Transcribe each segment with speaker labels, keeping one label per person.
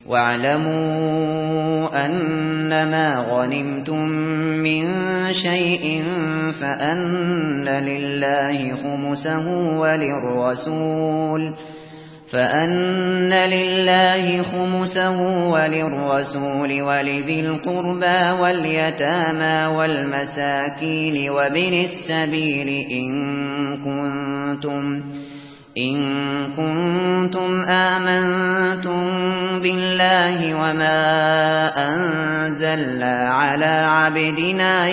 Speaker 1: واعلموا أنما غنمتم من شيء فأن لله خمسه وللرسول ولذي القربى واليتامى والمساكين وابن السبيل إن كنتم آمنتم بالله وما أنزلنا على عبدنا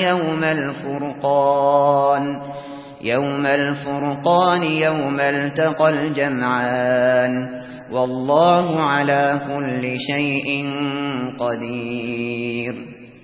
Speaker 1: يوم الفرقان يوم التقى الجمعان والله على كل شيء قدير.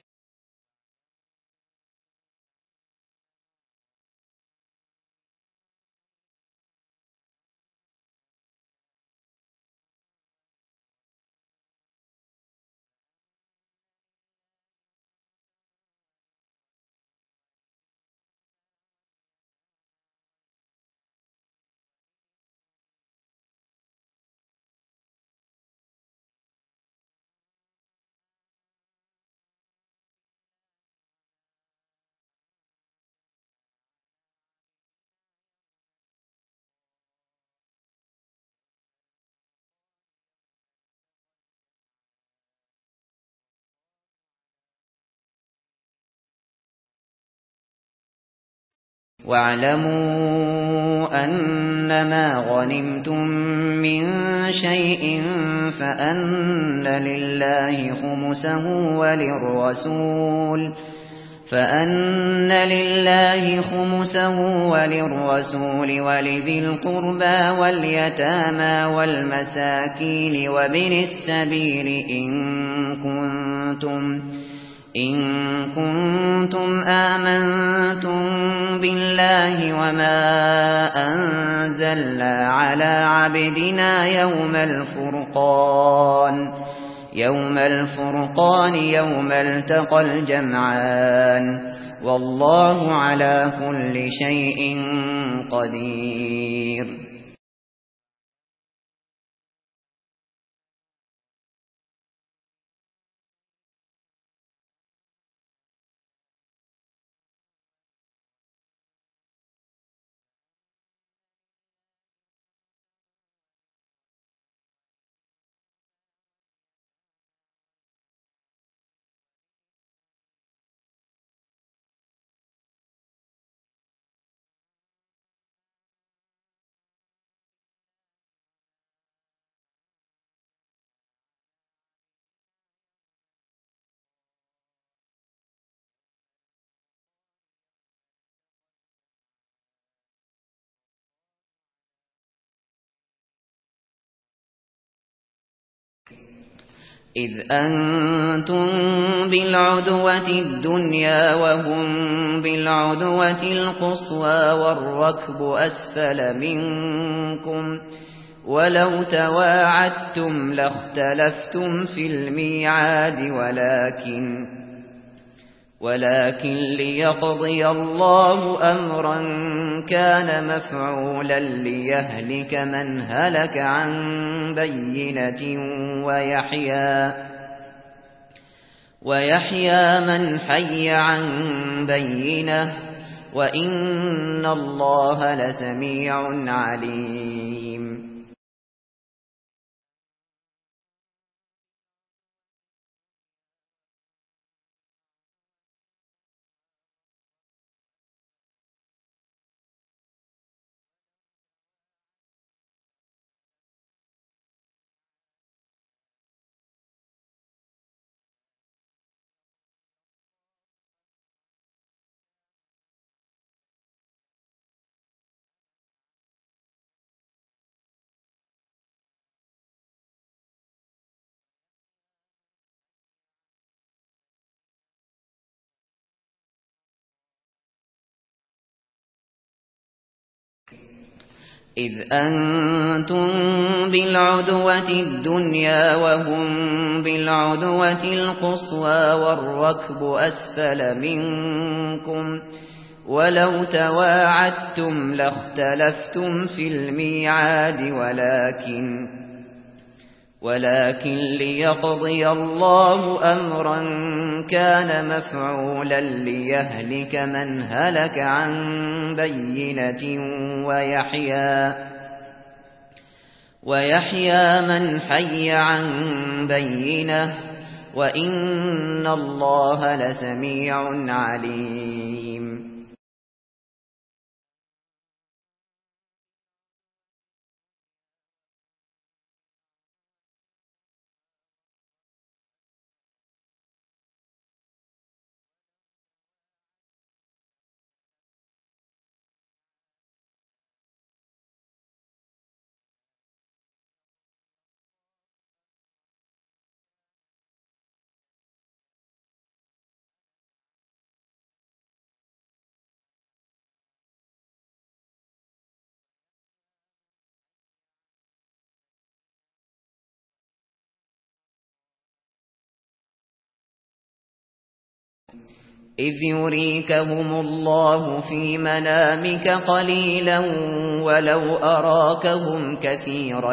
Speaker 1: واعلموا أنما غنمتم من شيء فأن لله خمسه وللرسول ولذي القربى واليتامى والمساكين وابن السبيل إن كنتم آمنتم بالله وما أنزلنا على عبدنا يوم الفرقان يوم التقى الجمعان والله على كل شيء قدير. إذ أنتم بالعدوة الدنيا وهم بالعدوة القصوى والركب أسفل منكم ولو تواعدتم لاختلفتم في الميعاد ولكن ليقضي الله أمرا كان مفعولا ليهلك من هلك عن بينة ويحيى من حي عن بينة وإن الله لسميع عليم. إذ أنتم بالعدوة الدنيا وهم بالعدوة القصوى والركب أسفل منكم ولو تواعدتم لاختلفتم في الميعاد ولكن ليقضي الله أمرا كان مفعولا ليهلك من هلك عن بينة ويحيى من حي عن بينة وإن الله لسميع عليم. إذ يريكهم الله في منامك قليلا ولو أراكهم كثيرا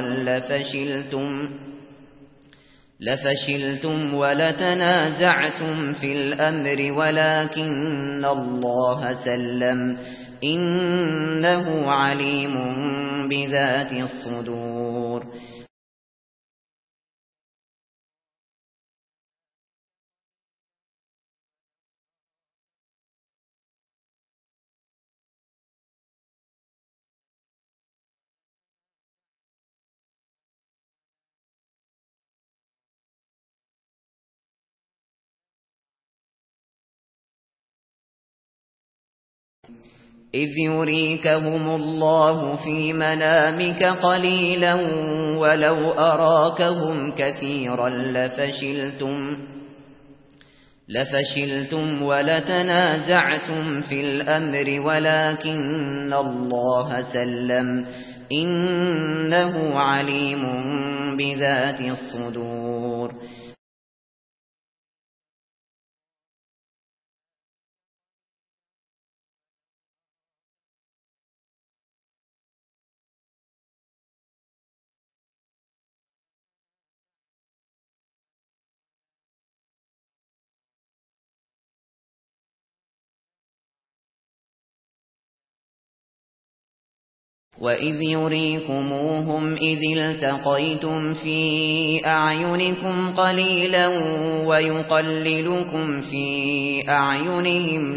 Speaker 1: لفشلتم ولتنازعتم في الأمر ولكن الله سلم إنه عليم بذات الصدور. إذ يريكهم الله في منامك قليلا ولو أراكهم كثيرا لفشلتم ولتنازعتم في الأمر ولكن الله سلم إنه عليم بذات الصدور. وإذ يريكموهم إذ التقيتم في أعينكم قليلا ويقللكم في أعينهم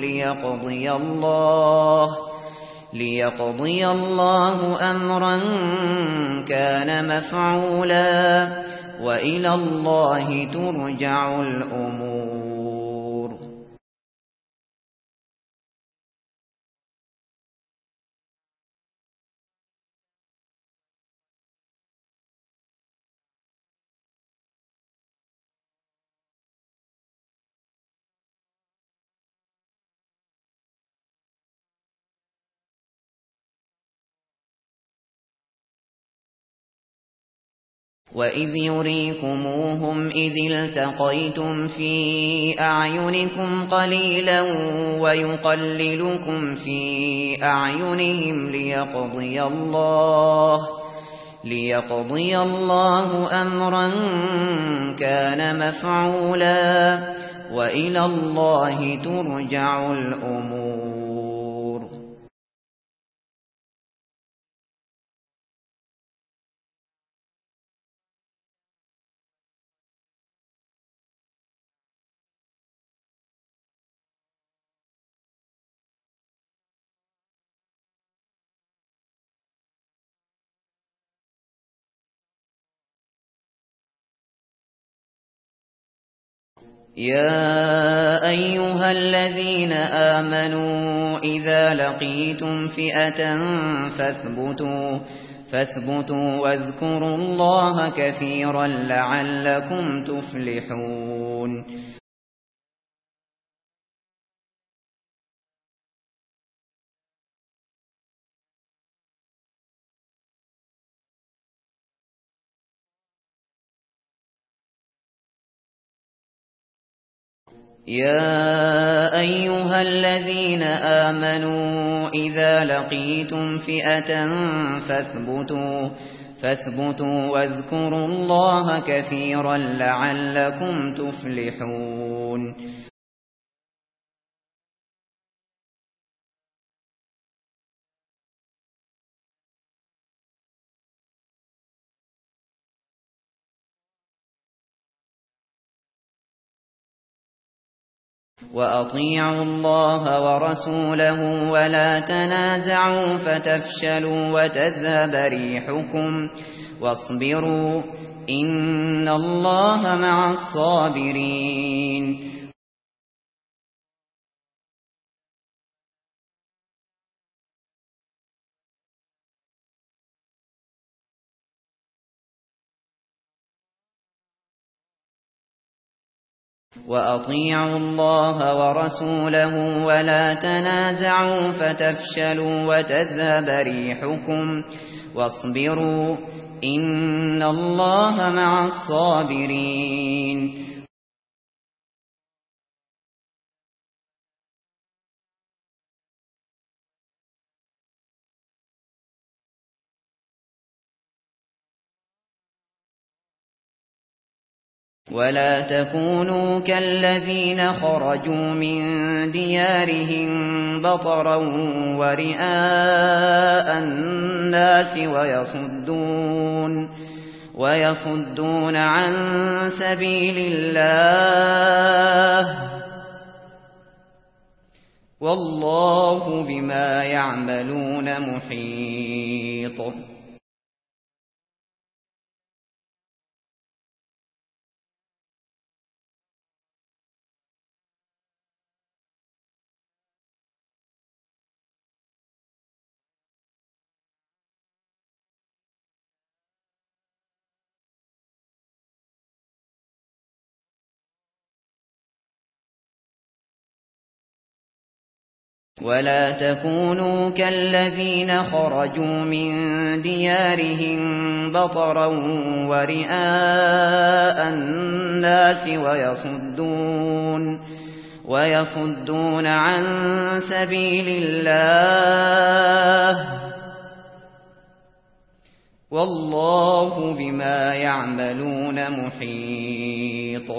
Speaker 1: ليقضي الله أمرا كان مفعولا وإلى الله ترجع الأمور. وإذ يريكموهم إذ التقيتم في أعينكم قليلا ويقللكم في أعينهم ليقضي الله أمرا كان مفعولا وإلى الله ترجع الأمور. يا أيها الذين آمنوا إذا لقيتم فئة فاثبتوا واذكروا الله كثيرا لعلكم تفلحون. يا أيها الذين آمنوا إذا لقيتم فئة فاثبتوا واذكروا الله كثيرا لعلكم تفلحون. وأطيعوا الله ورسوله ولا تنازعوا فتفشلوا وتذهب ريحكم واصبروا إن الله مع الصابرين. وأطيعوا الله ورسوله ولا تنازعوا فتفشلوا وتذهب ريحكم واصبروا إن الله مع الصابرين. ولا تكونوا كالذين خرجوا من ديارهم بطرا ورئاء الناس ويصدون عن سبيل الله والله بما يعملون محيط. ولا تكونوا كالذين خرجوا من ديارهم بطرا ورئاء الناس ويصدون عن سبيل الله والله بما يعملون محيط.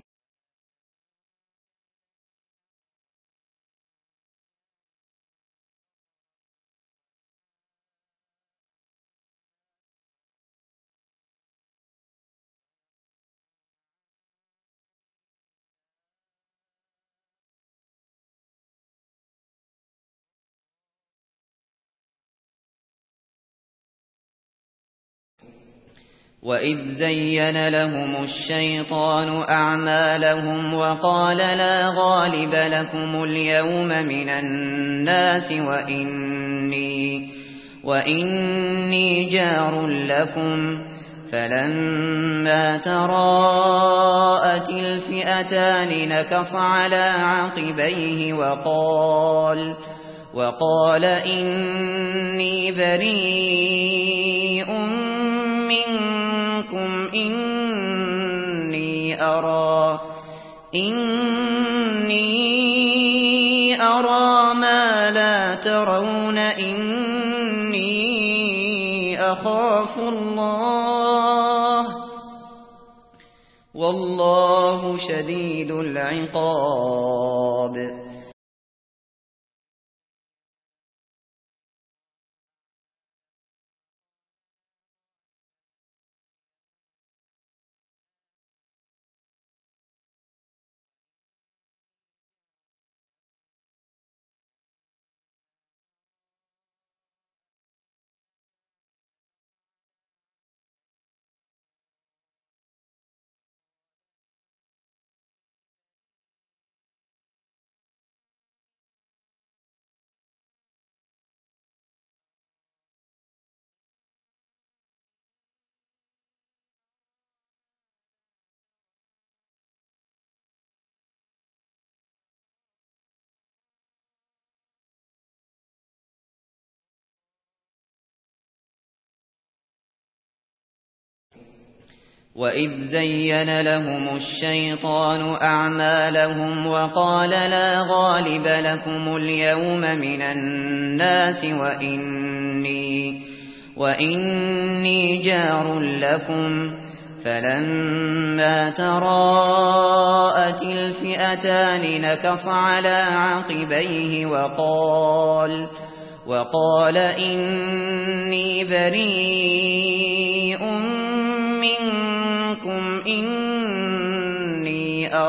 Speaker 1: وَإِذْ زَيَّنَ لَهُمُ الشَّيْطَانُ أَعْمَالَهُمْ وَقَالَ لَا غَالِبَ لَكُمُ الْيَوْمَ مِنَ النَّاسِ وَإِنِّي جَارٌ لَكُمْ فَلَمَّا تَرَاءَتِ الْفِئَتَانِ نَكَصَ عَلَى عَقِبَيْهِ وقال إني بريء منكم إني أرى ما لا ترون إني أخاف الله والله شديد العقاب. وَإِذْ زَيَّنَ لَهُمُ الشَّيْطَانُ أَعْمَالَهُمْ وَقَالَ لَا غَالِبَ لَكُمُ الْيَوْمَ مِنَ النَّاسِ وإني جار لكم. فلما تراءت الفئتان نكص على عقبيه وقال إني بريء منكم إني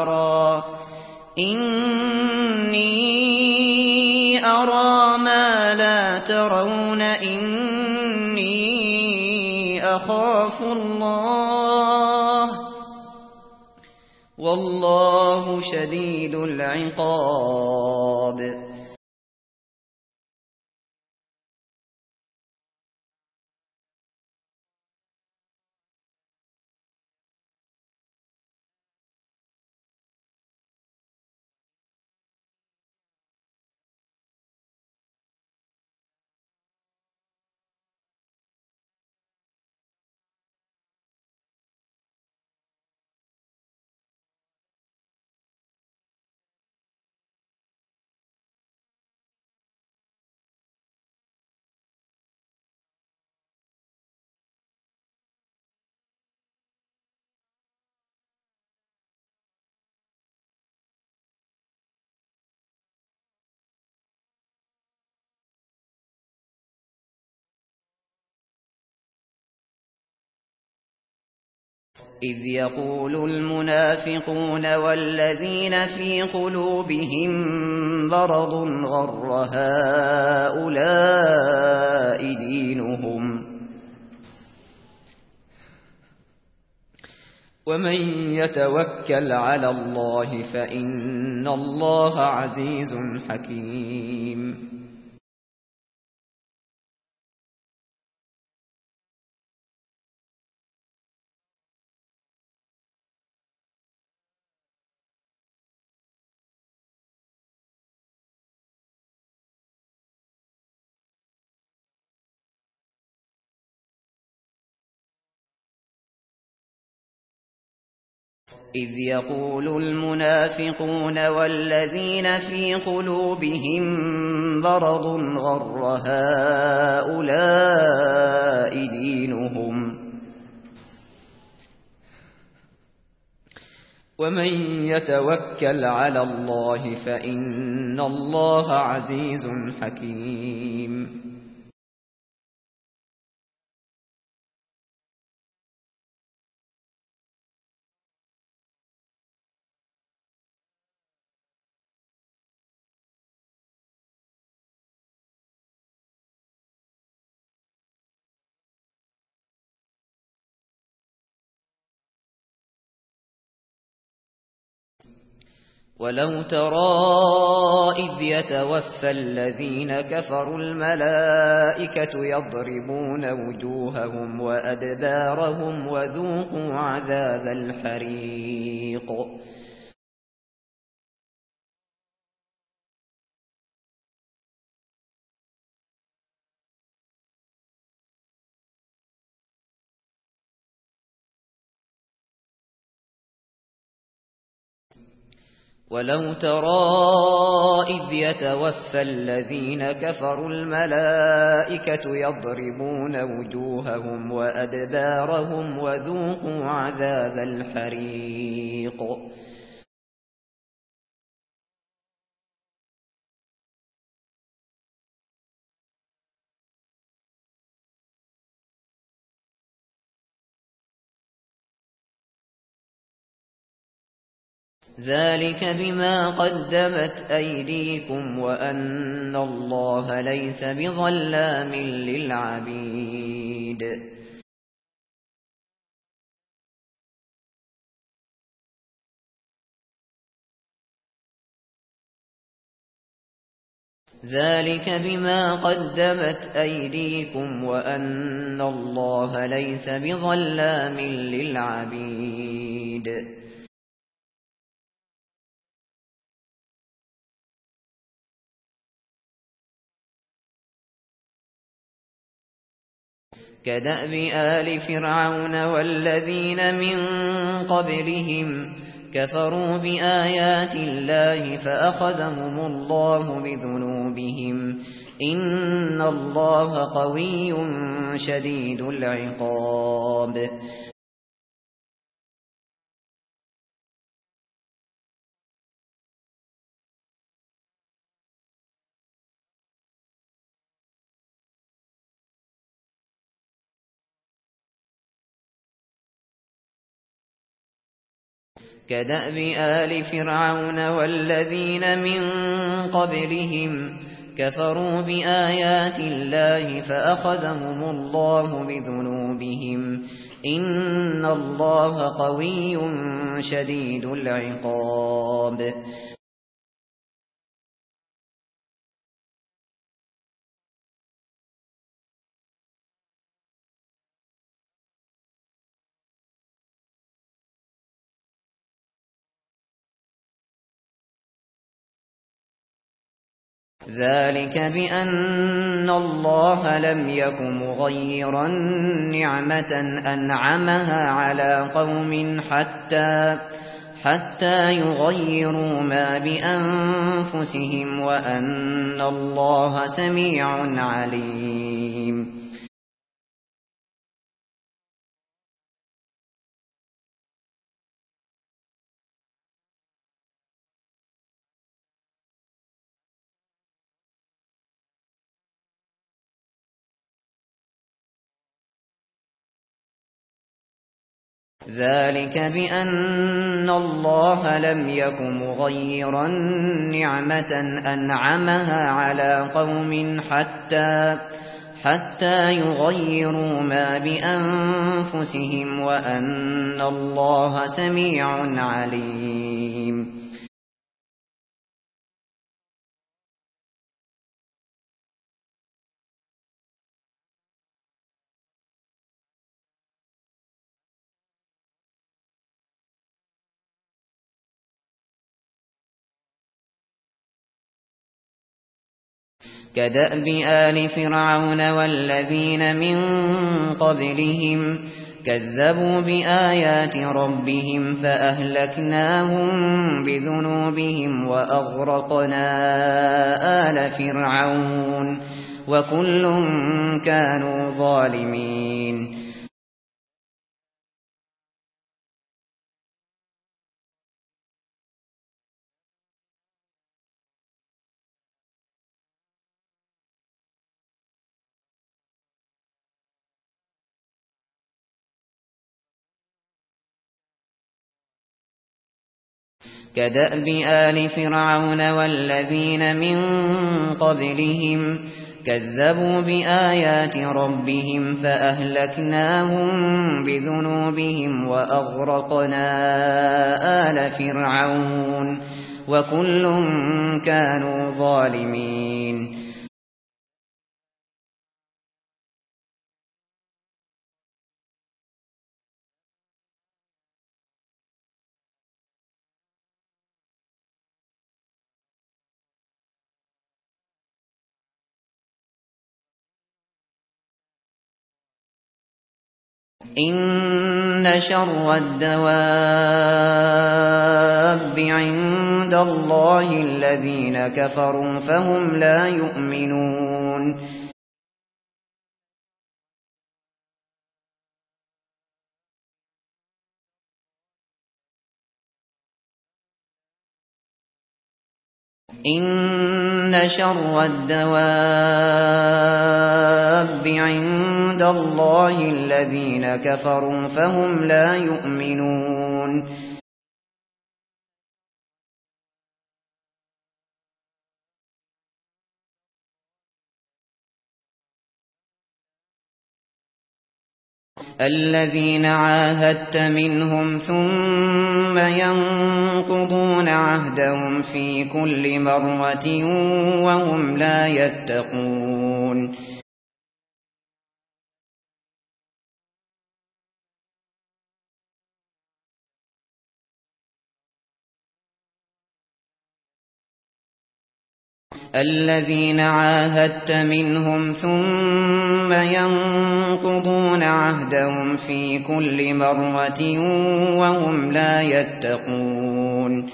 Speaker 1: أرى ما لا ترون إني أخاف الله والله شديد العقاب. إذ يقول المنافقون والذين في قلوبهم مرض غر هؤلاء دينهم ومن يتوكل على الله فإن الله عزيز حكيم. إذ يقول المنافقون والذين في قلوبهم مرض غر هؤلاء دينهم ومن يتوكل على الله فإن الله عزيز حكيم. ولو ترى إذ يتوفى الذين كفروا الملائكة يضربون وجوههم وأدبارهم وذوقوا عذاب الحريق. ولو ترى إذ يتوفى الذين كفروا الملائكة يضربون وجوههم وأدبارهم وذوقوا عذاب الحريق. ذلك بما قدمت أيديكم وأن الله ليس بظلام للعبيد. ذلك بما قدمت أيديكم وأن الله ليس بظلام للعبيد. كدأب آل فرعون والذين من قبلهم كفروا بآيات الله فأخذهم الله بذنوبهم إن الله قوي شديد العقاب. كدأب آل فرعون والذين من قبلهم كفروا بآيات الله فأخذهم الله بذنوبهم إن الله قوي شديد العقاب. ذلك بأن الله لم يك مغيرا نعمة أنعمها على قوم حتى يغيروا ما بأنفسهم وأن الله سميع عليم. ذلك بأن الله لم يك مغيرا نعمة أنعمها على قوم حتى يغيروا ما بأنفسهم وأن الله سميع عليم. كدأب آل فرعون والذين من قبلهم كذبوا بآيات ربهم فأهلكناهم بذنوبهم وأغرقنا آل فرعون وكل كانوا ظالمين. كدأب آل فرعون والذين من قبلهم كذبوا بآيات ربهم فأهلكناهم بذنوبهم وأغرقنا آل فرعون وكل كانوا ظالمين. إن شر الدواب عند الله الذين كفروا فهم لا يؤمنون. إن شر الدواب عند الله الذين كفروا فهم لا يؤمنون. الذين عاهدت منهم ثم ينقضون عهدهم في كل مرة وهم لا يتقون. الذين عاهدت منهم ثم ينقضون عهدهم في كل مرة وهم لا يتقون.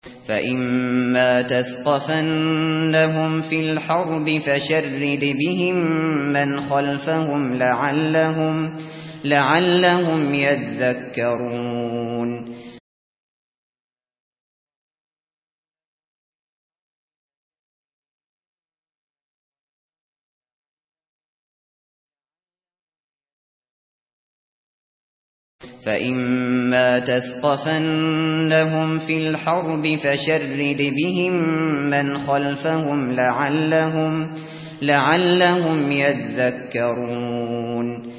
Speaker 1: فإما تثقفنهم في الحرب فشرد بهم من خلفهم لعلهم يذكرون. فإما تثقفنهم في الحرب فشرد بهم من خلفهم لعلهم يذكرون.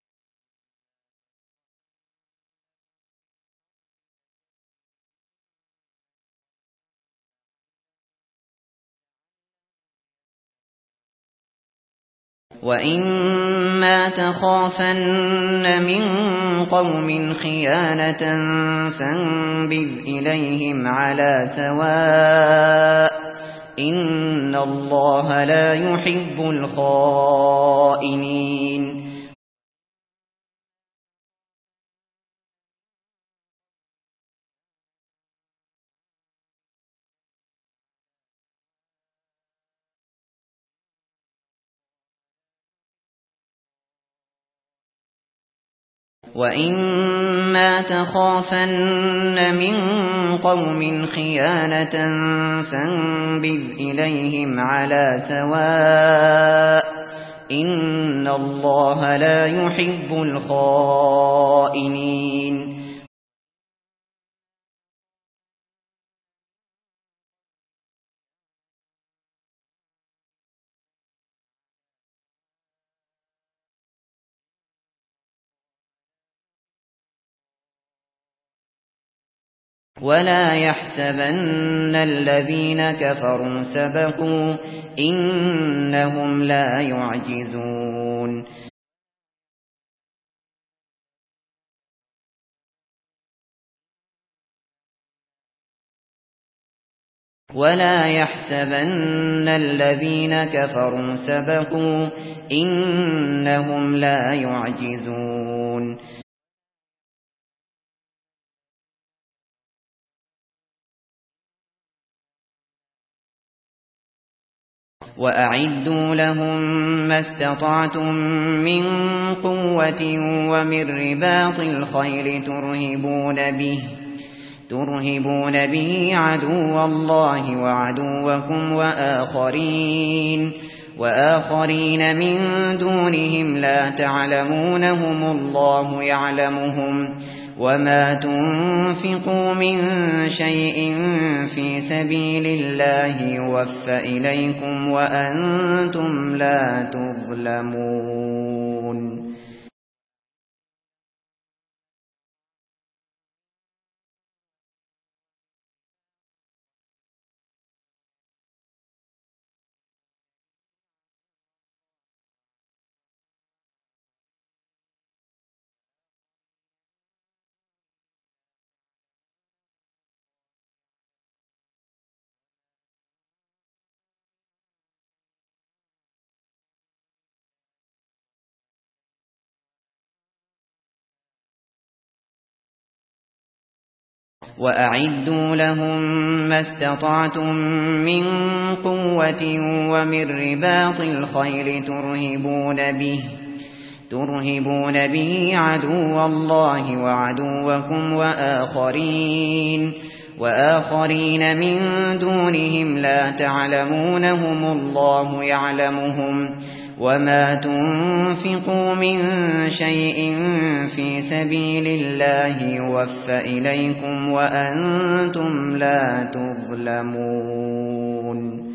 Speaker 1: وَإِمَّا تَخَافَنَّ مِن قَوْمٍ خِيَانَةً فَانبِذْ إِلَيْهِمْ عَلَىٰ سَوَاءٍ ۚ إِنَّ اللَّهَ لَا يُحِبُّ الْخَائِنِينَ. وَإِمَّا تَخَافَنَّ مِن قَوْمٍ خِيَانَةً فَانبِذْ إِلَيْهِمْ عَلَىٰ سَوَاءٍ ۚ إِنَّ اللَّهَ لَا يُحِبُّ الْخَائِنِينَ. وَلَا يَحْسَبَنَّ الَّذِينَ كَفَرُوا سَبَقُوا ۚ إِنَّهُمْ لَا يُعْجِزُونَ. وَلَا يَحْسَبَنَّ الَّذِينَ كَفَرُوا سَبَقُوا ۚ إِنَّهُمْ لَا يُعْجِزُونَ. وَأَعِدُّوا لَهُم مَّا اسْتَطَعْتُم مِّن قُوَّةٍ وَمِن رِّبَاطِ الْخَيْلِ تُرْهِبُونَ بِهِ عَدُوَّ اللَّهِ وَعَدُوَّكُمْ وَآخَرِينَ مِن دُونِهِمْ لَا تَعْلَمُونَهُمُ اللَّهُ يَعْلَمُهُمْ ۚ وَمَا تُنفِقُوا مِن شَيْءٍ فِي سَبِيلِ اللَّهِ يُوَفَّ إِلَيْكُمْ وَأَنتُمْ لَا تُظْلَمُونَ. وَأَعِدُّوا لَهُم مَّا اسْتَطَعْتُم مِّن قُوَّةٍ وَمِن رِّبَاطِ الْخَيْلِ تُرْهِبُونَ بِهِ عَدُوَّ اللَّهِ وَعَدُوَّكُمْ وَآخَرِينَ مِن دُونِهِمْ لَا تَعْلَمُونَهُمُ اللَّهُ يَعْلَمُهُمْ ۚ وَمَا تُنفِقُوا مِن شَيْءٍ فِي سَبِيلِ اللَّهِ يُوَفَّ إِلَيْكُمْ وَأَنتُمْ لَا تُظْلَمُونَ.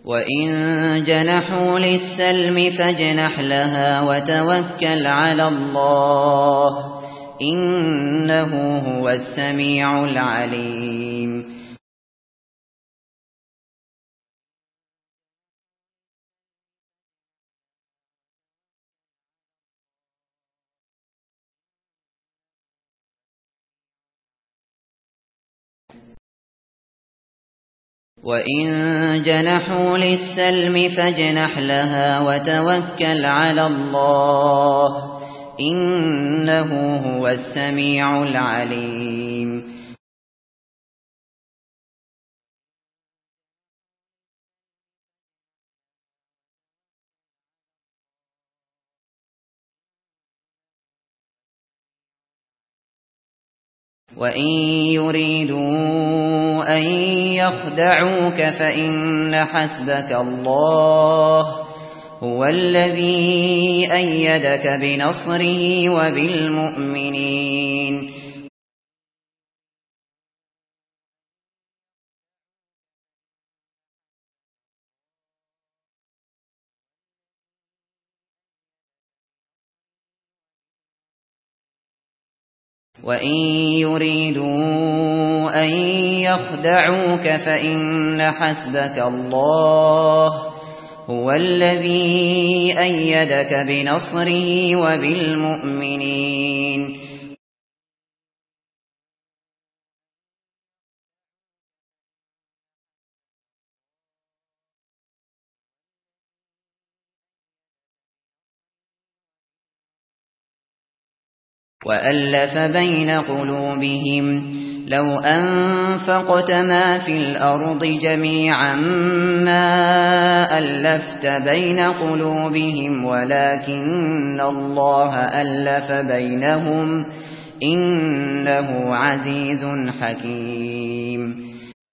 Speaker 1: وإن جنحوا للسلم فاجنح لها وتوكل على الله إنه هو السميع العليم وإن جنحوا للسلم فاجنح لها وتوكل على الله إنه هو السميع العليم وإن يريدوا أن يخدعوك فإن حسبك الله هو الذي أيدك بنصره وبالمؤمنين وإن يريدوا أن يخدعوك فإن حسبك الله هو الذي أيدك بنصره وبالمؤمنين وألف بين قلوبهم لو أنفقت ما في الأرض جميعا ما ألفت بين قلوبهم ولكن الله ألف بينهم إنه عزيز حكيم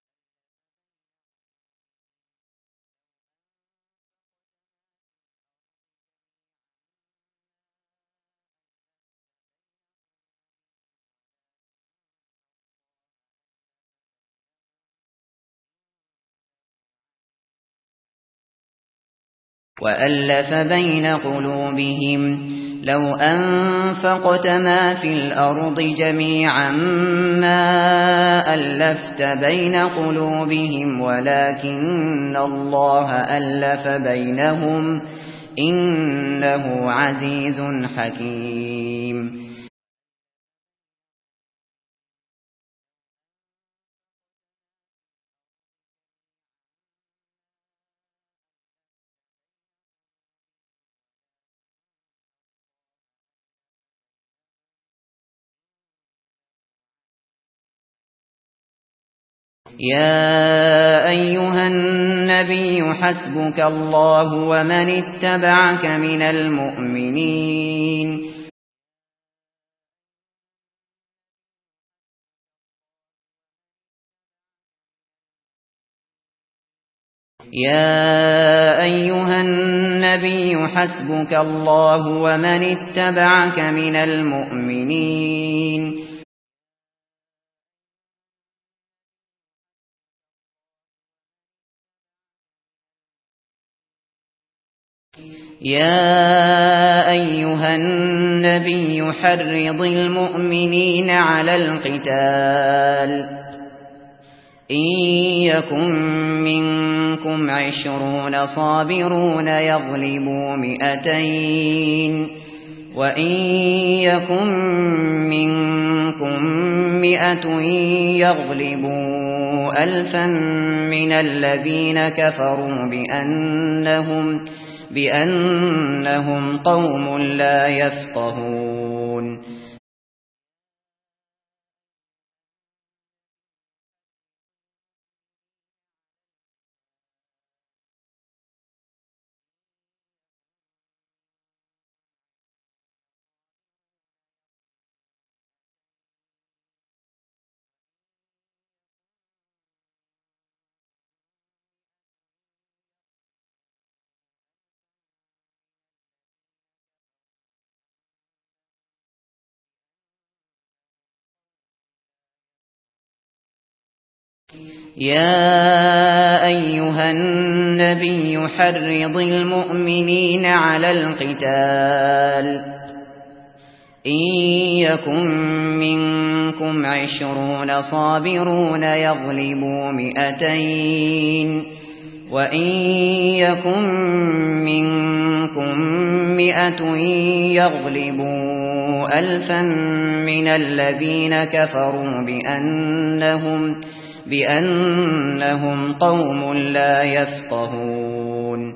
Speaker 1: وألف بين قلوبهم لو أنفقت ما في الأرض جميعا ما ألفت بين قلوبهم ولكن الله ألف بينهم إنه عزيز حكيم يا أيها النبي حسبك الله ومن اتبعك من المؤمنين يا أيها النبي حسبك الله ومن اتبعك من المؤمنين يا أيها النبي حرض المؤمنين على القتال إن يكن منكم 20 صابرون يغلبوا 200 وإن يكن منكم 100 يغلبوا 1000 من الذين كفروا بأنهم قوم لا يفقهون يا أيها النبي حرض المؤمنين على القتال إن يكن منكم 20 صابرون يغلبوا 200 وإن يكن منكم 100 يغلبوا 1000 من الذين كفروا بأنهم قوم لا يفقهون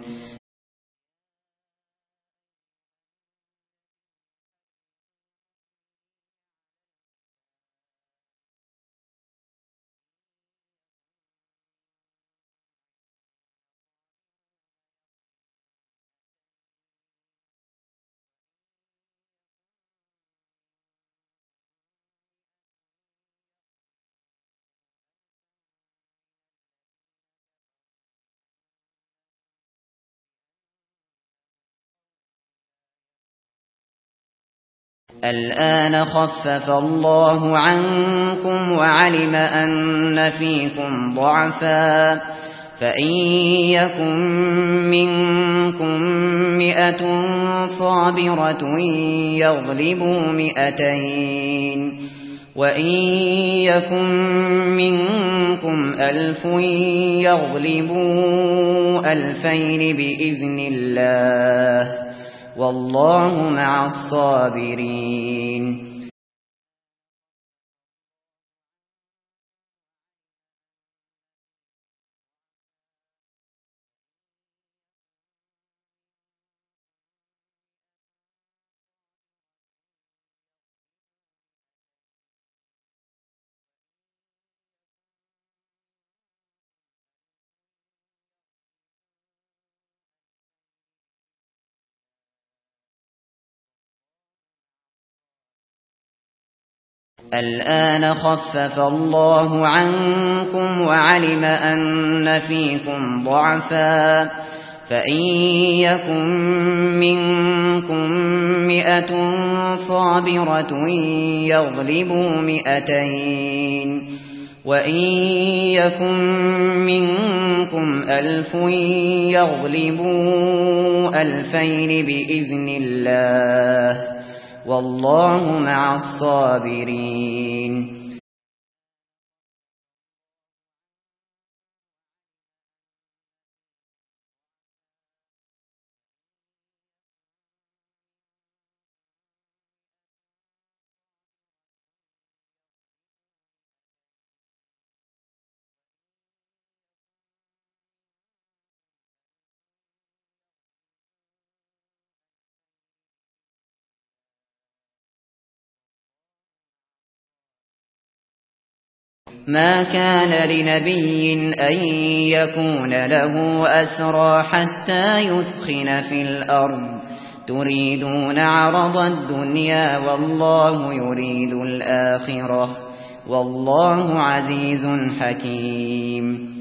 Speaker 1: الآن خفف الله عنكم وعلم أن فيكم ضعفا فإن يكن منكم 100 صابرة يغلبوا 200 وإن يكن منكم 1000 يغلبوا 2000 بإذن الله والله مع الصابرين الآن خفف الله عنكم وعلم أن فيكم ضعفا فإن يكن منكم 100 صابرة يغلبوا 200 وإن يكن منكم 1000 يغلبوا 2000 بإذن الله والله مع الصابرين ما كان لنبي أن يكون له أسرى حتى يثخن في الأرض تريدون عرض الدنيا والله يريد الآخرة والله عزيز حكيم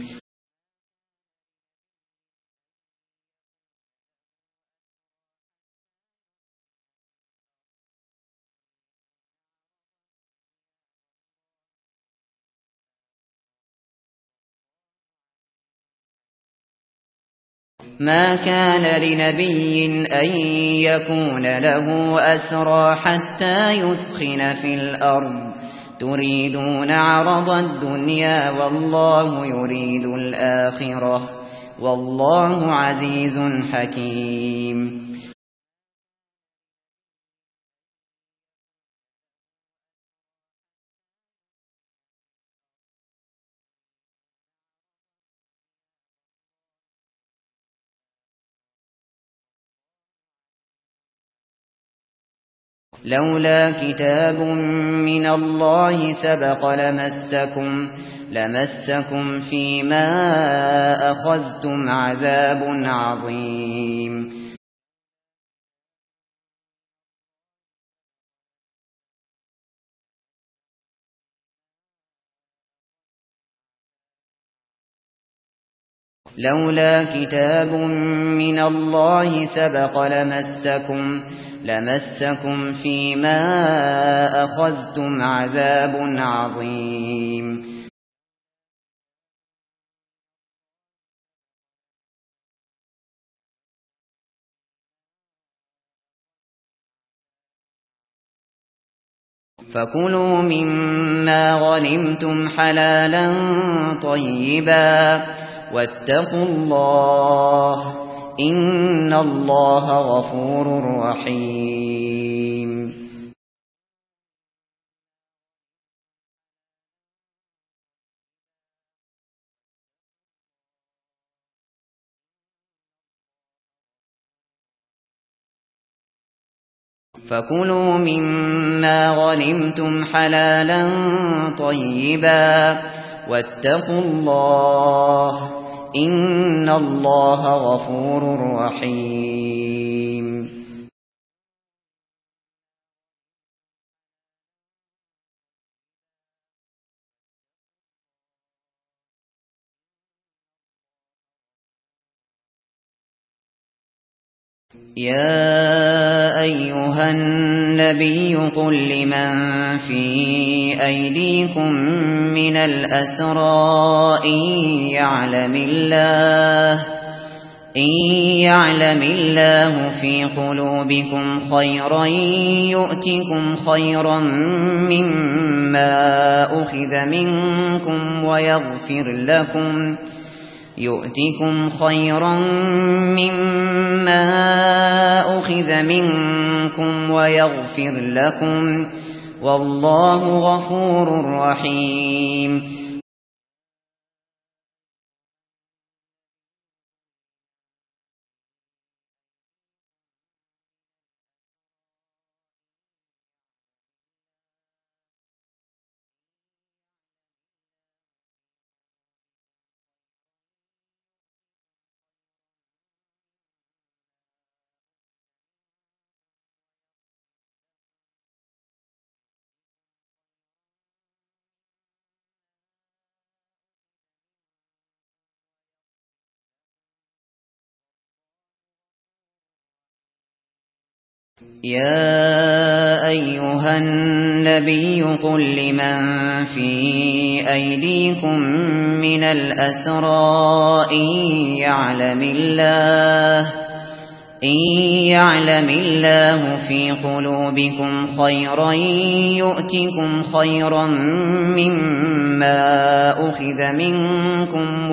Speaker 1: ما كان لنبي أن يكون له أسرى حتى يثخن في الأرض تريدون عرض الدنيا والله يريد الآخرة والله عزيز حكيم لولا كتاب من الله سبق لمسكم فيما أخذتم عذاب عظيم لولا كتاب من الله سبق لمسكم فيما أخذتم عذاب عظيم فكلوا مما غنمتم حلالا طيبا واتقوا الله إن الله غفور رحيم. فكلوا مما غنمتم حلالا طيبا واتقوا الله إن الله غفور رحيم. يا أيها النبي قل لمن في أيديكم من الأسرى إن يعلم الله في قلوبكم خيرا يؤتكم خيرا مما أخذ منكم ويغفر لكم والله غفور رحيم. يا أيها النبي قل لمن في أيديكم من الأسرى إن يعلم الله في قلوبكم خيرا يؤتكم خيرا مما أخذ منكم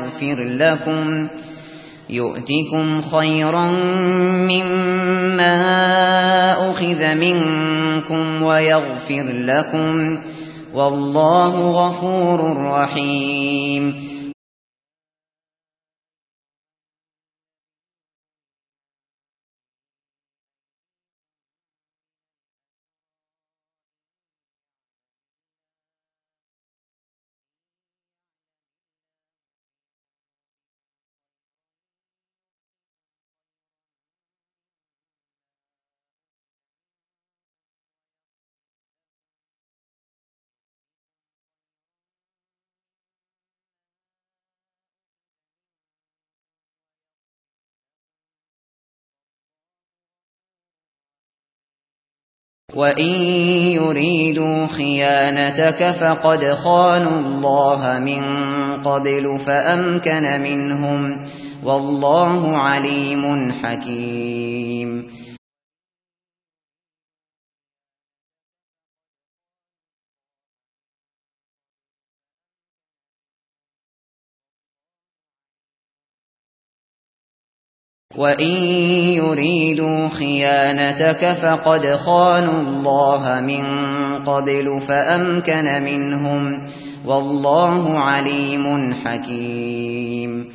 Speaker 1: ويغفر لكم والله غفور رحيم. وَإِن يُرِيدُوا خِيَانَتَكَ فَقَدْ خَانُوا اللَّهَ مِن قَبْلُ فَأَمْكَنَ مِنْهُمْ وَاللَّهُ عَلِيمٌ حَكِيمٌ. وَإِن يُرِيدُوا خِيَانَتَكَ فَقَدْ خَانُوا اللَّهَ مِن قَبْلُ فَأَمْكَنَ مِنْهُمْ وَاللَّهُ عَلِيمٌ حَكِيمٌ.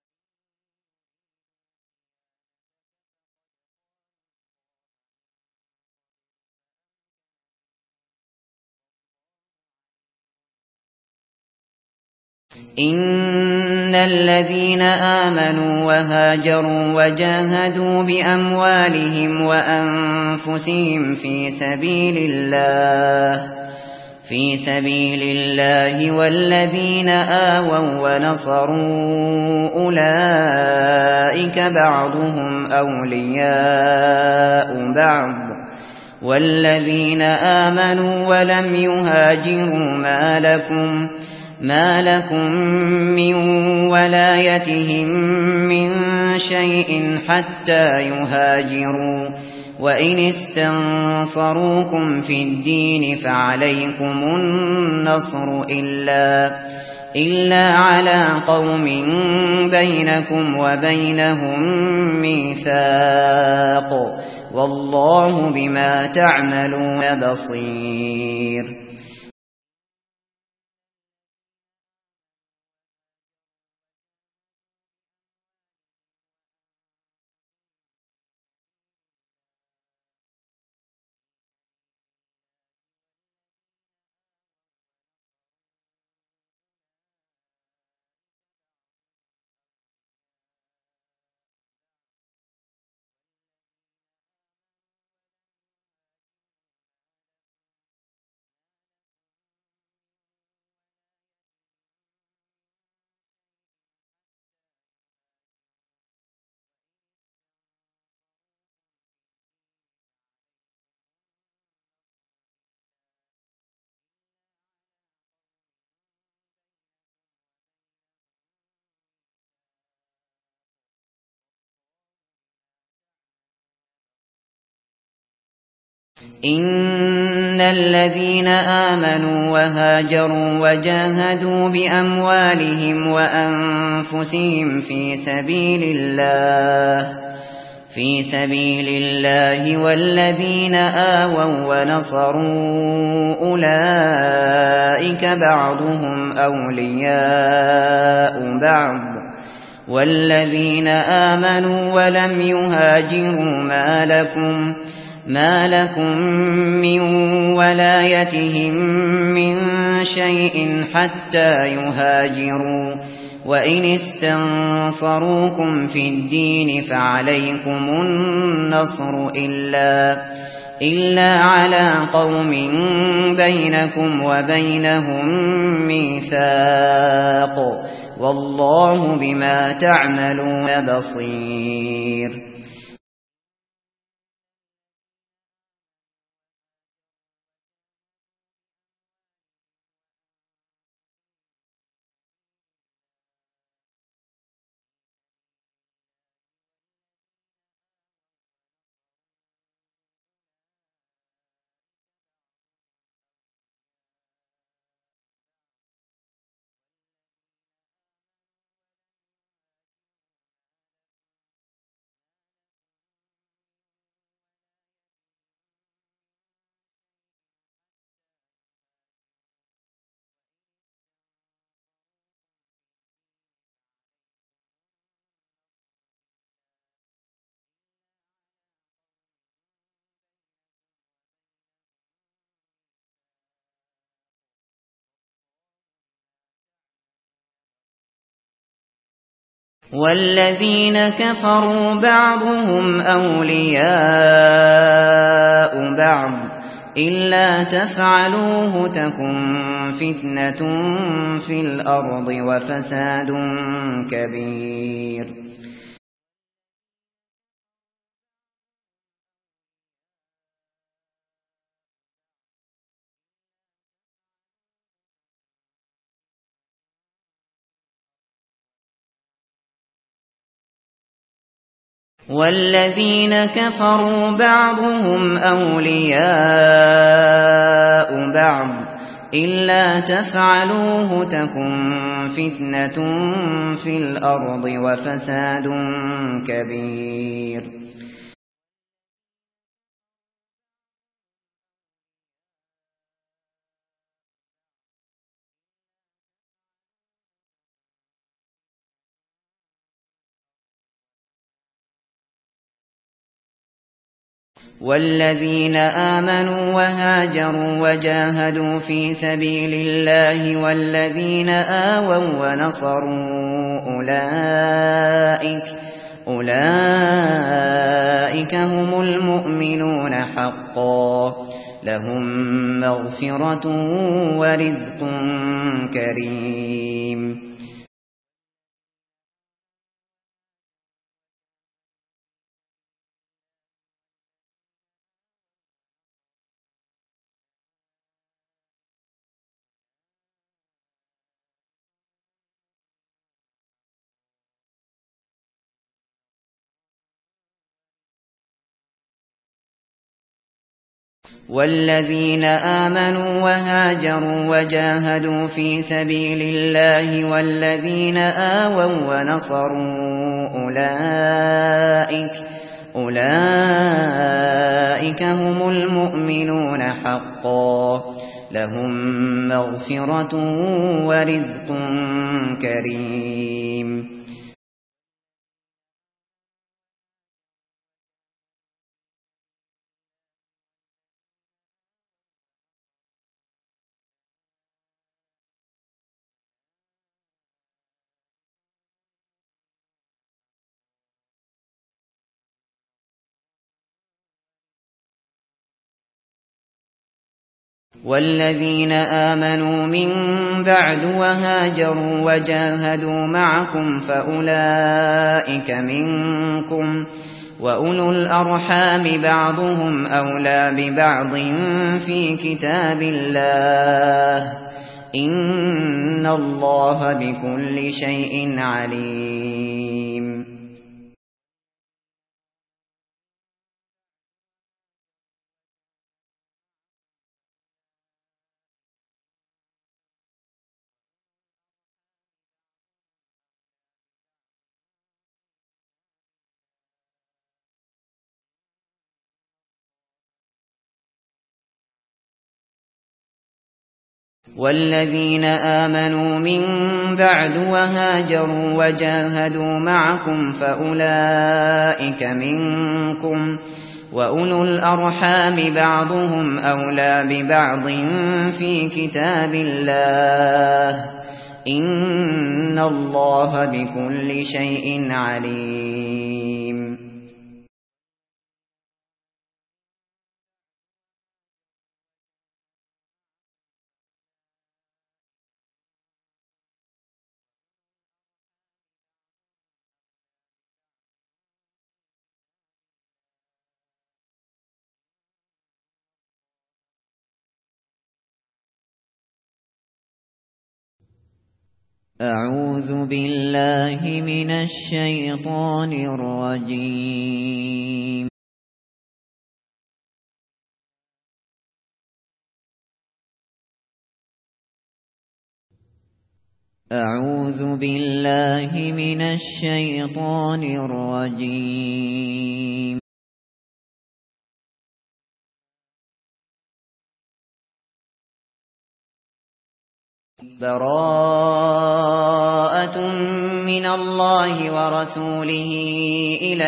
Speaker 1: إن الذين آمنوا وهاجروا وجاهدوا بأموالهم وأنفسهم في سبيل الله والذين آووا ونصروا أولئك بعضهم أولياء بعض والذين آمنوا ولم يهاجروا ما لكم من ولايتهم من شيء حتى يهاجروا وإن استنصروكم في الدين فعليكم النصر إلا على قوم بينكم وبينهم ميثاق والله بما تعملون بصير. إن الذين آمنوا وهاجروا وجاهدوا بأموالهم وأنفسهم في سبيل الله والذين آووا ونصروا أولئك بعضهم أولياء بعض والذين آمنوا ولم يهاجروا ما لكم من ولايتهم من شيء حتى يهاجروا وإن استنصروكم في الدين فعليكم النصر إلا على قوم بينكم وبينهم ميثاق والله بما تعملون بصير. والذين كفروا بعضهم أولياء بعض إلا تفعلوه تكن فتنة في الأرض وفساد كبير. والذين كفروا بعضهم أولياء بعض إلا تفعلوه تكن فتنة في الأرض وفساد كبير. والذين آمنوا وهاجروا وجاهدوا في سبيل الله والذين آووا ونصروا أولئك هم المؤمنون حقا لهم مغفرة ورزق كريم. والذين آمنوا وهاجروا وجاهدوا في سبيل الله والذين آووا ونصروا أولئك هم المؤمنون حقا لهم مغفرة ورزق كريم. والذين آمنوا من بعد وهاجروا وجاهدوا معكم فأولئك منكم وأولو الأرحام بعضهم أولى ببعض في كتاب الله إن الله بكل شيء عليم. والذين آمنوا من بعد وهاجروا وجاهدوا معكم فأولئك منكم وأولو الأرحام بعضهم أولى ببعض في كتاب الله إن الله بكل شيء عليم. أعوذ بالله من الشيطان الرجيم. أعوذ بالله من الشيطان الرجيم. براءة من الله ورسوله إلى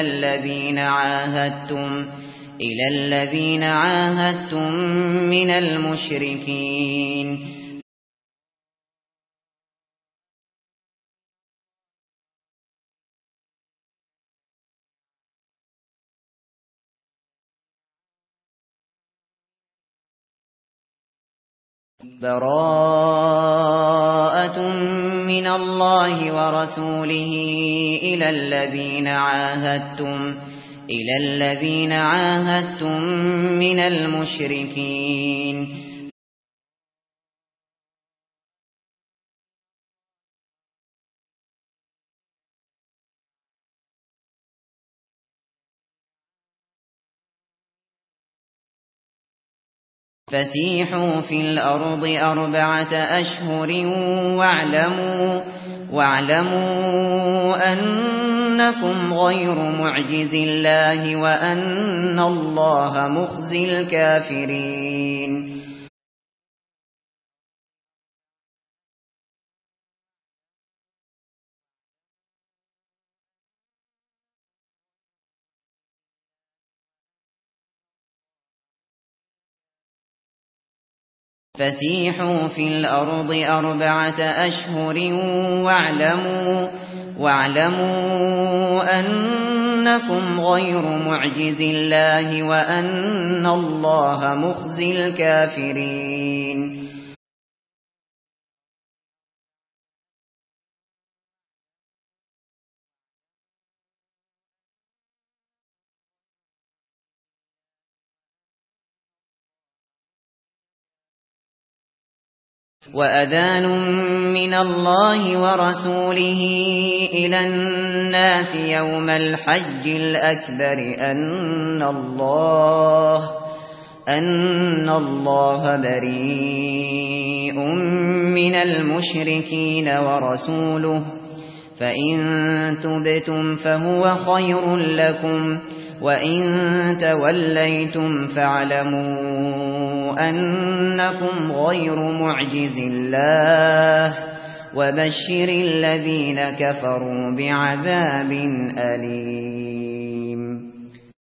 Speaker 1: الذين عاهدتم من المشركين. براءة من الله ورسوله إلى الذين عاهدتم من المشركين. فسيحوا في الأرض 4 أشهر واعلموا أنكم غير معجز الله وأن الله مخزي الكافرين. فسيحوا في الأرض 4 أشهر واعلموا أنكم غير معجز الله وأن الله مخزي الكافرين. وأذان من الله ورسوله إلى الناس يوم الحج الأكبر أن الله بريء من المشركين ورسوله فإن تبتم فهو خير لكم وإن توليتم فاعلموا أنكم غير معجز الله وبشر الذين كفروا بعذاب أليم.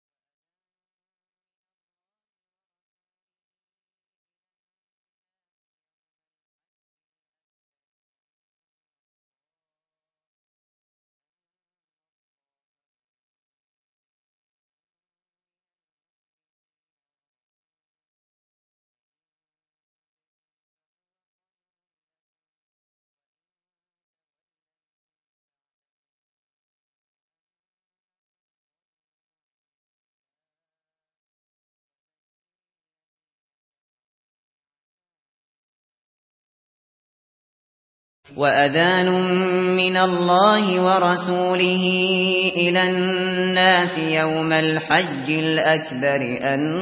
Speaker 1: وأذان من الله ورسوله إلى الناس يوم الحج الأكبر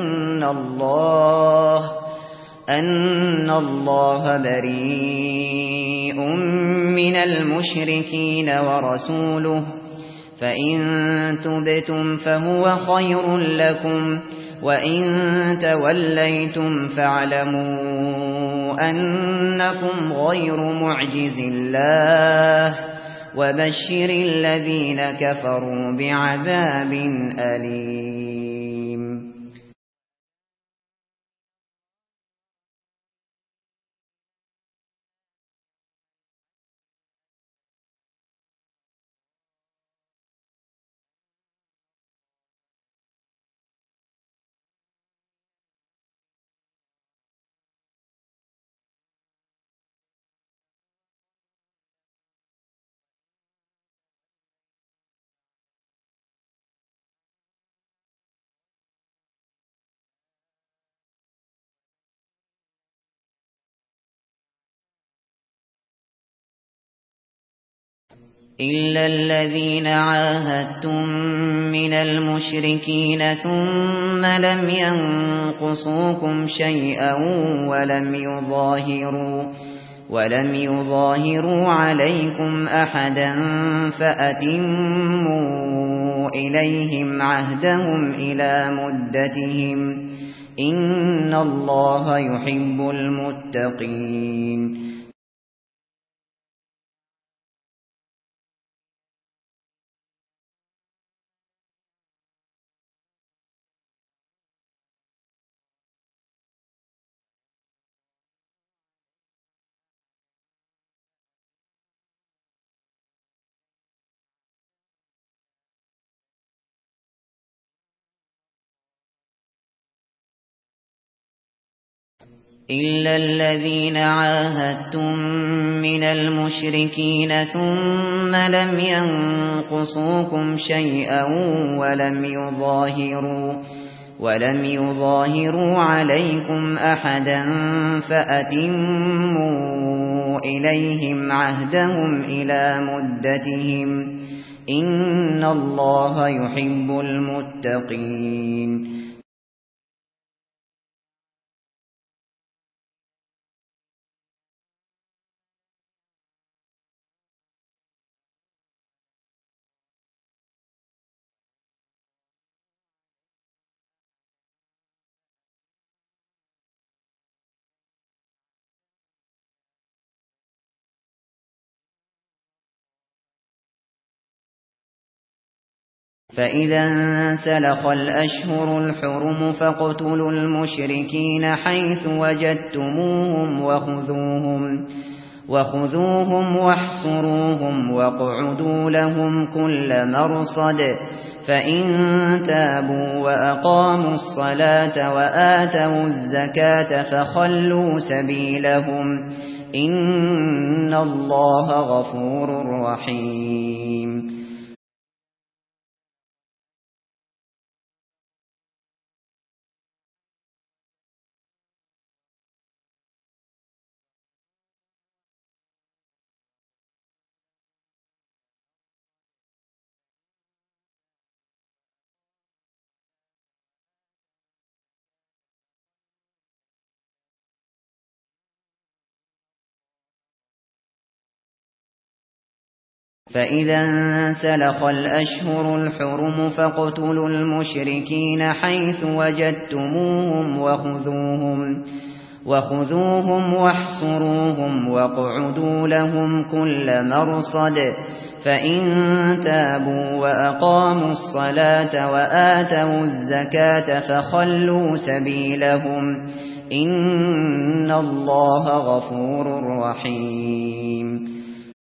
Speaker 1: أن الله بريء من المشركين ورسوله فإن تبتم فهو خير لكم وإن توليتم فاعلموا أنكم غير معجز الله وبشر الذين كفروا بعذاب أليم. إلا الذين عاهدتم من المشركين ثم لم ينقصوكم شيئا ولم يظاهروا عليكم أحدا فأتموا إليهم عهدهم إلى مدتهم إن الله يحب المتقين. إلا الذين عاهدتم من المشركين ثم لم ينقصوكم شيئا ولم يظاهروا عليكم أحدا فأتموا إليهم عهدهم إلى مدتهم إن الله يحب المتقين. فإذا انسلخ الأشهر الحرم فاقتلوا المشركين حيث وجدتموهم وخذوهم واحصروهم واقعدوا لهم كل مرصد فإن تابوا وأقاموا الصلاة وآتوا الزكاة فخلوا سبيلهم إن الله غفور رحيم. فإذا انسلخ الأشهر الحرم فاقتلوا المشركين حيث وجدتموهم وخذوهم واحصروهم واقعدوا لهم كل مرصد فإن تابوا وأقاموا الصلاة وآتوا الزكاة فخلوا سبيلهم إن الله غفور رحيم.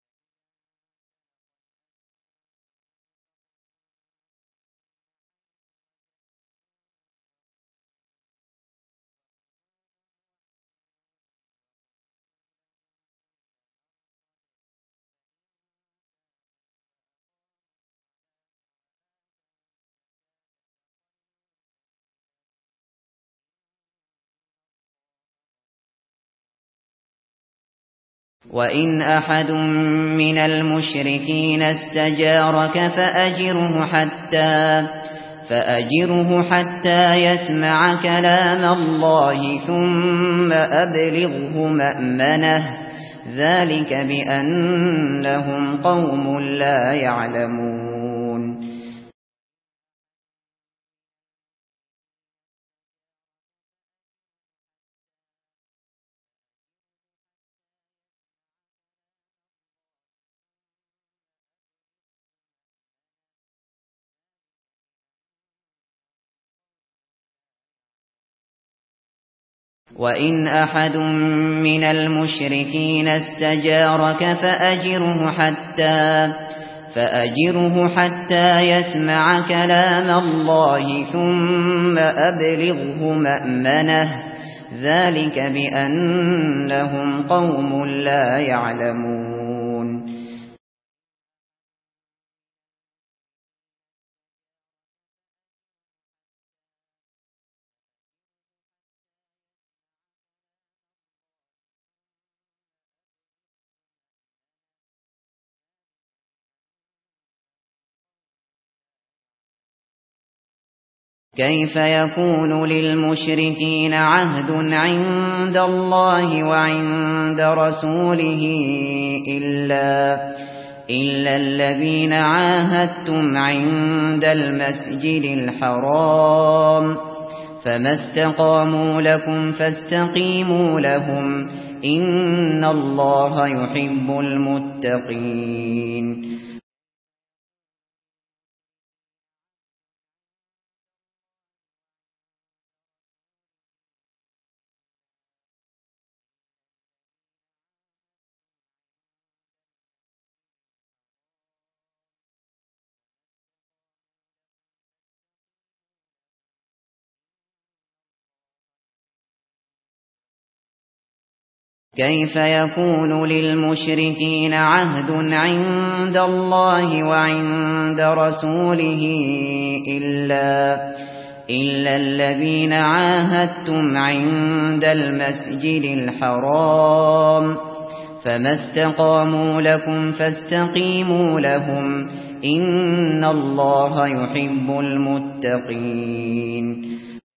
Speaker 1: وإن أحد من المشركين استجارك فأجره حتى يسمع كلام الله ثم أبلغه مأمنه ذلك بأنهم قوم لا يعلمون. وإن أحد من المشركين استجارك فأجره حتى يسمع كلام الله ثم أبلغه مأمنه ذلك بأنهم قوم لا يعلمون. كيف يكون للمشركين عهد عند الله وعند رسوله إلا الذين عاهدتم عند المسجد الحرام فما استقاموا لكم فاستقيموا لهم إن الله يحب المتقين. كيف يكون للمشركين عهد عند الله وعند رسوله إلا الذين عاهدتم عند المسجد الحرام فما استقاموا لكم فاستقيموا لهم إن الله يحب المتقين.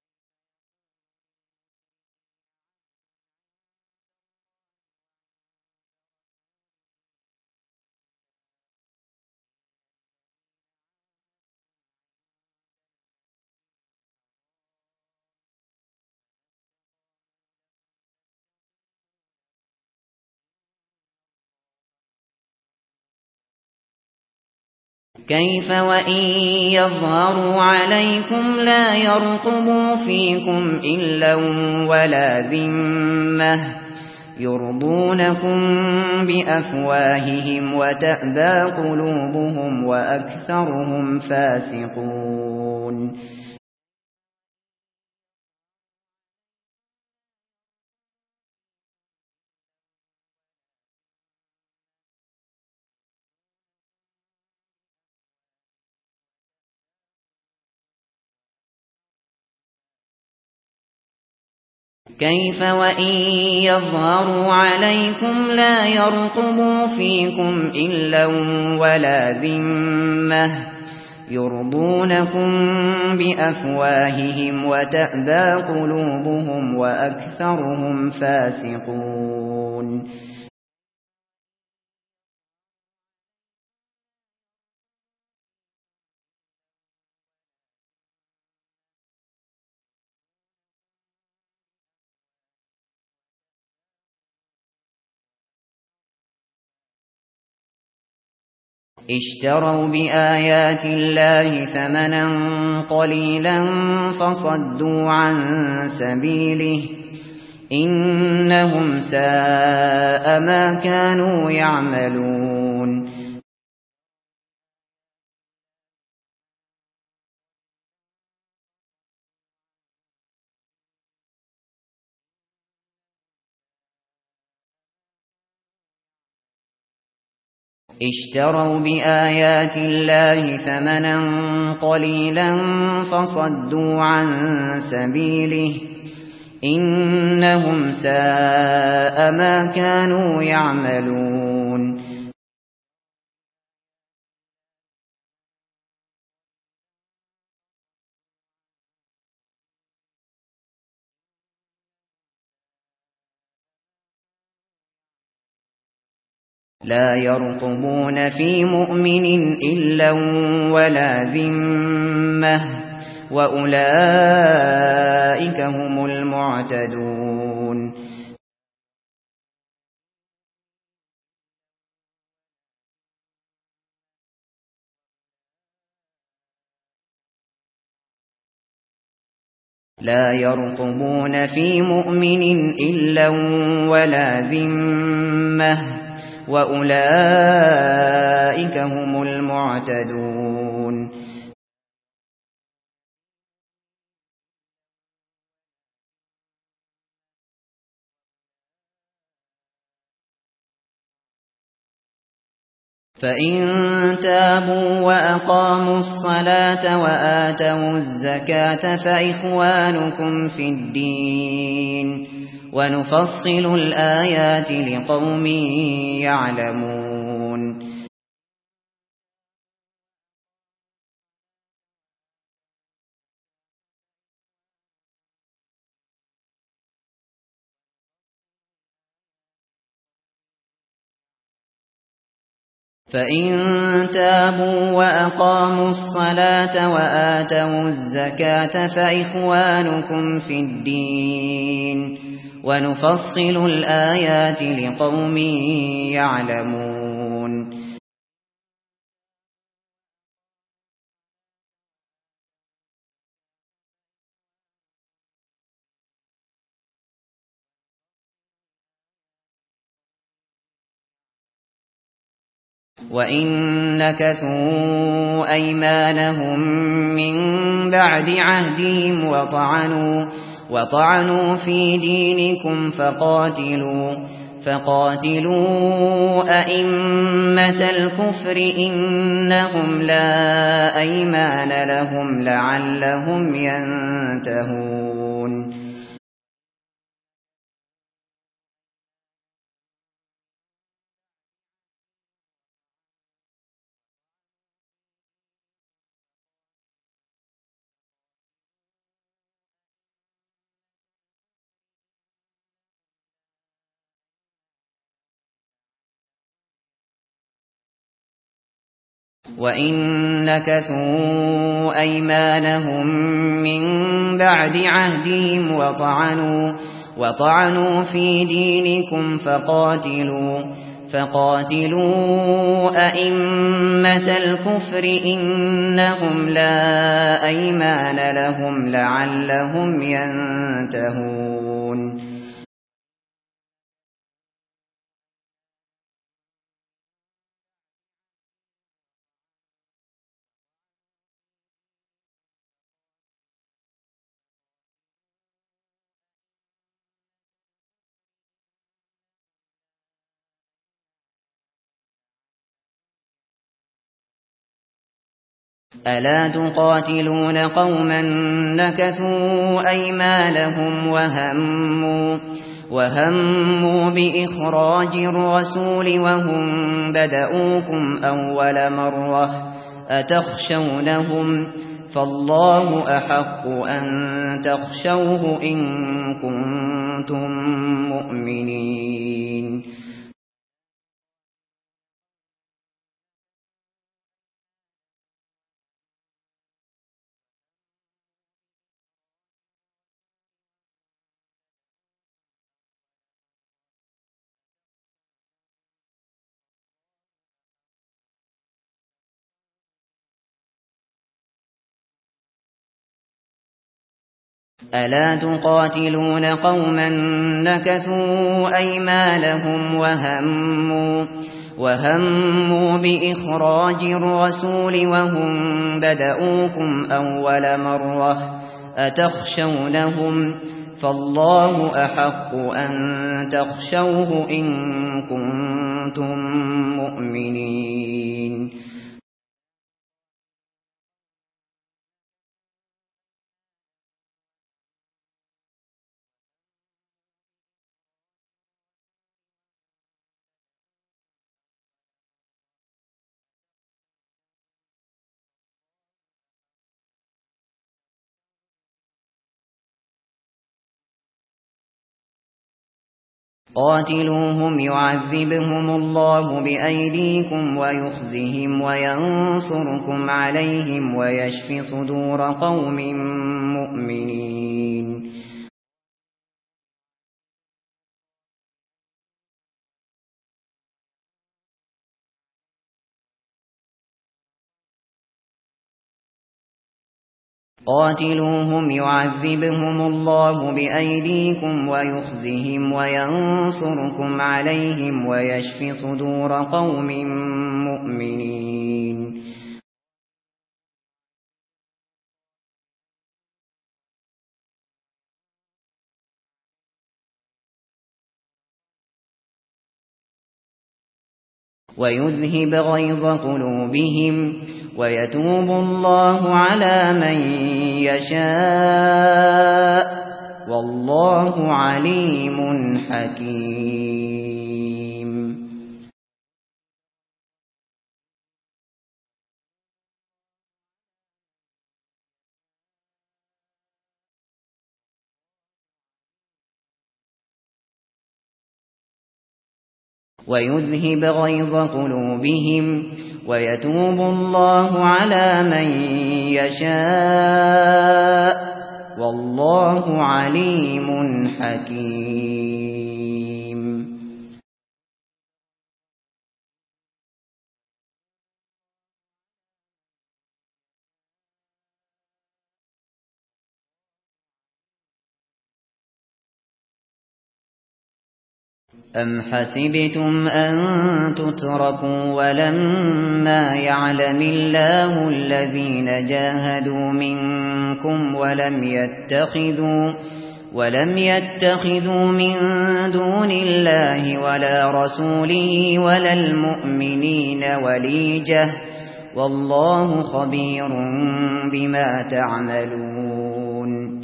Speaker 1: كيف وإن يظهروا عليكم لا يرقبوا فيكم إلا ولا ذمة يرضونكم بأفواههم وتأبى قلوبهم وأكثرهم فاسقون. كيف وإن يظهروا عليكم لا يرقبوا فيكم إلا ولا ذمة يرضونكم بأفواههم وتأبى قلوبهم وأكثرهم فاسقون. اشتروا بآيات الله ثمنا قليلا فصدوا عن سبيله إنهم ساء ما كانوا يعملون اشتروا بآيات الله ثمنا قليلا فصدوا عن سبيله إنهم ساء ما كانوا يعملون لا يرقبون في مؤمن إلا ولا ذمة وأولئك هم المعتدون لا يرقبون في مؤمن إلا ولا ذمة وأولئك هم المعتدون فإن تابوا وأقاموا الصلاة وآتوا الزكاة فإخوانكم في الدين ونفصل الآيات لقوم يعلمون فإن تابوا وأقاموا الصلاة وآتوا الزكاة فإخوانكم في الدين ونفصل الآيات لقوم يعلمون وَإِن نَّكَثُوا أَيْمَانَهُم مِّن بَعْدِ عَهْدِهِمْ وَطَعَنُوا فِي دِينِكُمْ فَقَاتِلُوا أَئِمَّةَ الْكُفْرِ إِنَّهُمْ لَا أَيْمَانَ لَهُمْ لَعَلَّهُمْ يَنتَهُونَ وَإِن نَّكَثُوا أَيْمَانَهُم مِّن بَعْدِ عَهْدِهِمْ وَطَعَنُوا فِي دِينِكُمْ فَقَاتِلُوا أَئِمَّةَ الْكُفْرِ إِنَّهُمْ لَا أَيْمَانَ لَهُمْ لَعَلَّهُمْ يَنتَهُونَ أَلَا تُقَاتِلُونَ قَوْمًا نَّكَثُوا أَيْمَانَهُمْ وَهَمُّوا بِإِخْرَاجِ الرَّسُولِ وَهُم بَدَءُوكُمْ أَوَّلَ مَرَّةٍ أَتَخْشَوْنَهُمْ ۚ فَاللَّهُ أَحَقُّ أَن تَخْشَوْهُ إِن كُنتُم مُّؤْمِنِينَ ألا تقاتلون قوما نكثوا أيمانهم وهموا بإخراج الرسول وهم بدؤوكم أول مرة أتخشونهم فالله أحق أن تخشوه إن كنتم مؤمنين. قاتلوهم يعذبهم الله بأيديكم ويخزهم وينصركم عليهم ويشف صدور قوم مؤمنين. قاتلوهم يعذبهم الله بأيديكم ويخزهم وينصركم عليهم ويشف صدور قوم مؤمنين. ويذهب غيظ قلوبهم ويتوب الله على من يشاء والله عليم حكيم. ويذهب غيظ قلوبهم ويتوب الله على من يشاء والله عليم حكيم. أم حسبتم أن تتركوا ولما يعلم الله الذين جاهدوا منكم ولم يتخذوا من دون الله ولا رسوله ولا المؤمنين وليجة والله خبير بما تعملون.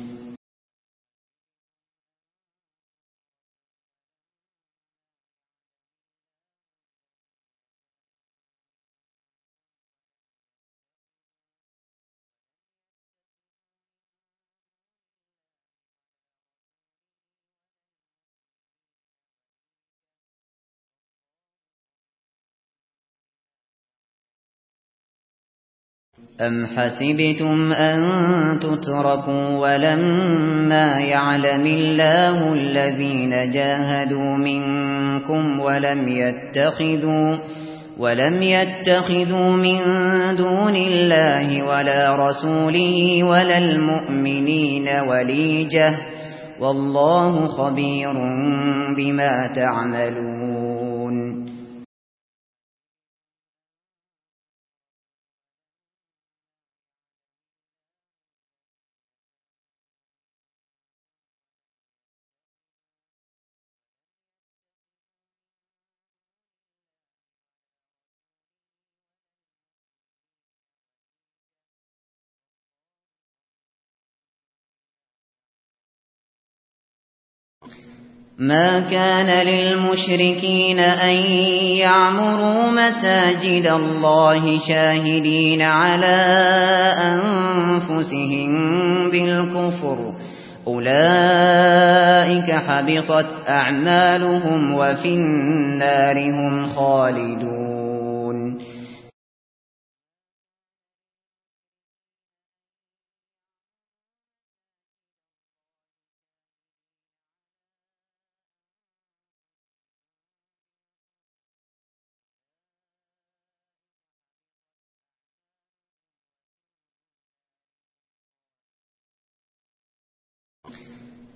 Speaker 1: أم حسبتم أن تتركوا ولما يعلم الله الذين جاهدوا منكم ولم يتخذوا من دون الله ولا رسوله ولا المؤمنين وليجة والله خبير بما تعملون. ما كان للمشركين أن يعمروا مساجد الله شاهدين على أنفسهم بالكفر أولئك حبطت أعمالهم وفي النار هم خالدون.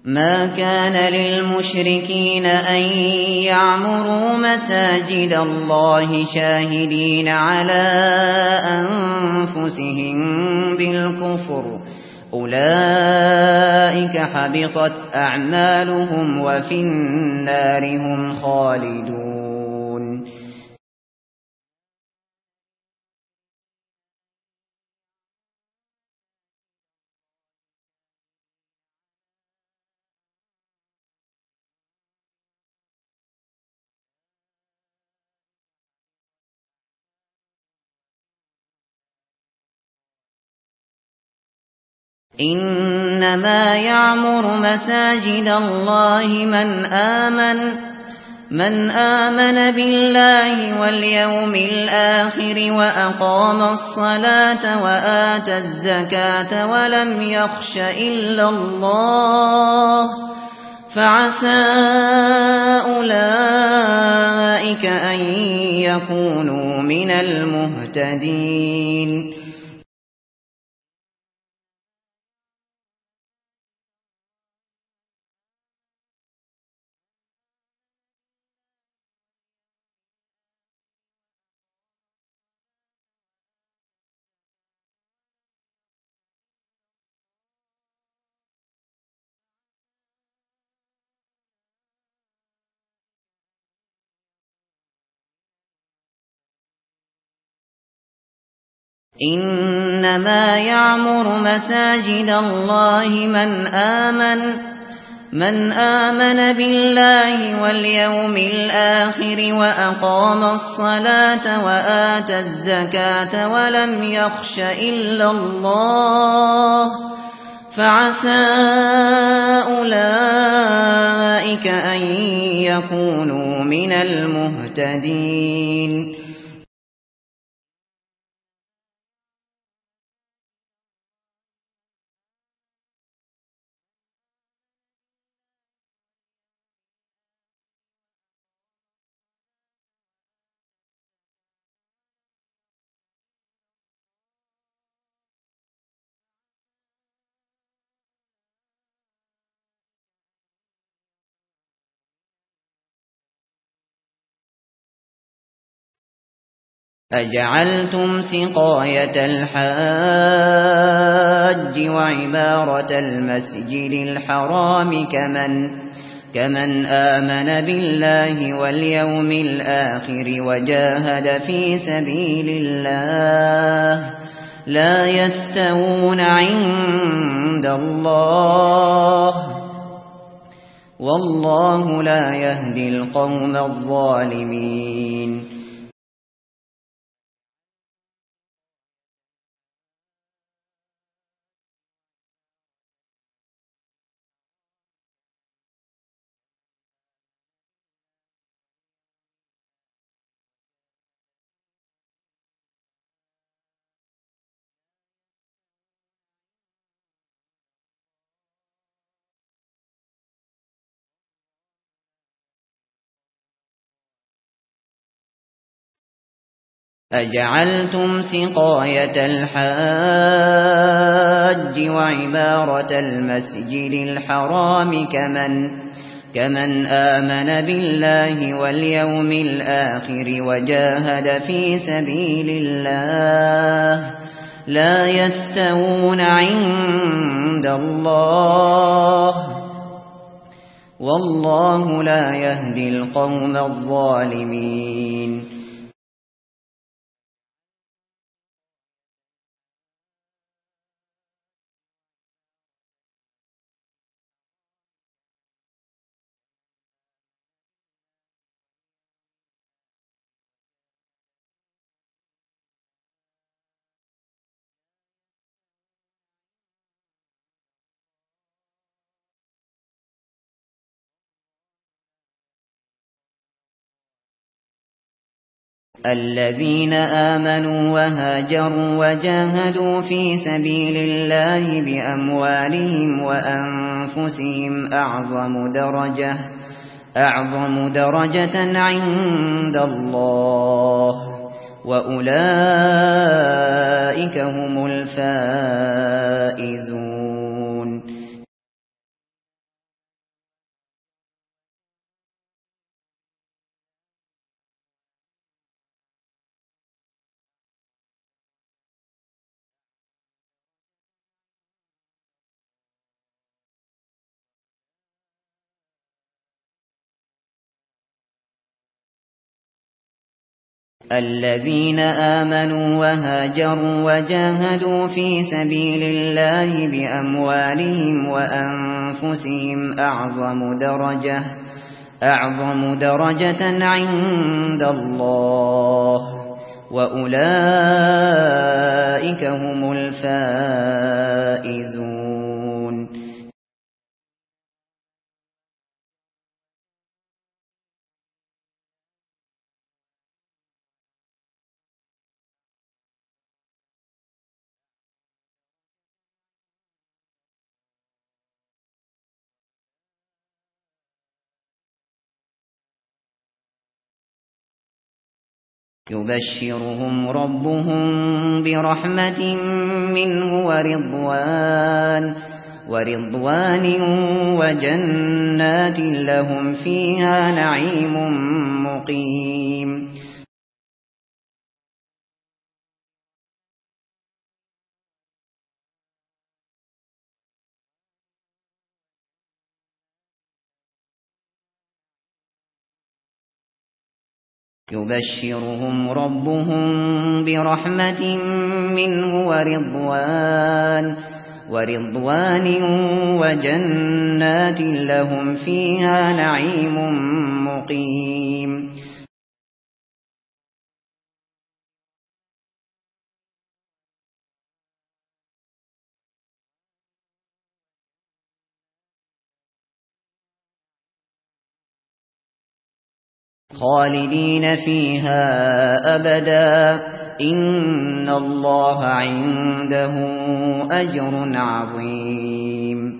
Speaker 1: ما كان للمشركين أن يعمروا مساجد الله شاهدين على أنفسهم بالكفر، أولئك حبطت أعمالهم وفي النار هم خالدون. إنما يعمر مساجد الله من آمن بالله واليوم الآخر وأقام الصلاة وآتى الزكاة ولم يخش إلا الله، فعسى أولئك أن يكونوا من المهتدين. إنما يعمر مساجد الله من آمن بالله واليوم الآخر وأقام الصلاة وآتى الزكاة ولم يخش إلا الله، فعسى أولئك أن يكونوا من المهتدين. أجعلتم سقاية الحاج وعمارة المسجد الحرام كمن آمن بالله واليوم الآخر وجاهد في سبيل الله لا يستوون عند الله، والله لا يهدي القوم الظالمين. أجعلتم سقاية الحاج وعمارة المسجد الحرام كمن آمن بالله واليوم الآخر وجاهد في سبيل الله لا يستوون عند الله، والله لا يهدي القوم الظالمين. الذين آمنوا وهاجروا وجاهدوا في سبيل الله بأموالهم وأنفسهم أعظم درجة عند الله، وأولئك هم الفائزون. الذين آمنوا وهاجروا وجاهدوا في سبيل الله بأموالهم وأنفسهم أعظم درجة عند الله، وأولئك هم الفائزون. يبشرهم ربهم برحمة منه ورضوان وجنات لهم فيها نعيم مقيم. يبشرهم ربهم برحمة منه ورضوان وجنات لهم فيها نعيم مقيم. خالدين فيها أبدا، إن الله عنده أجر عظيم.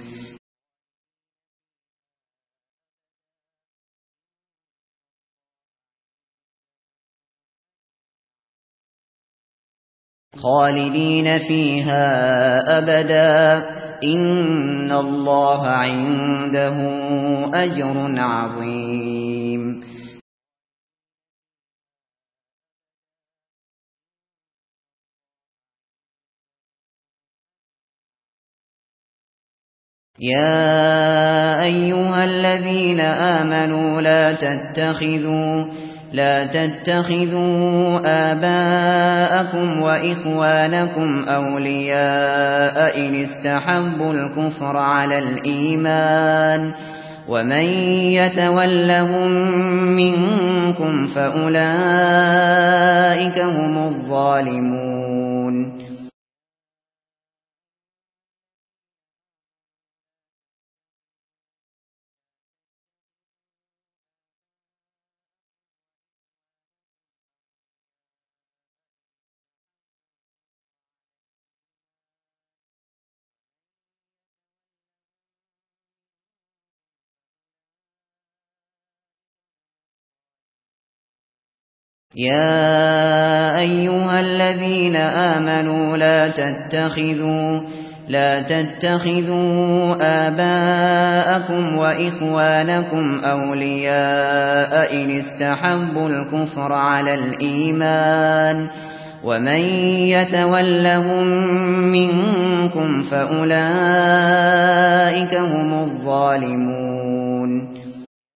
Speaker 1: خالدين فيها أبدا، إن الله عنده أجر عظيم. يا أيها الذين آمنوا لا تتخذوا آباءكم وإخوانكم أولياء إن استحبوا الكفر على الإيمان، ومن يتولهم منكم فأولئك هم الظالمون. يا أيها الذين آمنوا لا تتخذوا آباءكم وإخوانكم أولياء إن استحبوا الكفر على الإيمان، ومن يتولهم منكم فأولئك هم الظالمون.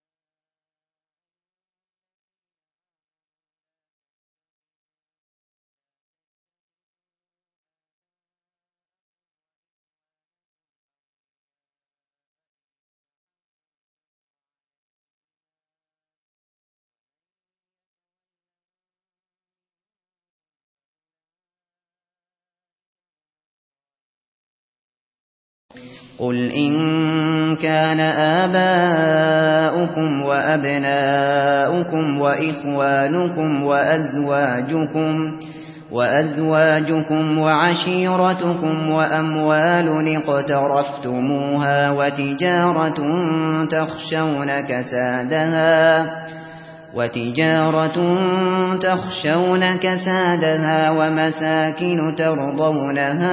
Speaker 1: قل إن كان آباؤكم وأبناؤكم وإخوانكم وأزواجكم وعشيرتكم وأموال اقترفتموها وتجارة تخشون كسادها ومساكن ترضونها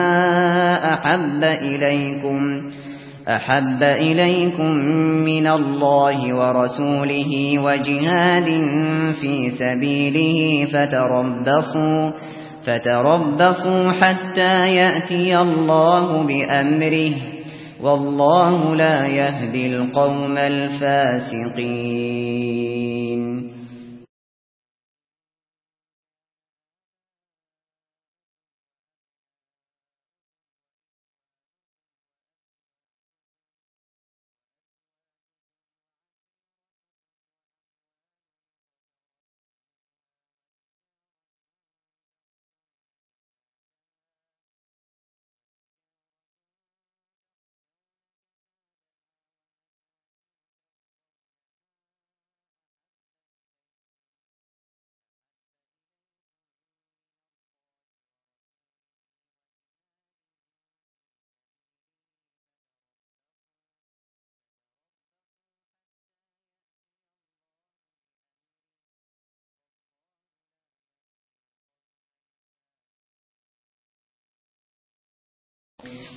Speaker 1: أحب إليكم من الله ورسوله وجهاد في سبيله فتربصوا حتى يأتي الله بأمره، والله لا يهدي القوم الفاسقين.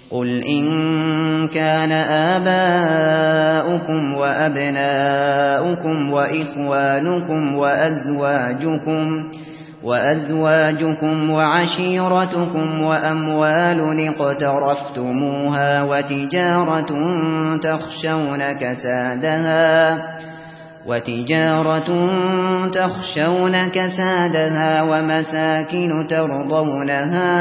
Speaker 1: قل إن كان آباؤكم وأبناؤكم وإخوانكم وأزواجكم وعشيرتكم وأموال اقترفتموها وتجارة تخشون كسادها ومساكن ترضونها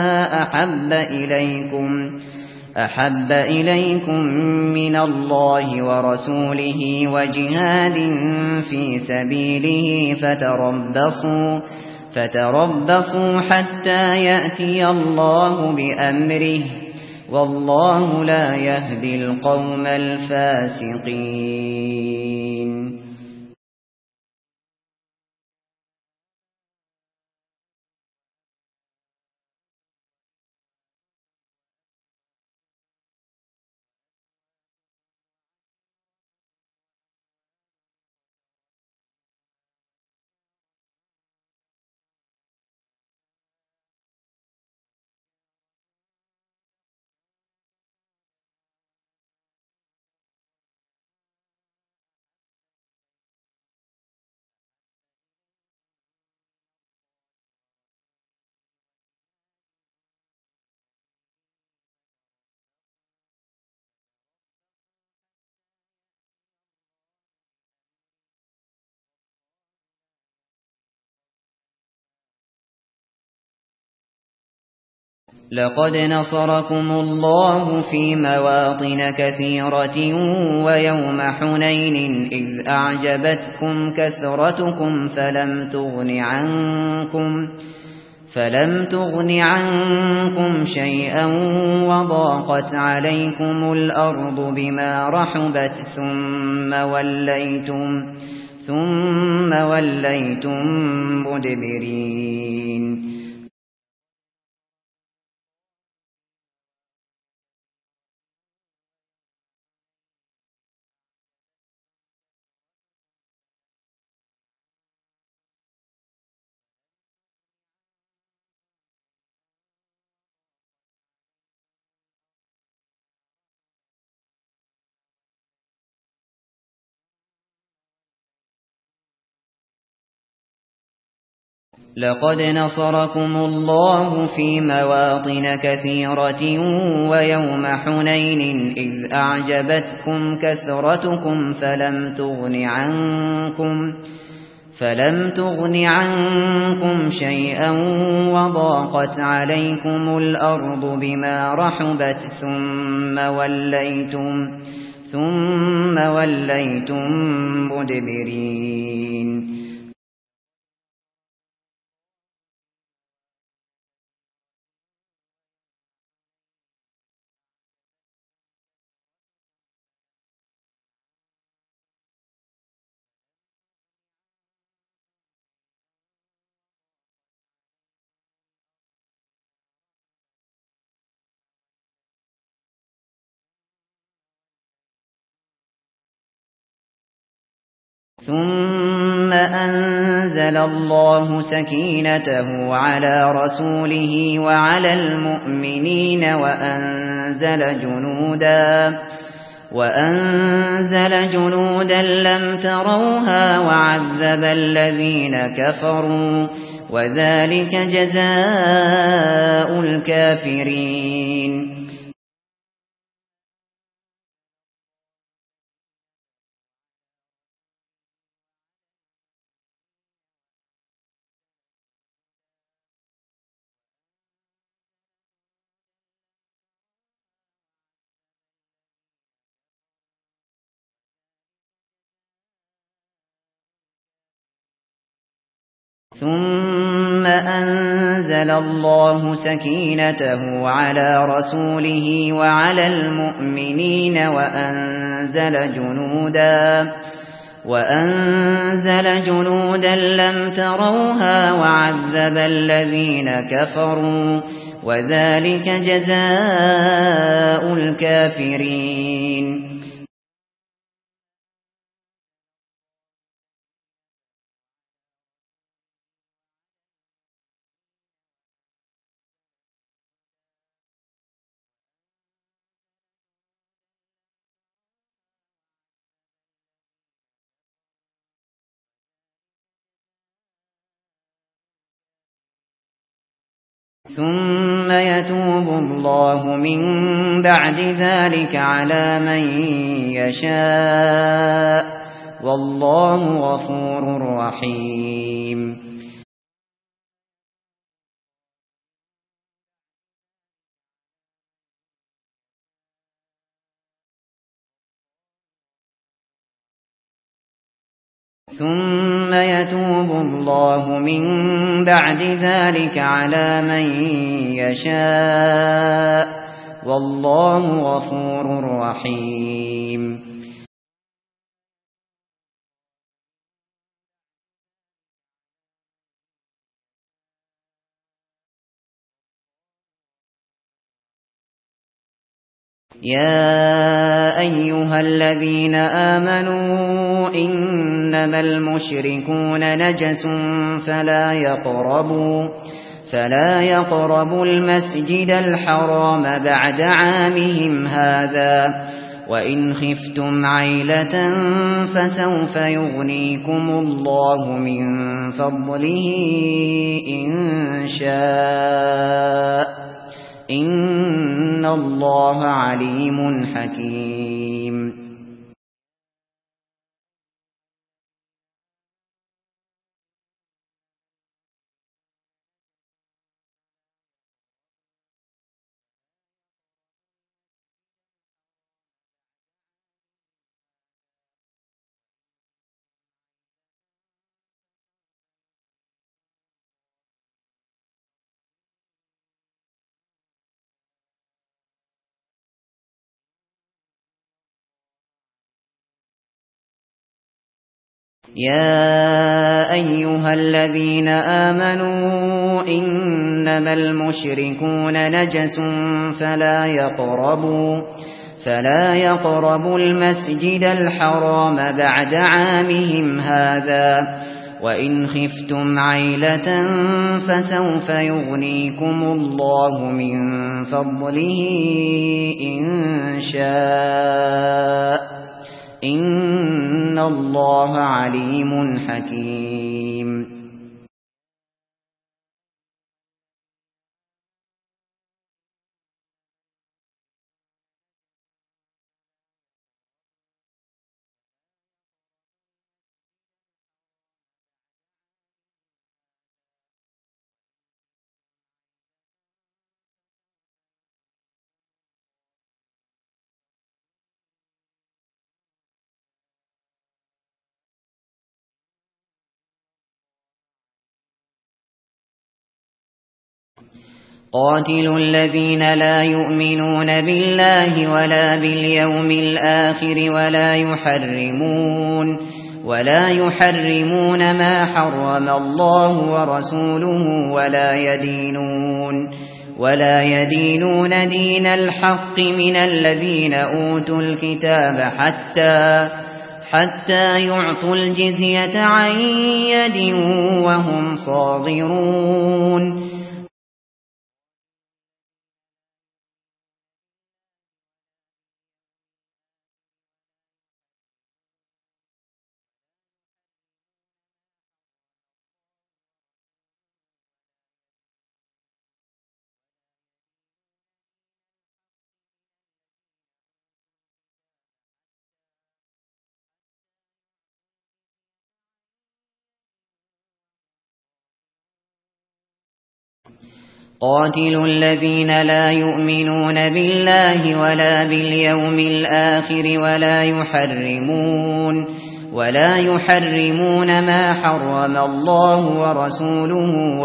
Speaker 1: أحب إليكم من الله ورسوله وجهاد في سبيله فتربصوا حتى يأتي الله بأمره والله لا يهدي القوم الفاسقين. لقد نصركم الله في مواطن كثيرة ويوم حنين إذ أعجبتكم كثرتكم فلم تغن عنكم شيئا وضاقت عليكم الأرض بما رحبت ثم وليتم مدبرين. لقد نصركم الله في مواطن كثيرة ويوم حنين إذ أعجبتكم كثرتكم فلم تغن عنكم شيئا وضاقت عليكم الأرض بما رحبت ثم وليتم مدبرين. ثم أنزل الله سكينته على رسوله وعلى المؤمنين وأنزل جنودا لم تروها وعذب الذين كفروا وذلك جزاء الكافرين. ثم أنزل الله سكينته على رسوله وعلى المؤمنين وأنزل جنودا لم تروها وعذب الذين كفروا وذلك جزاء الكافرين. ثم يتوب الله من بعد ذلك على من يشاء والله غفور رحيم. ثم يتوب الله من بعد ذلك على من يشاء والله غفور رحيم. يا أيها الذين آمنوا إنما المشركون نجس فلا يقربوا المسجد الحرام بعد عامهم هذا وإن خفتم عيلة فسوف يغنيكم الله من فضله إن شاء إن الله عليم حكيم. يا أيها الذين آمنوا إنما المشركون نجس فلا يقربوا المسجد الحرام بعد عامهم هذا وإن خفتم عيلة فسوف يغنيكم الله من فضله إن شاء إن الله عليم حكيم. قاتلوا الذين لا يؤمنون بالله ولا باليوم الآخر ولا يحرمون ما حرم الله ورسوله ولا يدينون دين الحق من الذين أوتوا الكتاب حتى يعطوا الجزية عن يد وهم صاغرون. قاتلوا الذين لا يؤمنون بالله ولا باليوم الآخر ولا يحرمون ما حرم الله ورسوله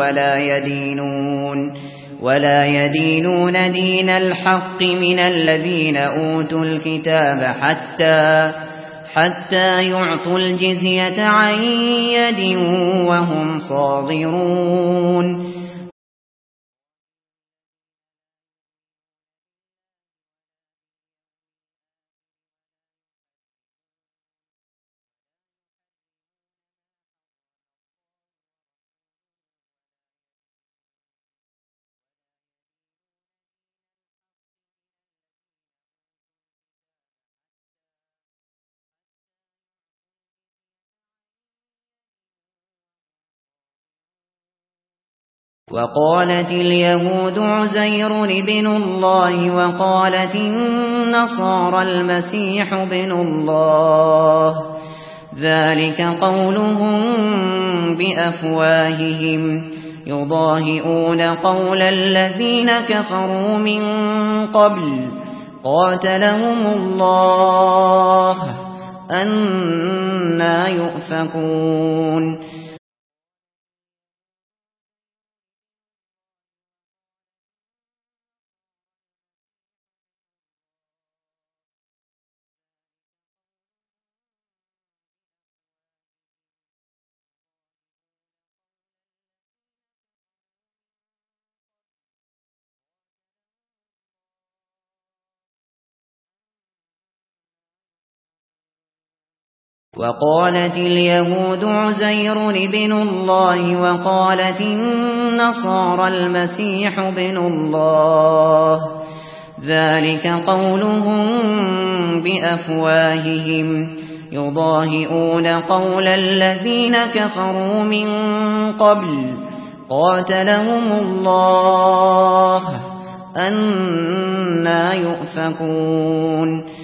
Speaker 1: ولا يدينون دين الحق من الذين أوتوا الكتاب حتى يعطوا الجزية عن يد وهم صاغرون. وقالت اليهود عزير ابن الله وقالت النصارى المسيح ابن الله ذلك قولهم بأفواههم يضاهئون قول الذين كفروا من قبل قاتلهم الله أنى يؤفكون وقالت اليهود عزير ابن الله وقالت النصارى المسيح ابن الله ذلك قولهم بأفواههم يضاهئون قول الذين كفروا من قبل قاتلهم الله أنى يؤفكون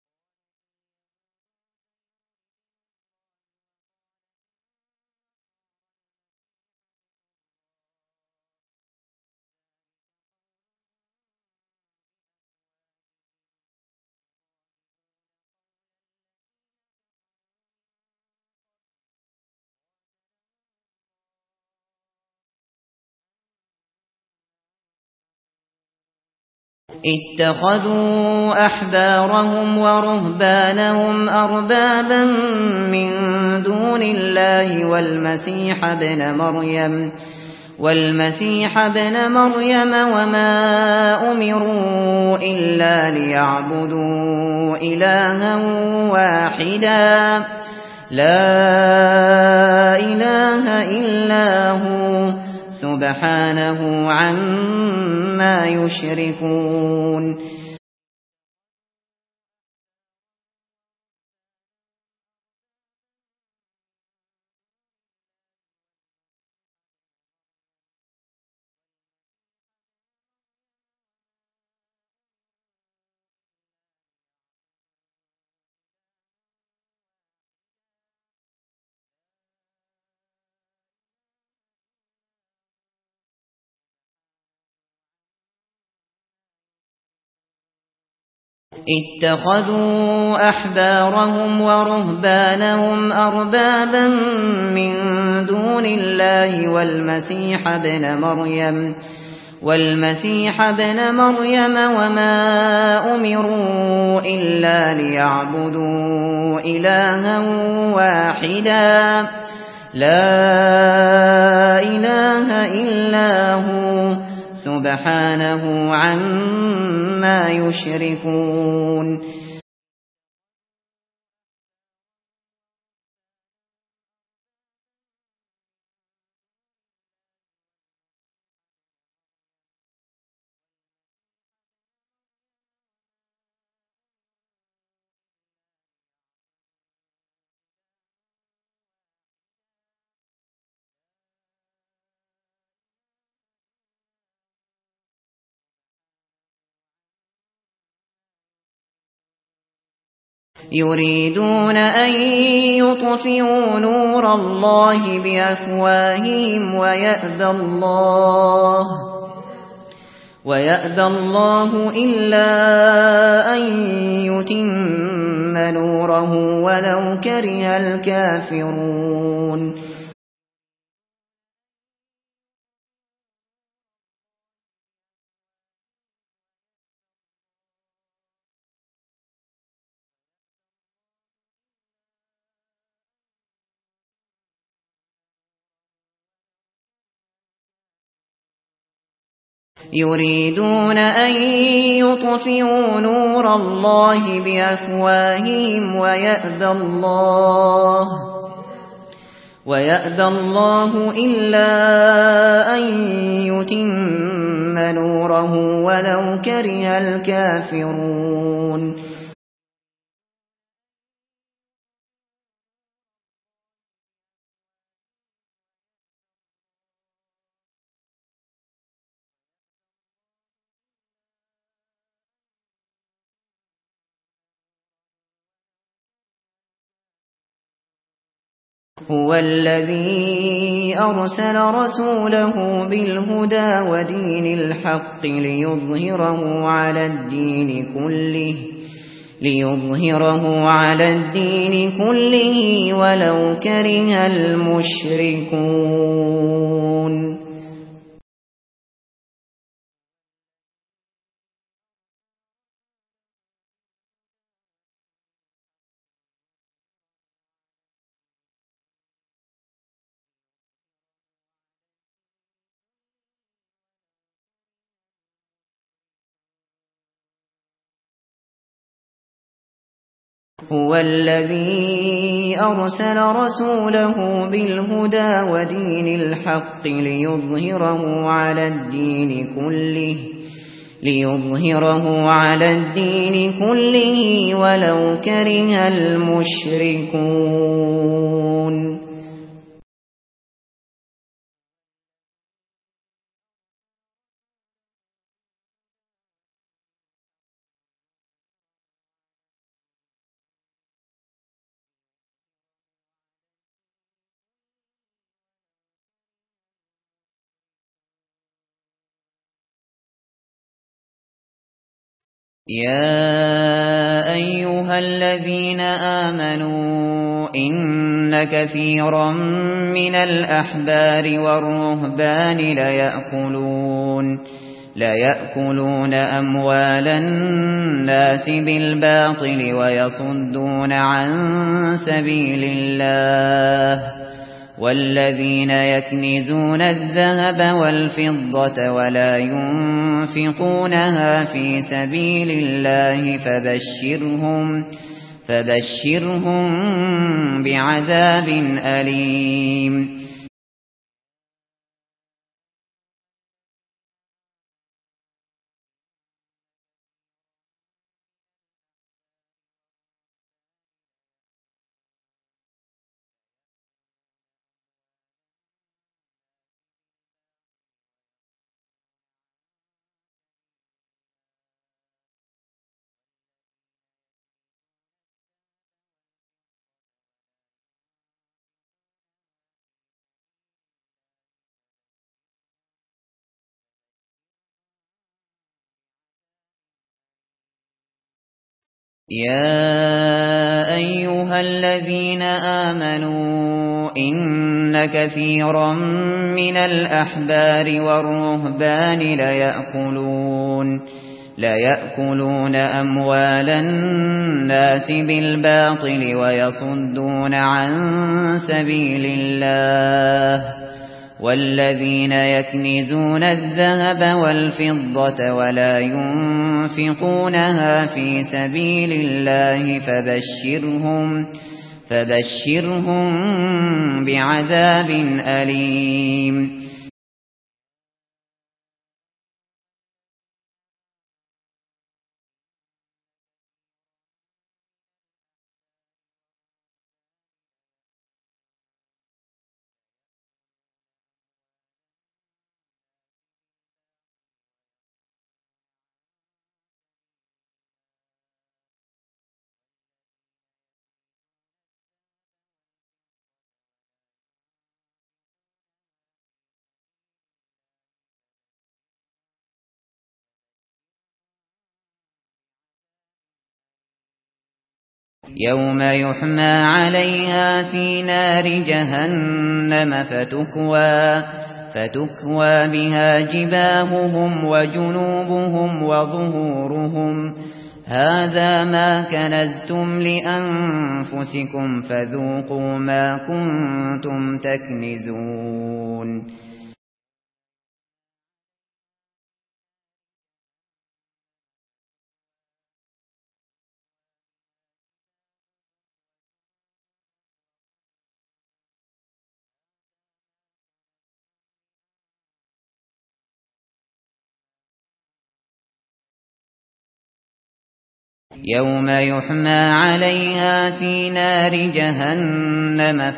Speaker 1: اتخذوا أحبارهم ورهبانهم أربابا من دون الله والمسيح ابن مريم وما أمروا إلا ليعبدوا إلها واحدا لا إله إلا هو سبحانه عما يشركون اتخذوا أحبارهم ورهبانهم أربابا من دون الله والمسيح ابن مريم وما أمروا إلا ليعبدوا إلها واحدا لا إله إلا هو سبحانه عما يشركون يريدون أن يطفئوا نور الله بأفواههم ويأبى الله إلا أن يتم نوره ولو كره الكافرون يريدون أن يطفئوا نور الله بأفواههم ويأبى الله إلا أن يتم نوره ولو كره الكافرون هو الذي أرسل رسوله بالهدى ودين الحق ليظهره على الدين كله ولو كره المشركون. هو الذي أرسل رسوله بالهدى ودين الحق ليظهره على الدين كله ولو كره المشركون. يا أيها الذين آمنوا إن كثيرا من الأحبار والرهبان ليأكلون أموال الناس بالباطل ويصدون عن سبيل الله والذين يكنزون الذهب والفضة ولا ينفقونها في سبيل الله فبشرهم بعذاب أليم. يا أيها الذين آمنوا إن كثيرا من الأحبار والرهبان ليأكلون أموال الناس بالباطل ويصدون عن سبيل الله والذين يكنزون الذهب والفضة ولا ينفقونها في سبيل الله فبشرهم بعذاب أليم. يوم يحمى عليها في نار جهنم فتكوى بها جباههم وجنوبهم وظهورهم هذا ما كنزتم لأنفسكم فذوقوا ما كنتم تكنزون. يوم يحمى عليها في نار جهنم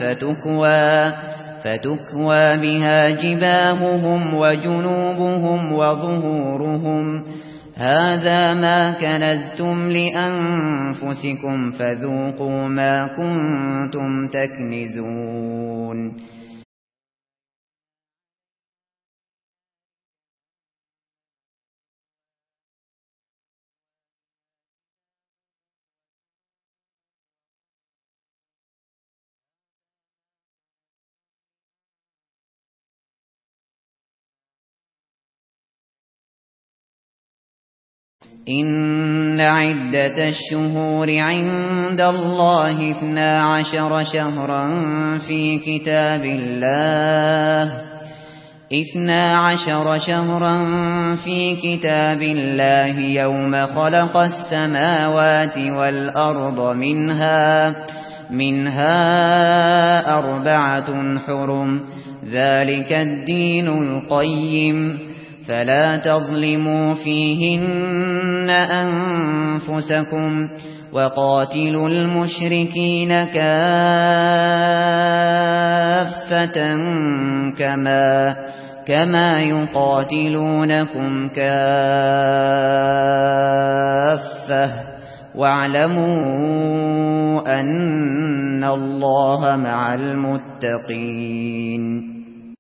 Speaker 1: فتكوى بها جباههم وجنوبهم وظهورهم هذا ما كنزتم لأنفسكم فذوقوا ما كنتم تكنزون إن عدة الشهور عند الله 12 شهرا في كتاب الله 12 شهرا في كتاب الله يوم خلق السماوات والأرض منها 4 حرم ذلك الدين القيم فلا تظلموا فيهن أنفسكم وقاتلوا المشركين كافة كما يقاتلونكم كافة واعلموا أن الله مع المتقين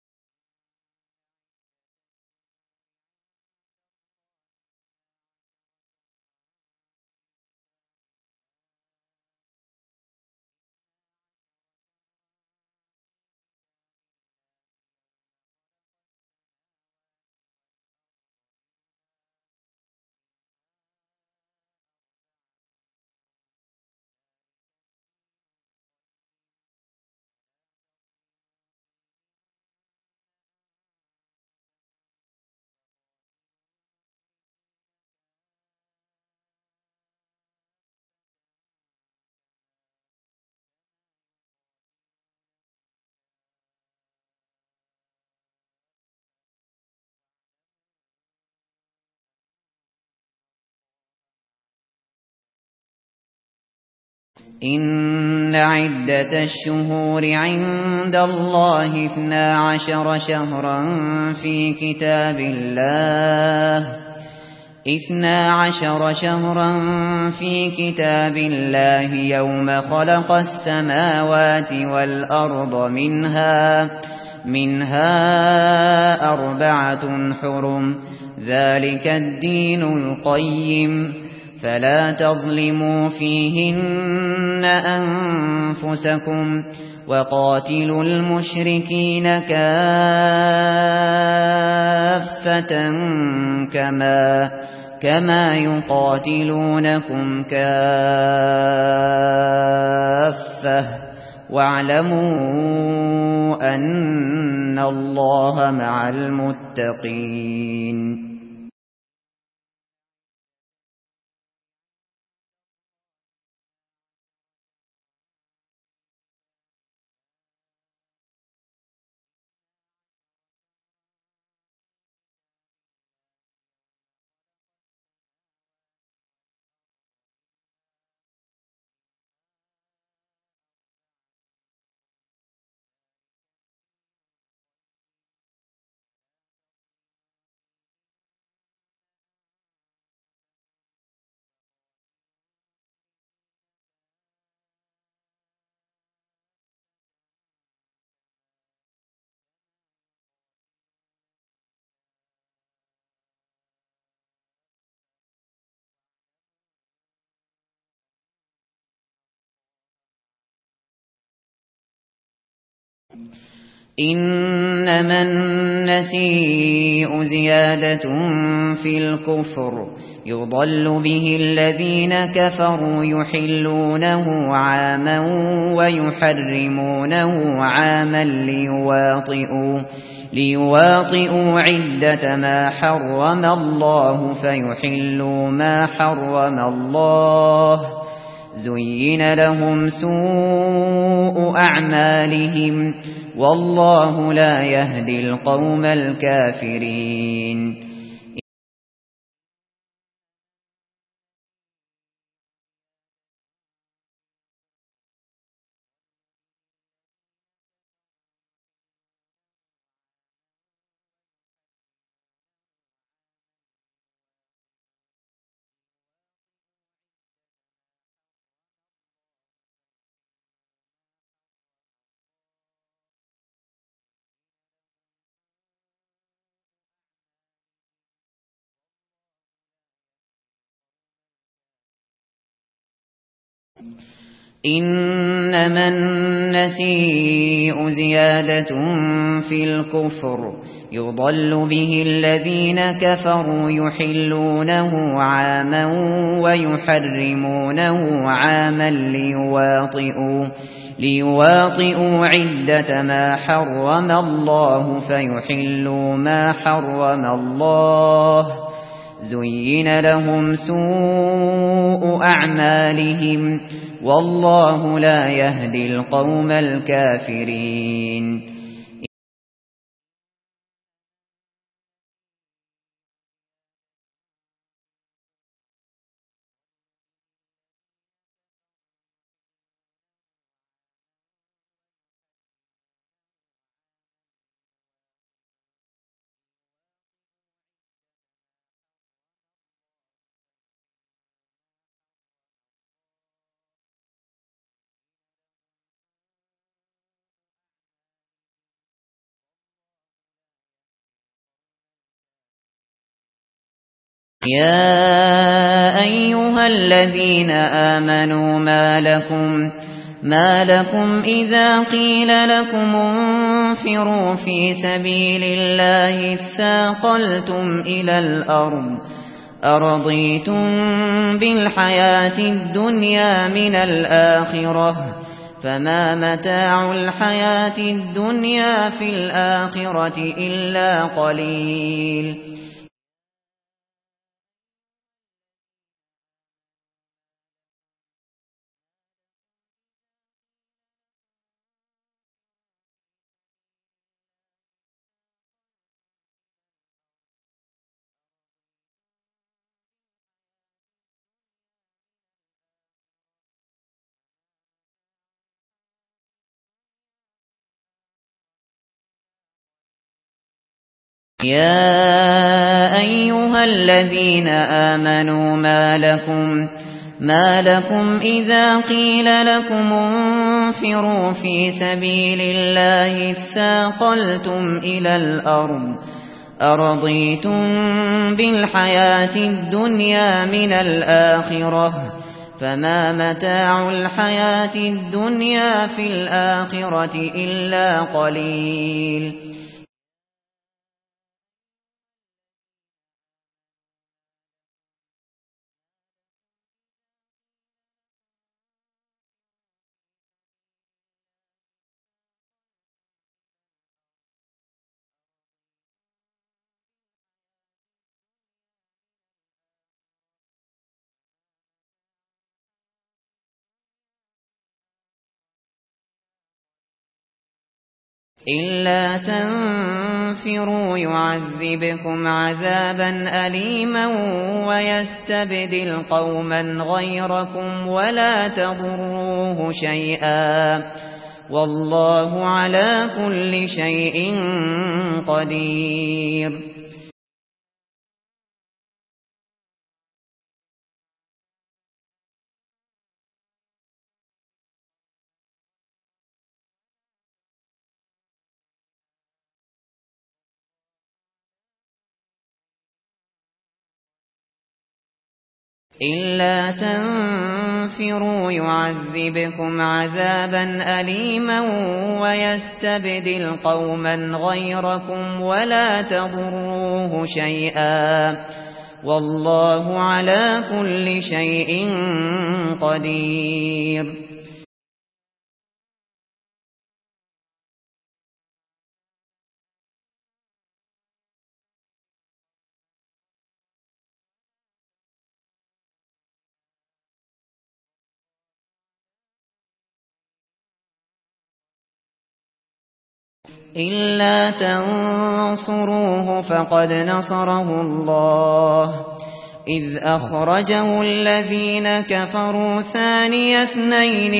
Speaker 1: إن عدة الشهور عند الله 12 شهرا في كتاب الله 12 شهرا في كتاب الله يوم خلق السماوات والأرض منها 4 حرم ذلك الدين القيم فلا تظلموا فيهن أنفسكم وقاتلوا المشركين كافة كما يقاتلونكم كافة واعلموا أن الله مع المتقين إنما النسيء زيادة في الكفر يضل به الذين كفروا يحلونه عاما ويحرمونه عاما ليواطئوا عدة ما حرم الله فيحلوا ما حرم الله زين لهم سوء أعمالهم والله لا يهدي القوم الكافرين إنما النسيء زيادة في الكفر يضل به الذين كفروا يحلونه عاما ويحرمونه عاما ليواطئوا عدة ما حرم الله فيحلوا ما حرم الله. زين لهم سوء أعمالهم والله لا يهدي القوم الكافرين. يا أيها الذين آمنوا ما لكم إذا قيل لكم انفروا في سبيل الله اثاقلتم إلى الأرض أرضيتم بالحياة الدنيا من الآخرة فما متاع الحياة الدنيا في الآخرة إلا قليل. يا أيها الذين آمنوا ما لكم إذا قيل لكم انفروا في سبيل الله اثاقلتم إلى الأرض أرضيتم بالحياة الدنيا من الآخرة فما متاع الحياة الدنيا في الآخرة إلا قليل. إلا تنفروا يعذبكم عذابا أليما ويستبدل قوما غيركم ولا تضروه شيئا والله على كل شيء قدير. إلا تنفروا يعذبكم عذابا أليما ويستبدل قوما غيركم ولا تضروه شيئا والله على كل شيء قدير. إلا تنصروه فقد نصره الله إذ أخرجه الذين كفروا ثاني اثنين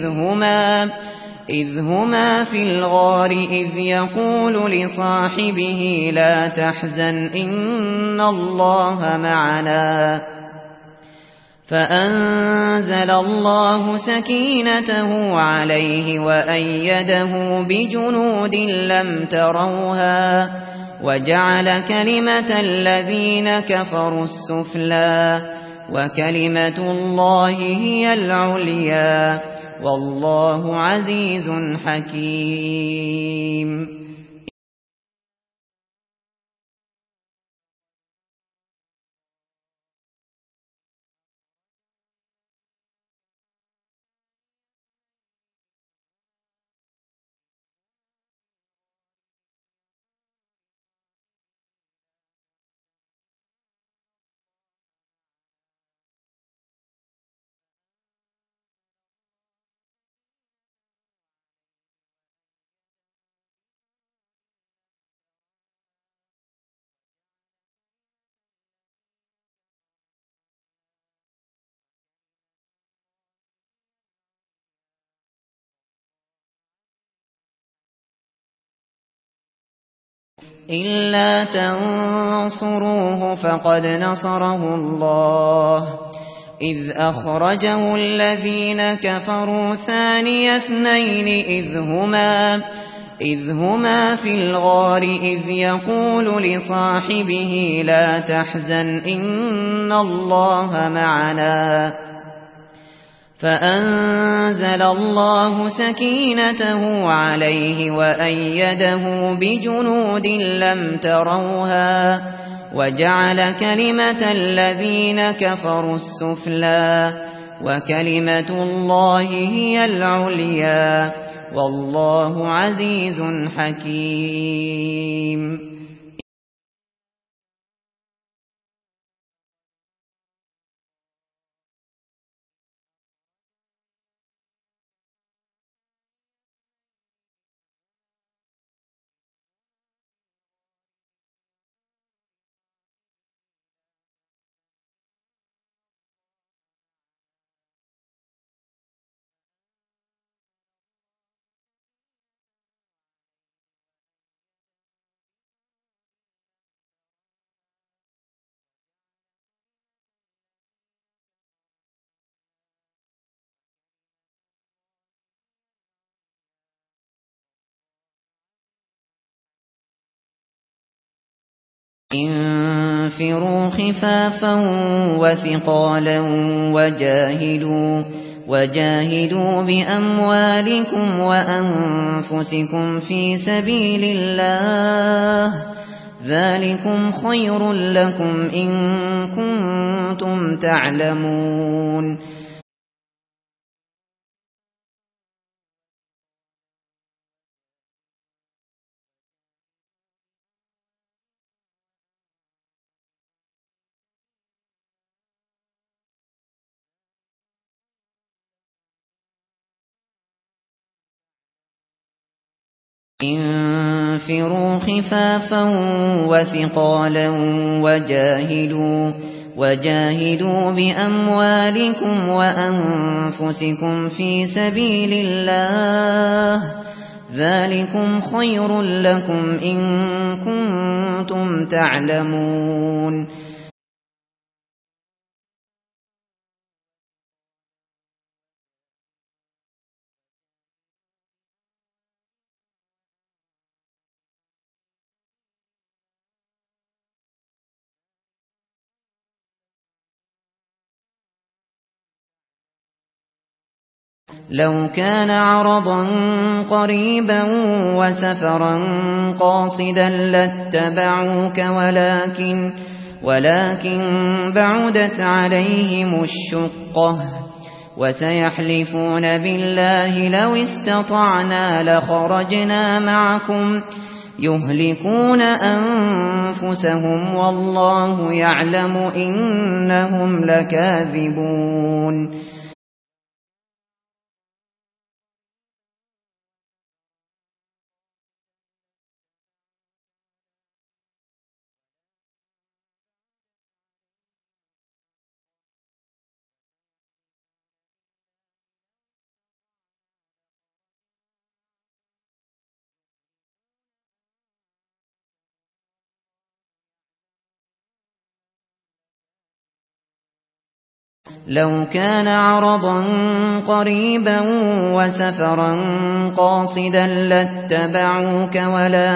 Speaker 1: إذ هما في الغار إذ يقول لصاحبه لا تحزن إن الله معنا فأنزل الله سكينته عليه وأيده بجنود لم تروها وجعل كلمة الذين كفروا السفلى وكلمة الله هي العليا والله عزيز حكيم. إلا تنصروه فقد نصره الله إذ أخرجه الذين كفروا ثاني اثنين إذ هما في الغار إذ يقول لصاحبه لا تحزن إن الله معنا فأنزل الله سكينته عليه وأيده بجنود لم تروها وجعل كلمة الذين كفروا السفلى وكلمة الله هي العليا والله عزيز حكيم. انفروا خفافا وثقالا وجاهدوا بأموالكم وأنفسكم في سبيل الله ذلكم خير لكم إن كنتم تعلمون. انفروا خفافا وثقالا وجاهدوا بأموالكم وأنفسكم في سبيل الله ذلكم خير لكم إن كنتم تعلمون. لو كان عرضا قريبا وسفرا قاصدا لاتبعوك ولكن بعدت عليهم الشقة وسيحلفون بالله لو استطعنا لخرجنا معكم يهلكون أنفسهم والله يعلم إنهم لكاذبون. لو كان عرضا قريبا وسفرا قاصدا لاتبعوك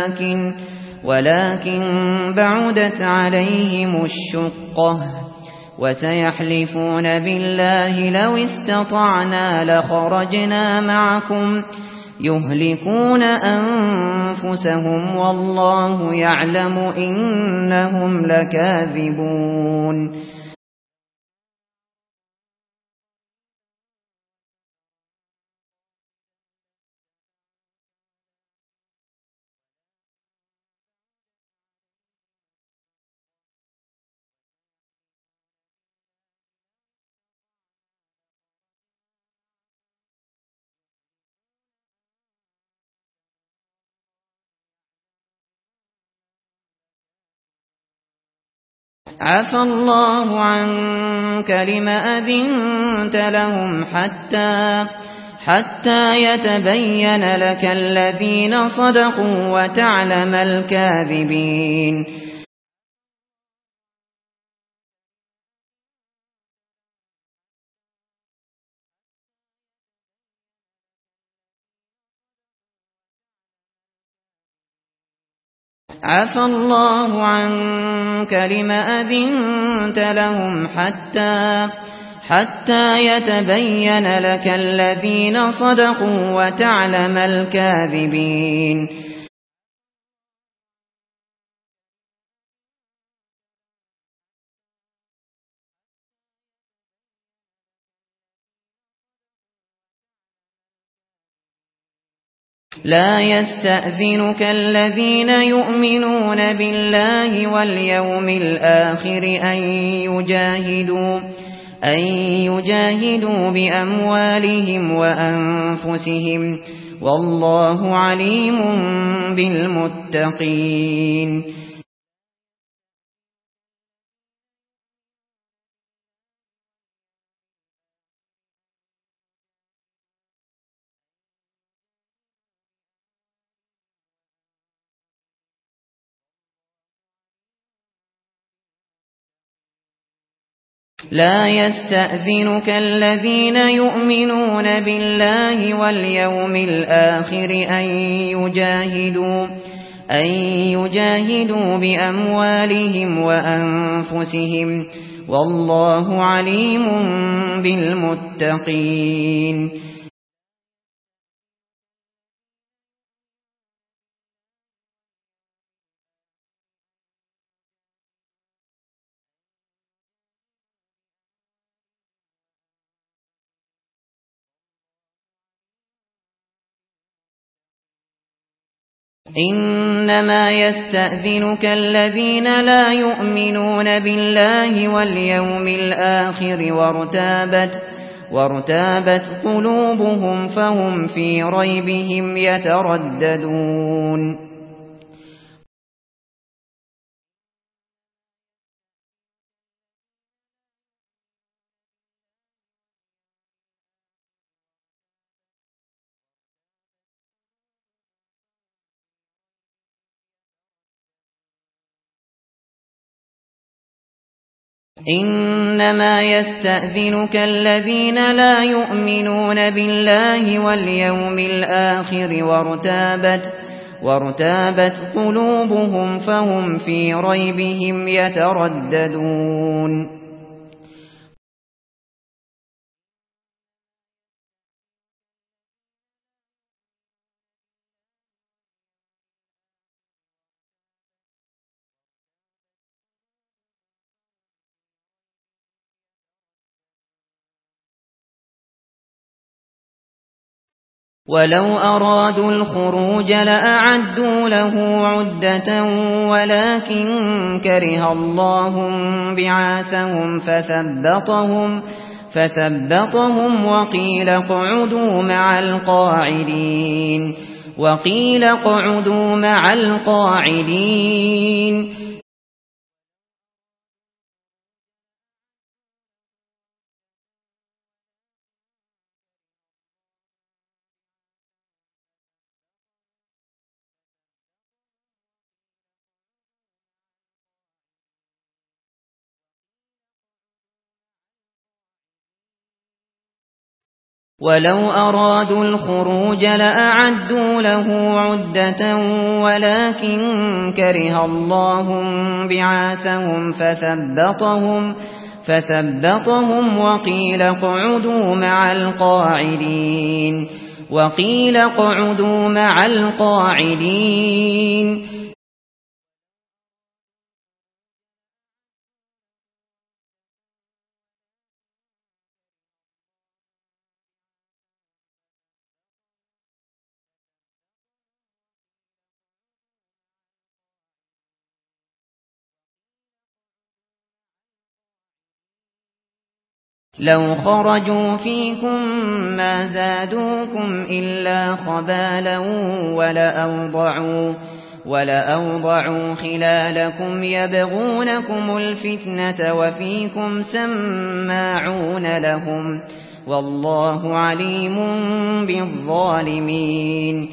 Speaker 1: ولكن بعدت عليهم الشقة وسيحلفون بالله لو استطعنا لخرجنا معكم يهلكون أنفسهم والله يعلم إنهم لكاذبون. عفى الله عنك لم أذنت لهم حتى يتبين لك الذين صدقوا وتعلم الكاذبين. عفى الله عنك لم أذنت لهم حتى يتبين لك الذين صدقوا وتعلم الكاذبين. لا يستأذنك الذين يؤمنون بالله واليوم الآخر أن يجاهدوا بأموالهم وأنفسهم والله عليم بالمتقين. لا يستأذنك الذين يؤمنون بالله واليوم الآخر أن يجاهدوا بأموالهم وأنفسهم والله عليم بالمتقين. إنما يستأذنك الذين لا يؤمنون بالله واليوم الآخر وارتابت قلوبهم فهم في ريبهم يترددون. إنما يستأذنك الذين لا يؤمنون بالله واليوم الآخر وارتابت قلوبهم فهم في ريبهم يترددون. ولو أرادوا الخروج لأعدوا له عدة ولكن كره الله بعاثهم فثبطهم وقيل اقعدوا مع القاعدين. ولو أرادوا الخروج لأعدوا له عدة ولكن كره الله بعاثهم فثبطهم وقيل اقعدوا مع القاعدين لو خرجوا فيكم ما زادوكم إلا خبالا ولأوضعوا خلالكم يبغونكم الفتنة وفيكم سماعون لهم والله عليم بالظالمين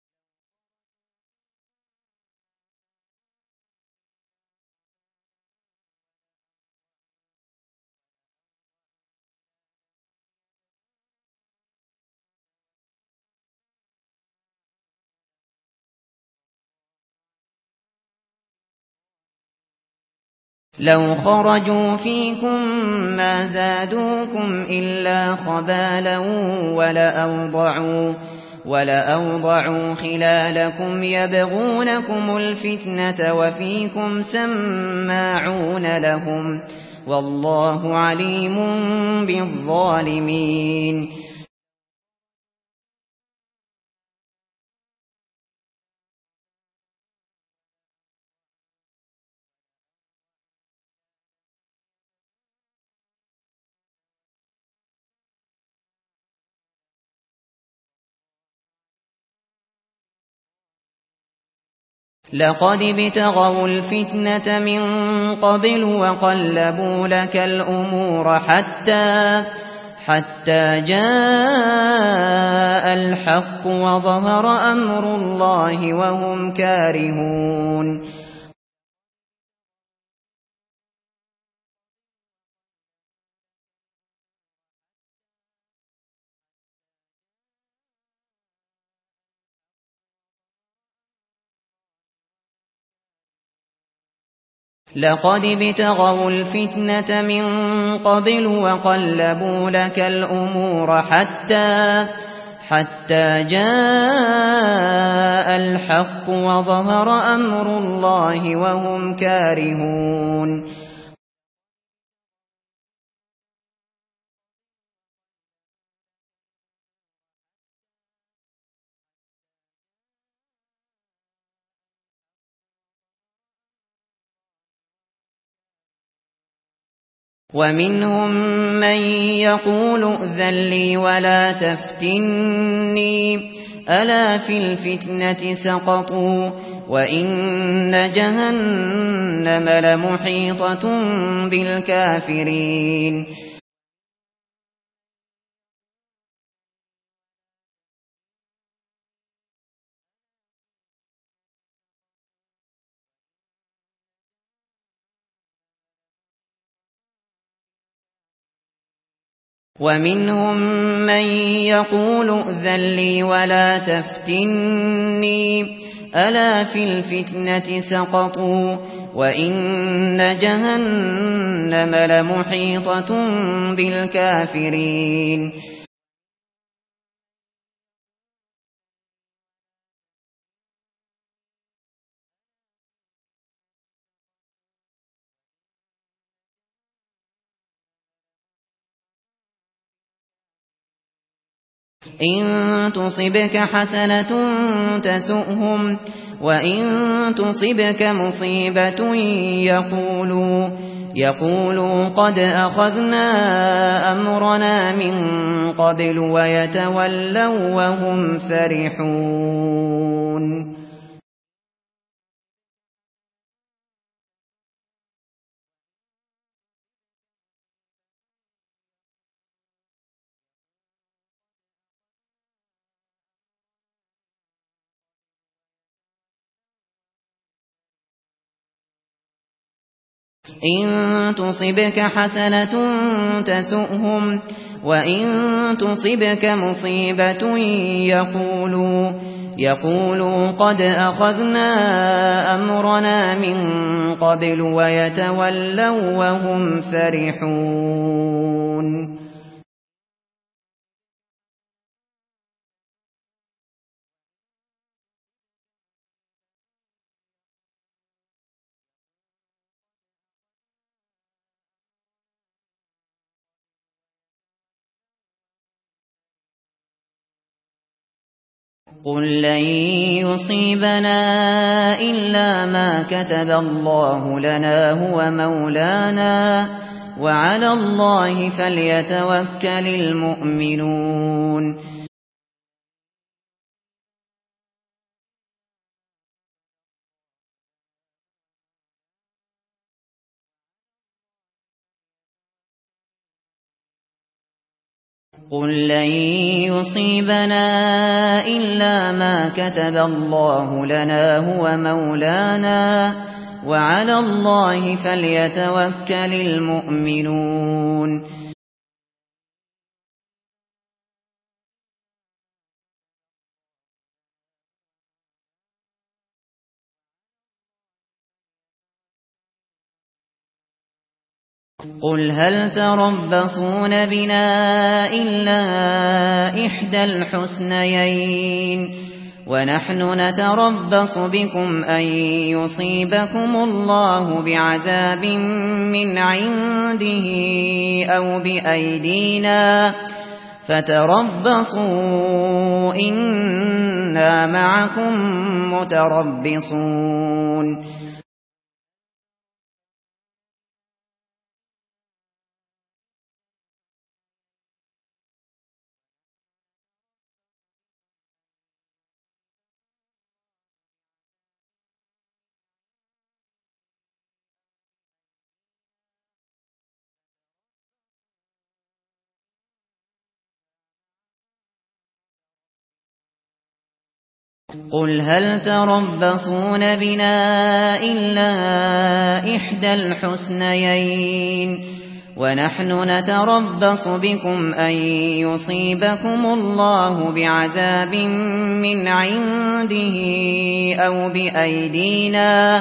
Speaker 1: لو خرجوا فيكم ما زادوكم إلا خبالا ولأوضعوا خلالكم يبغونكم الفتنة وفيكم سماعون لهم والله عليم بالظالمين لقد ابتغوا الفتنة من قبل وقلبوا لك الأمور حتى جاء الحق وظهر أمر الله وهم كارهون لقد ابتغوا الفتنة من قبل وقلبوا لك الأمور حتى جاء الحق وظهر أمر الله وهم كارهون ومنهم من يقول ائذن لي ولا تفتني ألا في الفتنة سقطوا وإن جهنم لمحيطة بالكافرين ومنهم من يقول ائذن لي ولا تفتني ألا في الفتنة سقطوا وإن جهنم لمحيطة بالكافرين إن تصبك حسنة تسؤهم وإن تصبك مصيبة يقولوا قد أخذنا أمرنا من قبل ويتولوا وهم فرحون إن تصبك حسنة تسؤهم وإن تصبك مصيبة يقولوا قد أخذنا أمرنا من قبل ويتولوا وهم فرحون قل لن يصيبنا إلا ما كتب الله لنا هو مولانا وعلى الله فليتوكل المؤمنون قل لن يصيبنا إلا ما كتب الله لنا هو مولانا وعلى الله فليتوكل المؤمنون قل هل تربصون بنا إلا إحدى الحسنيين ونحن نتربص بكم أن يصيبكم الله بعذاب من عنده أو بأيدينا فتربصوا إنا معكم متربصون قل هل تربصون بنا إلا إحدى الحسنيين ونحن نتربص بكم أن يصيبكم الله بعذاب من عنده أو بأيدينا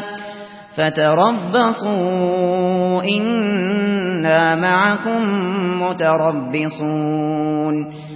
Speaker 1: فتربصوا إنا معكم متربصون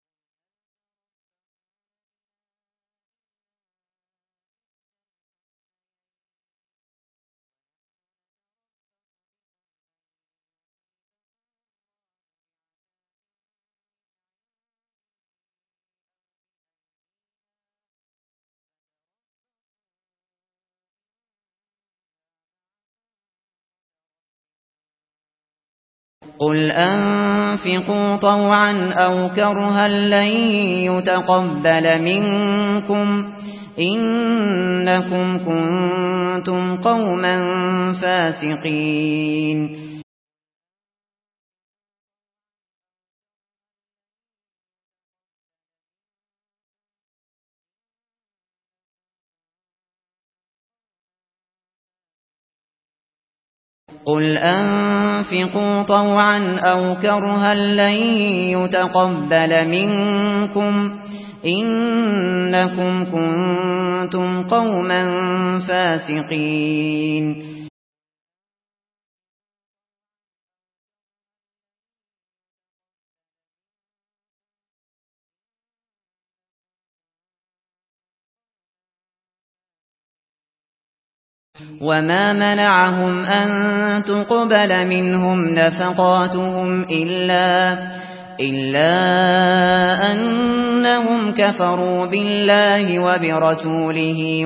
Speaker 1: قل أنفقوا طوعا أو كرها لن يتقبل منكم إنكم كنتم قوما فاسقين قل أنفقوا طوعا أو كرها لن يتقبل منكم إنكم كنتم قوما فاسقين وما منعهم أن تقبل منهم نفقاتهم إلا أنهم كفروا بالله وبرسوله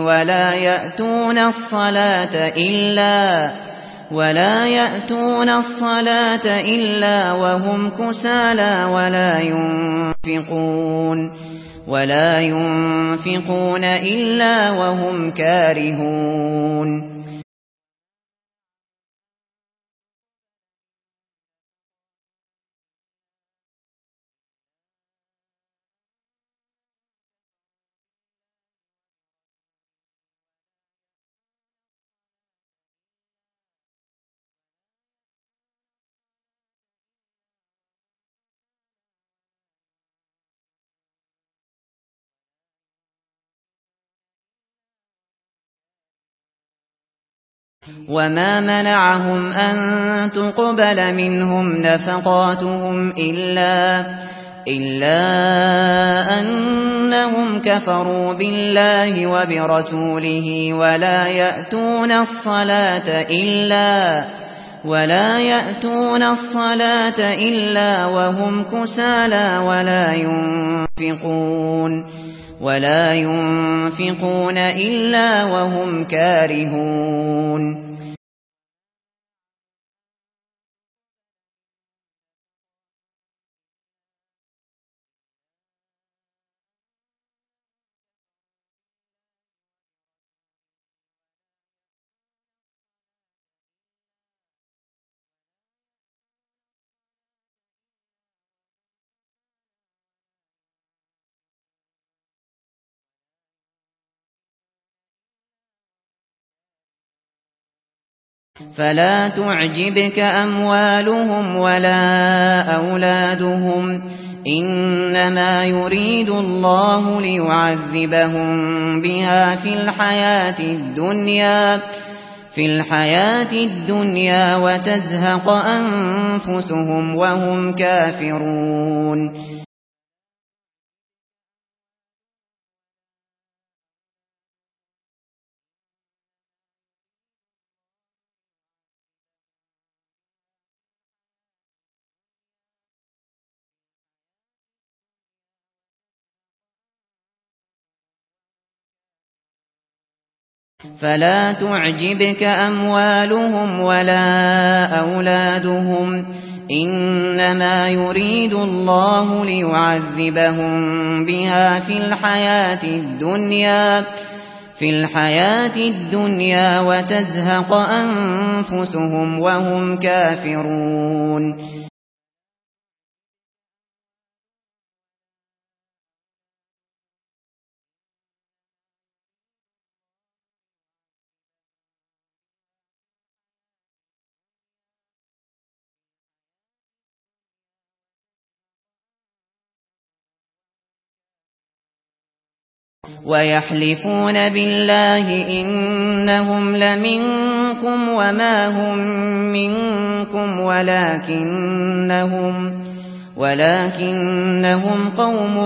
Speaker 1: ولا يأتون الصلاة إلا وهم كسالى ولا ينفقون إلا وهم كارهون وما منعهم أن تقبل منهم نفقاتهم إلا أنهم كفروا بالله وبرسوله ولا يأتون الصلاة إلا وهم كسالى ولا ينفقون إلا وهم كارهون. فلا تعجبك أموالهم ولا أولادهم إنما يريد الله ليعذبهم بها في الحياة الدنيا وتزهق أنفسهم وهم كافرون. فلا تعجبك أموالهم ولا أولادهم إنما يريد الله ليعذبهم بها في الحياة الدنيا وتزهق أنفسهم وهم كافرون. ويحلفون بالله إنهم لمنكم وما هم منكم ولكنهم قوم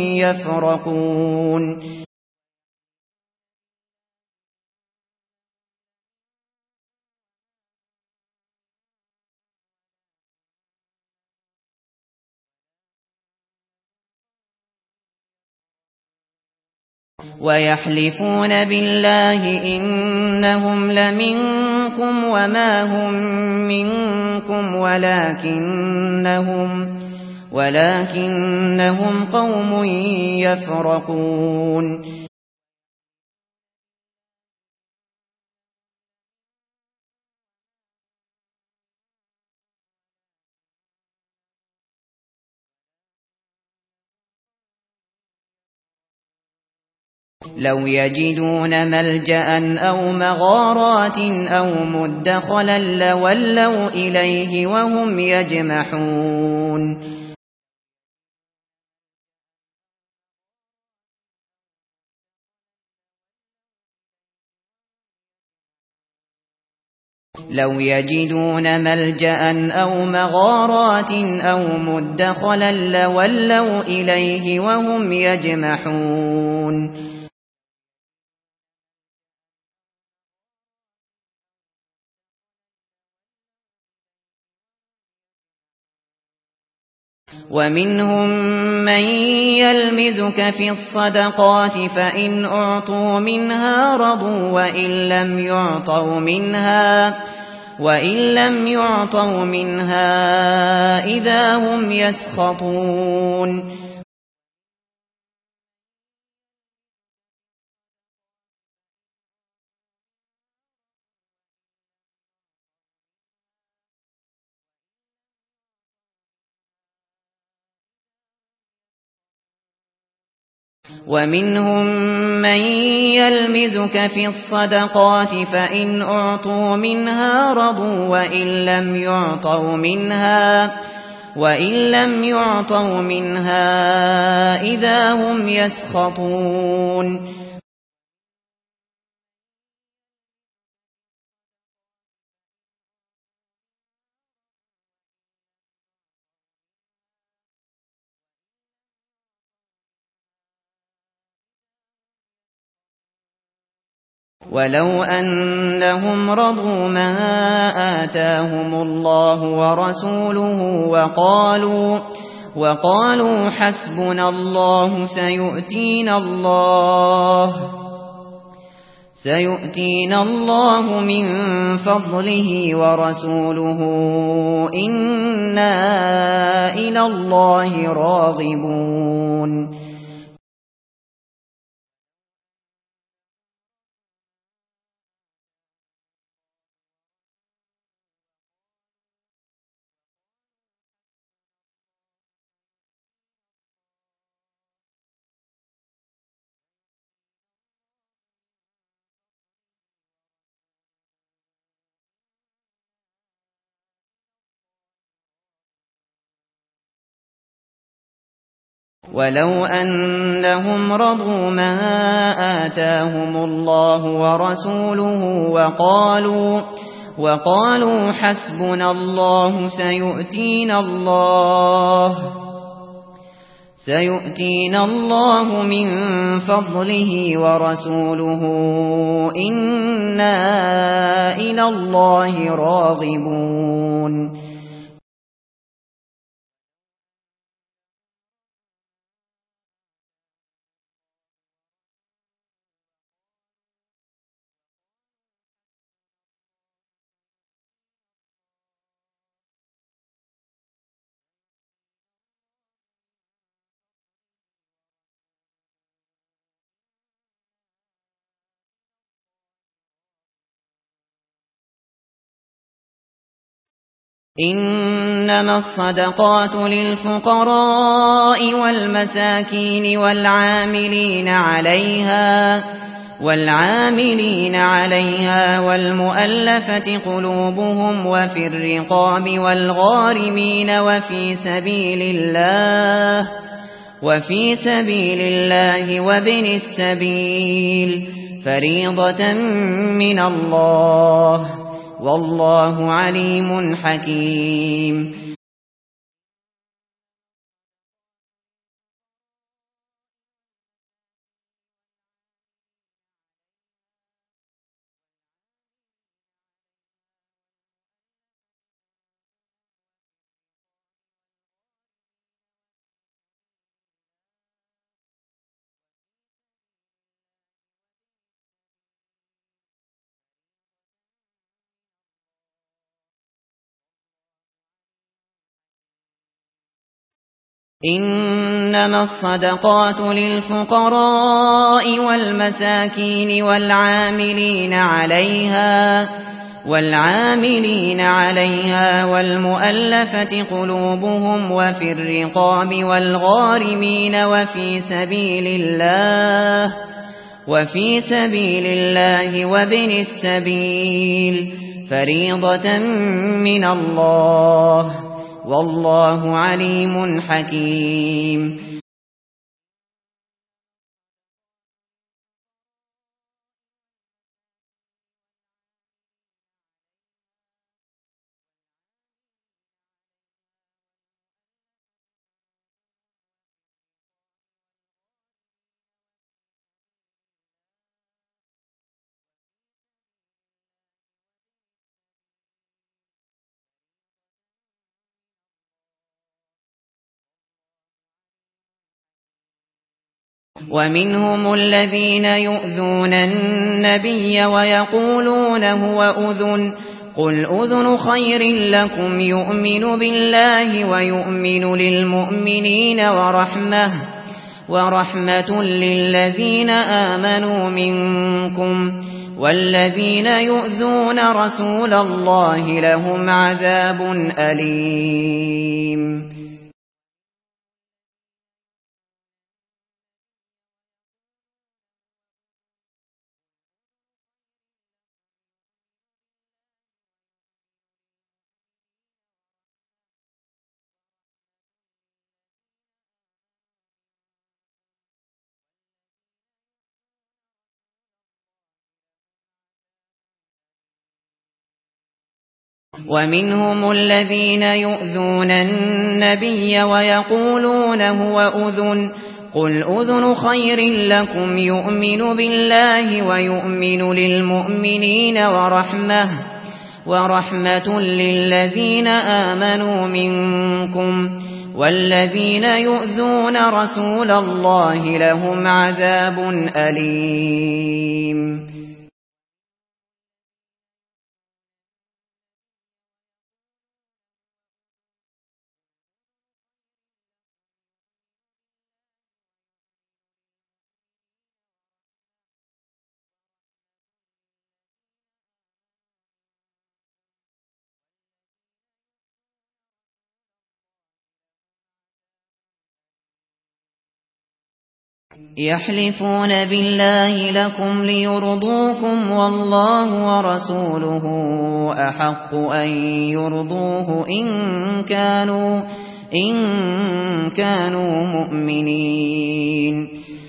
Speaker 1: يفرقون. ويحلفون بالله إنهم لمنكم وما هم منكم ولكنهم قوم يفرقون. لو يجدون ملجأ أو مغارات أو مدخلا لولوا إليه وهم يجمحون. لو يجدون ملجأ أو مغارات أو مدخلا لولوا إليه وهم يجمحون. ومنهم من يلمزك في الصدقات فإن أعطوا منها رضوا وإن لم يعطوا منها إذا هم يسخطون. ومنهم من يلمزك في الصدقات فإن أعطوا منها رضوا وإن لم يعطوا منها إذا هم يسخطون. ولو أنهم رضوا ما آتاهم الله ورسوله وقالوا حسبنا الله سيؤتينا الله من فضله ورسوله إنا إلى الله راغبون. ولو أنهم رضوا ما آتاهم الله ورسوله وقالوا حسبنا الله سيؤتينا الله من فضله ورسوله إنا إلى الله راغبون. إنما الصدقات للفقراء والمساكين والعاملين عليها والمؤلفة قلوبهم وفي الرقاب والغارمين وفي سبيل الله وابن السبيل فريضة من الله والله عليم حكيم. إنما الصدقات للفقراء والمساكين والعاملين عليها والمؤلفة قلوبهم وفي الرقاب والغارمين وفي سبيل الله وابن السبيل فريضة من الله والله عليم حكيم. ومنهم الذين يؤذون النبي ويقولون هو أذن قل أذن خير لكم يؤمن بالله ويؤمن للمؤمنين ورحمة للذين آمنوا منكم والذين يؤذون رسول الله لهم عذاب أليم. ومنهم الذين يؤذون النبي ويقولون هو أذن قل أذن خير لكم يؤمن بالله ويؤمن للمؤمنين ورحمة للذين آمنوا منكم والذين يؤذون رسول الله لهم عذاب أليم. يحلفون بالله لكم ليرضوكم والله ورسوله أحق أن يرضوه إن كانوا مؤمنين.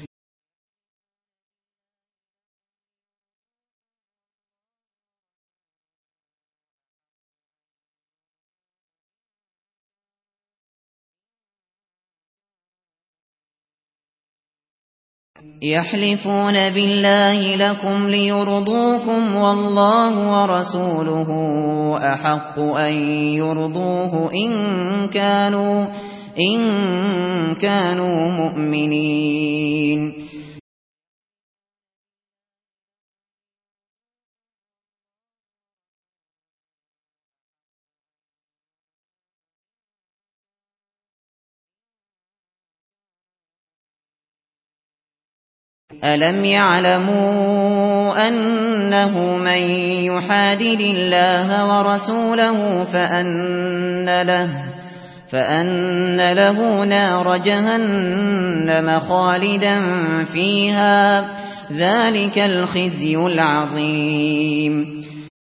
Speaker 1: يحلفون بالله لكم ليرضوكم والله ورسوله أحق أن يرضوه إن كانوا مؤمنين. ألم يعلموا أنه من يحادد الله ورسوله فأن له نار جهنم خالدا فيها ذلك الخزي العظيم.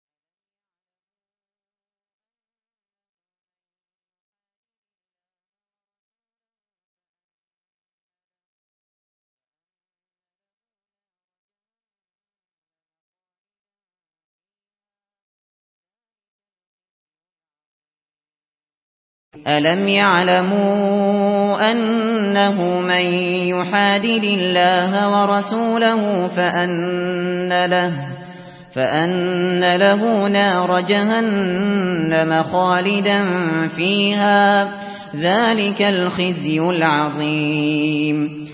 Speaker 1: ألم يعلموا أنه من يحادد الله ورسوله فأن له نار جهنم خالدا فيها ذلك الخزي العظيم.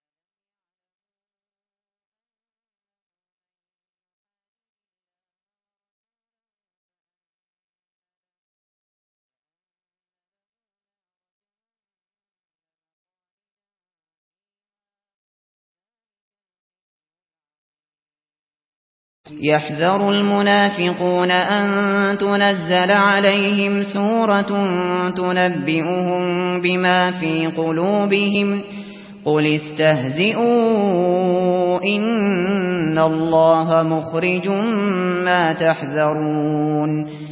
Speaker 1: يحذر المنافقون أن تنزل عليهم سورة تنبئهم بما في قلوبهم قل استهزئوا إن الله مخرج ما تحذرون.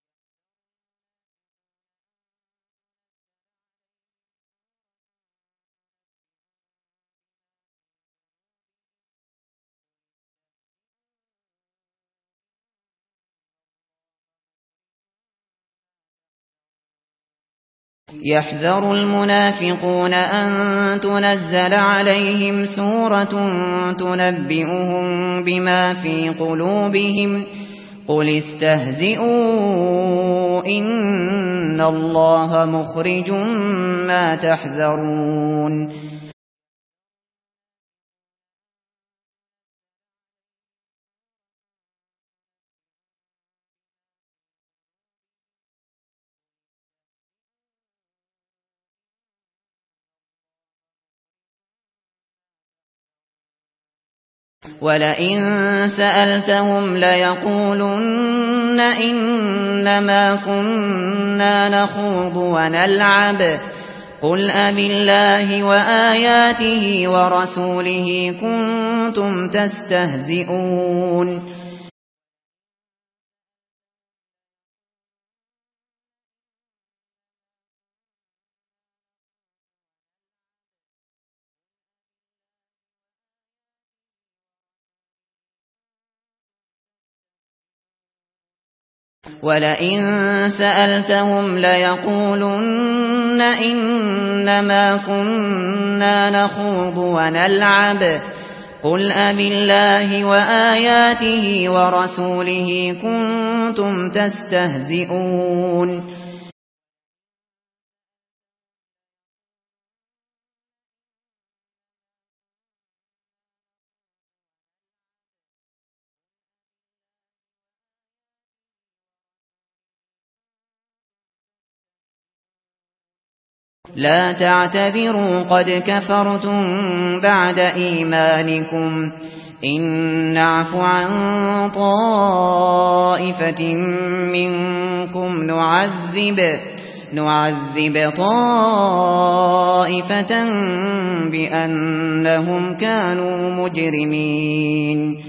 Speaker 1: يحذر المنافقون أن تنزل عليهم سورة تنبئهم بما في قلوبهم قل استهزئوا إن الله مخرج ما تحذرون. ولئن سألتهم ليقولن إنما كنا نخوض ونلعب قل أبالله وآياته ورسوله كنتم تستهزئون. ولئن سألتهم ليقولن إنما كنا نخوض ونلعب قل أبالله وآياته ورسوله كنتم تستهزئون لا تعتذروا قد كفرتم بعد إيمانكم إن نعف عن طائفة منكم نعذب طائفة بأنهم كانوا مجرمين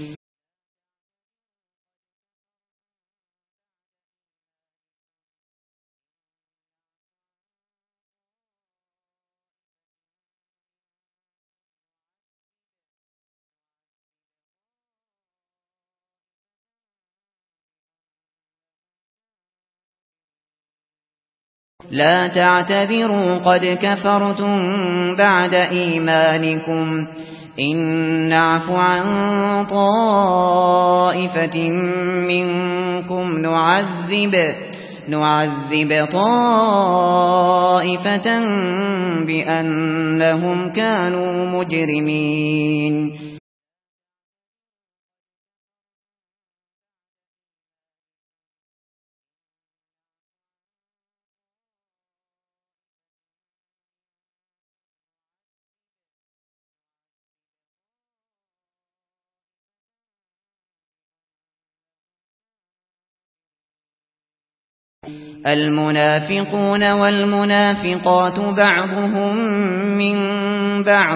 Speaker 1: لا تعتذروا قد كفرتم بعد إيمانكم إن نعف عن طائفة منكم نعذب طائفة بأنهم كانوا مجرمين المنافقون والمنافقات بعضهم من بعض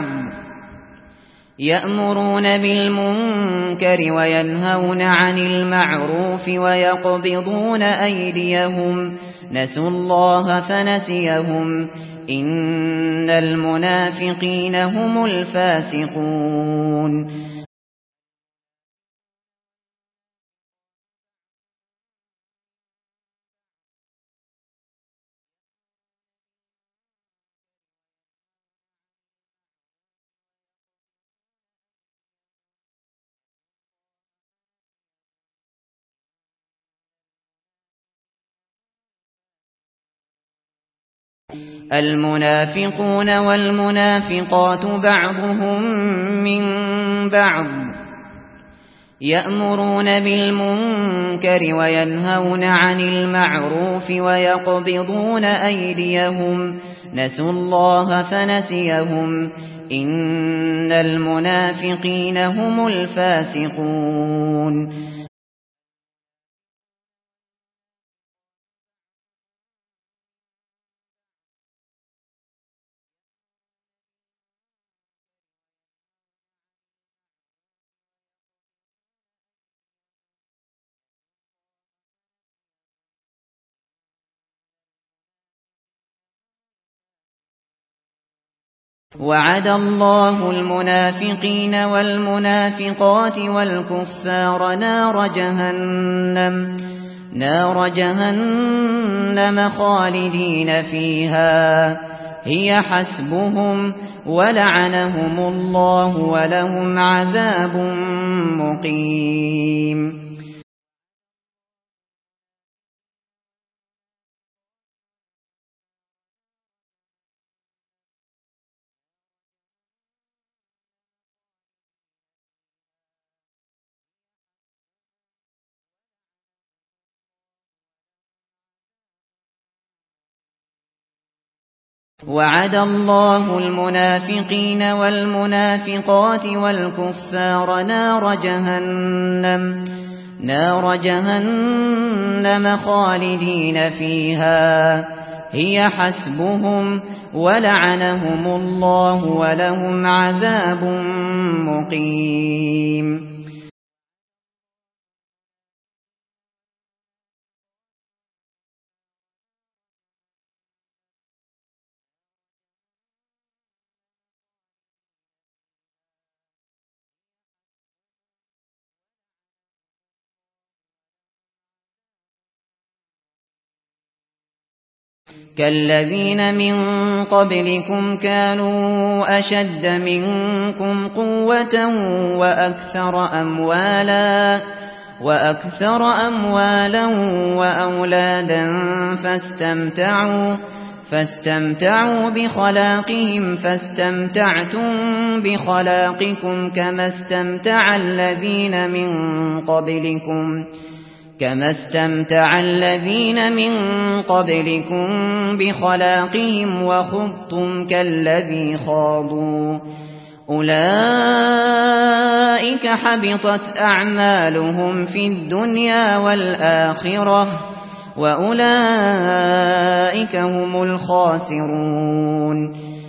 Speaker 1: يأمرون بالمنكر وينهون عن المعروف ويقبضون أيديهم نسوا الله فنسيهم إن المنافقين هم الفاسقون المنافقون والمنافقات بعضهم من بعض يأمرون بالمنكر وينهون عن المعروف ويقبضون أيديهم نسوا الله فنسيهم إن المنافقين هم الفاسقون وعد الله المنافقين والمنافقات والكفار نار جهنم خالدين فيها هي حسبهم ولعنهم الله ولهم عذاب مقيم وعد الله المنافقين والمنافقات والكفار نار جهنم خالدين فيها هي حسبهم ولعنهم الله ولهم عذاب مقيم كالذين من قبلكم كانوا أشد منكم قوة وأكثر أموالا وأولادا فاستمتعوا بخلاقهم فاستمتعتم بخلاقكم كما استمتع الذين من قبلكم بخلاقهم وخضتم كالذي خاضوا أولئك حبطت أعمالهم في الدنيا والآخرة وأولئك هم الخاسرون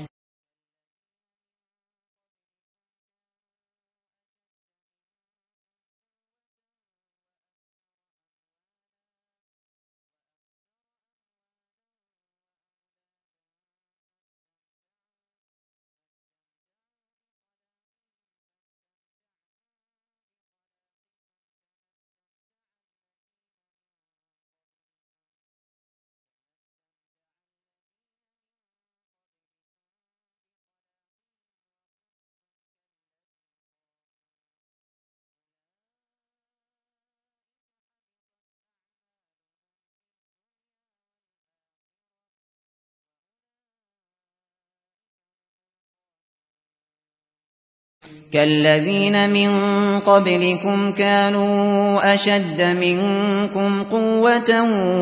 Speaker 1: كالذين من قبلكم كانوا أشد منكم قوة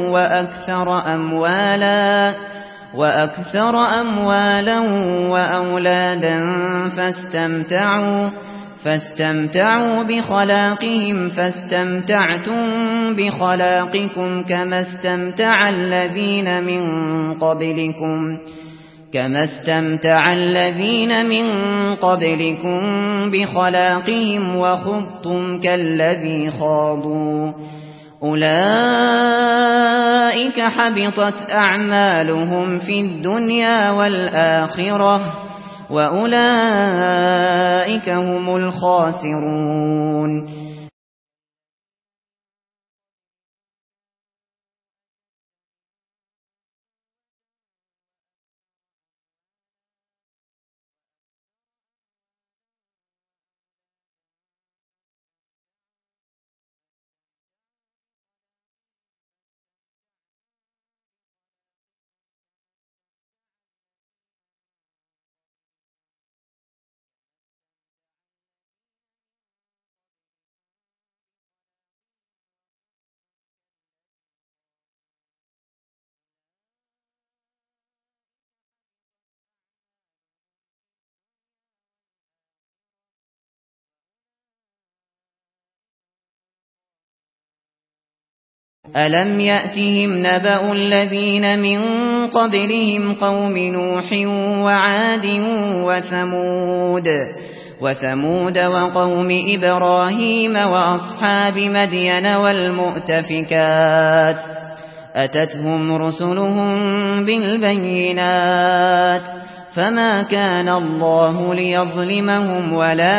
Speaker 1: وأكثر أموالا وأولادا فاستمتعوا بخلاقهم فاستمتعتم بخلاقكم كما استمتع الذين من قبلكم بخلاقهم وخضتم كالذي خاضوا أولئك حبطت أعمالهم في الدنيا والآخرة وأولئك هم الخاسرون ألم يأتهم نبأ الذين من قبلهم قوم نوح وعاد وثمود وقوم إبراهيم وأصحاب مدين والمؤتفكات أتتهم رسلهم بالبينات فما كان الله ليظلمهم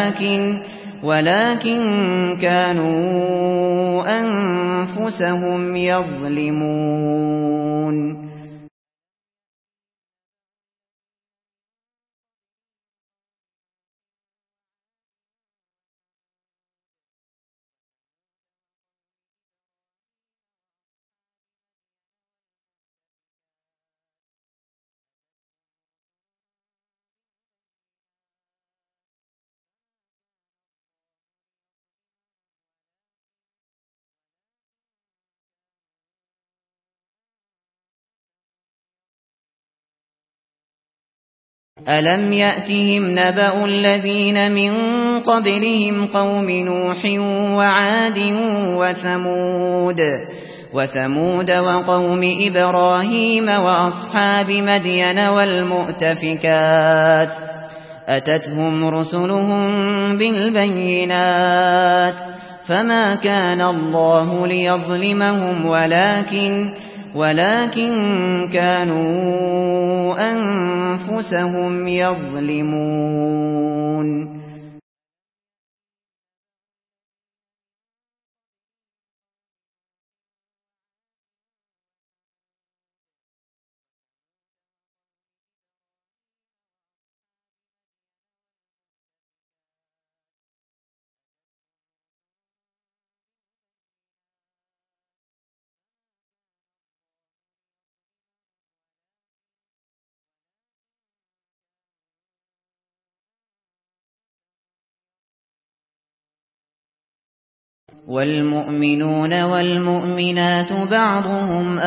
Speaker 1: ولكن كانوا أنفسهم يظلمون ألم يأتهم نبأ الذين من قبلهم قوم نوح وعاد وثمود وقوم إبراهيم وأصحاب مدين والمؤتفكات أتتهم رسلهم بالبينات فما كان الله ليظلمهم ولكن كانوا أنفسهم يظلمون والمؤمنون والمؤمنات بعضهم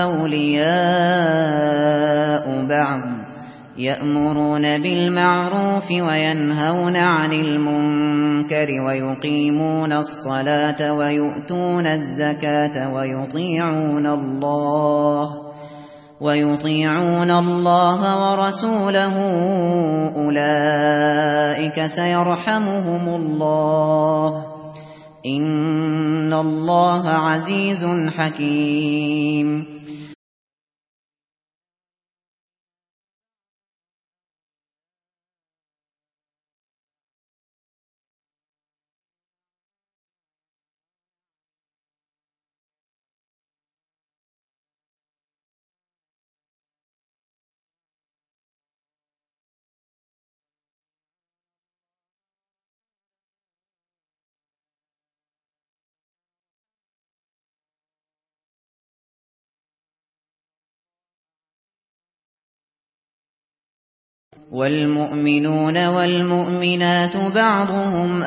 Speaker 1: أولياء بعض يأمرون بالمعروف وينهون عن المنكر ويقيمون الصلاة ويؤتون الزكاة ويطيعون الله ورسوله أولئك سيرحمهم الله إن الله عزيز حكيم. والمؤمنون والمؤمنات بعضهم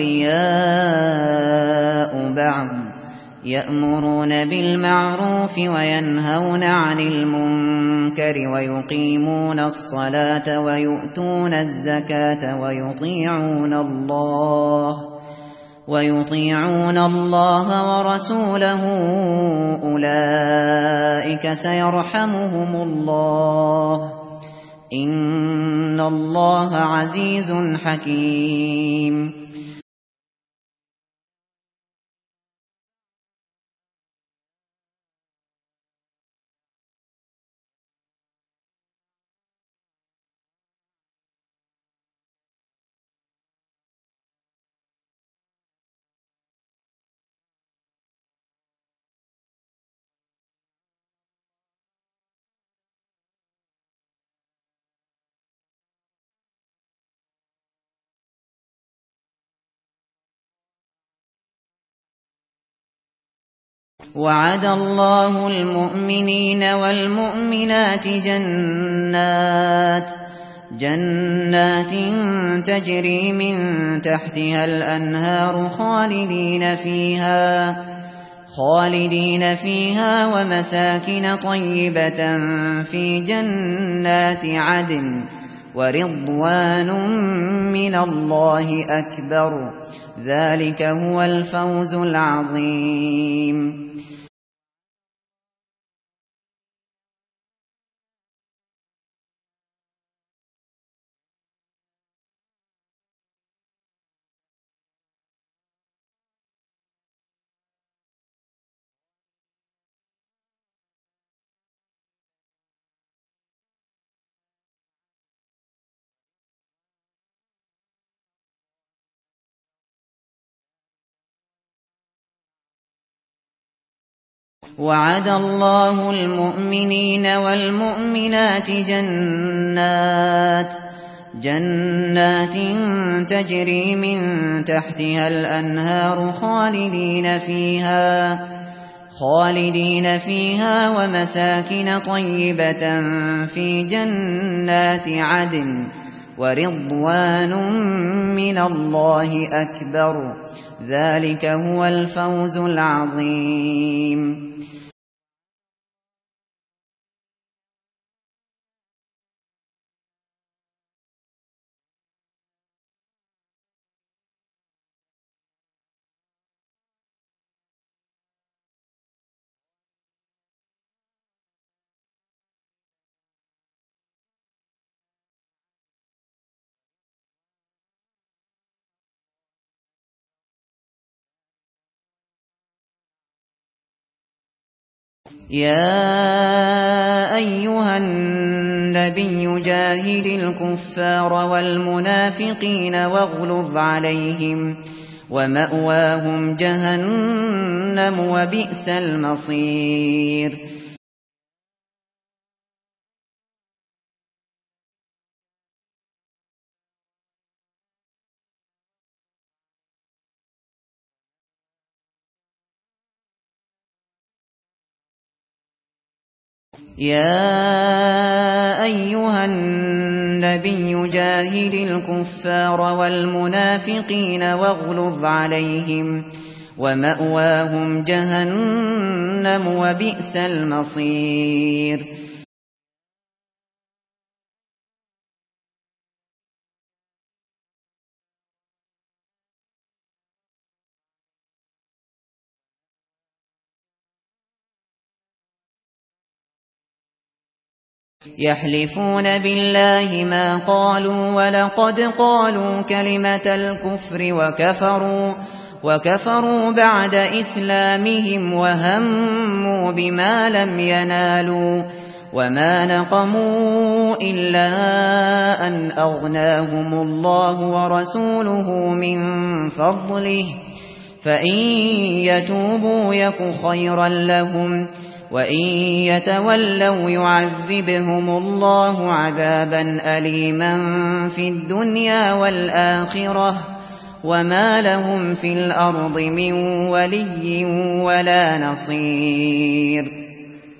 Speaker 1: أولياء بعض يأمرون بالمعروف وينهون عن المنكر ويقيمون الصلاة ويؤتون الزكاة ويطيعون الله ورسوله أولئك سيرحمهم الله إن الله عزيز حكيم. وعد الله المؤمنين والمؤمنات جنات تجري من تحتها الأنهار خالدين فيها ومساكن طيبة في جنات عدن ورضوان من الله أكبر ذلك هو الفوز العظيم. وعد الله المؤمنين والمؤمنات جنات تجري من تحتها الأنهار خالدين فيها ومساكن طيبة في جنات عدن ورضوان من الله أكبر ذلك هو الفوز العظيم. يا أيها النبي جاهد الكفار والمنافقين واغلظ عليهم ومأواهم جهنم وبئس المصير. يا أيها النبي جاهد الكفار والمنافقين واغلظ عليهم ومأواهم جهنم وبئس المصير. يحلفون بالله ما قالوا ولقد قالوا كلمة الكفر وكفروا بعد إسلامهم وهموا بما لم ينالوا وما نقموا إلا أن أغناهم الله ورسوله من فضله فإن يتوبوا يك خيرا لهم وإن يتولوا يعذبهم الله عذابا أليما في الدنيا والآخرة وما لهم في الأرض من ولي ولا نصير.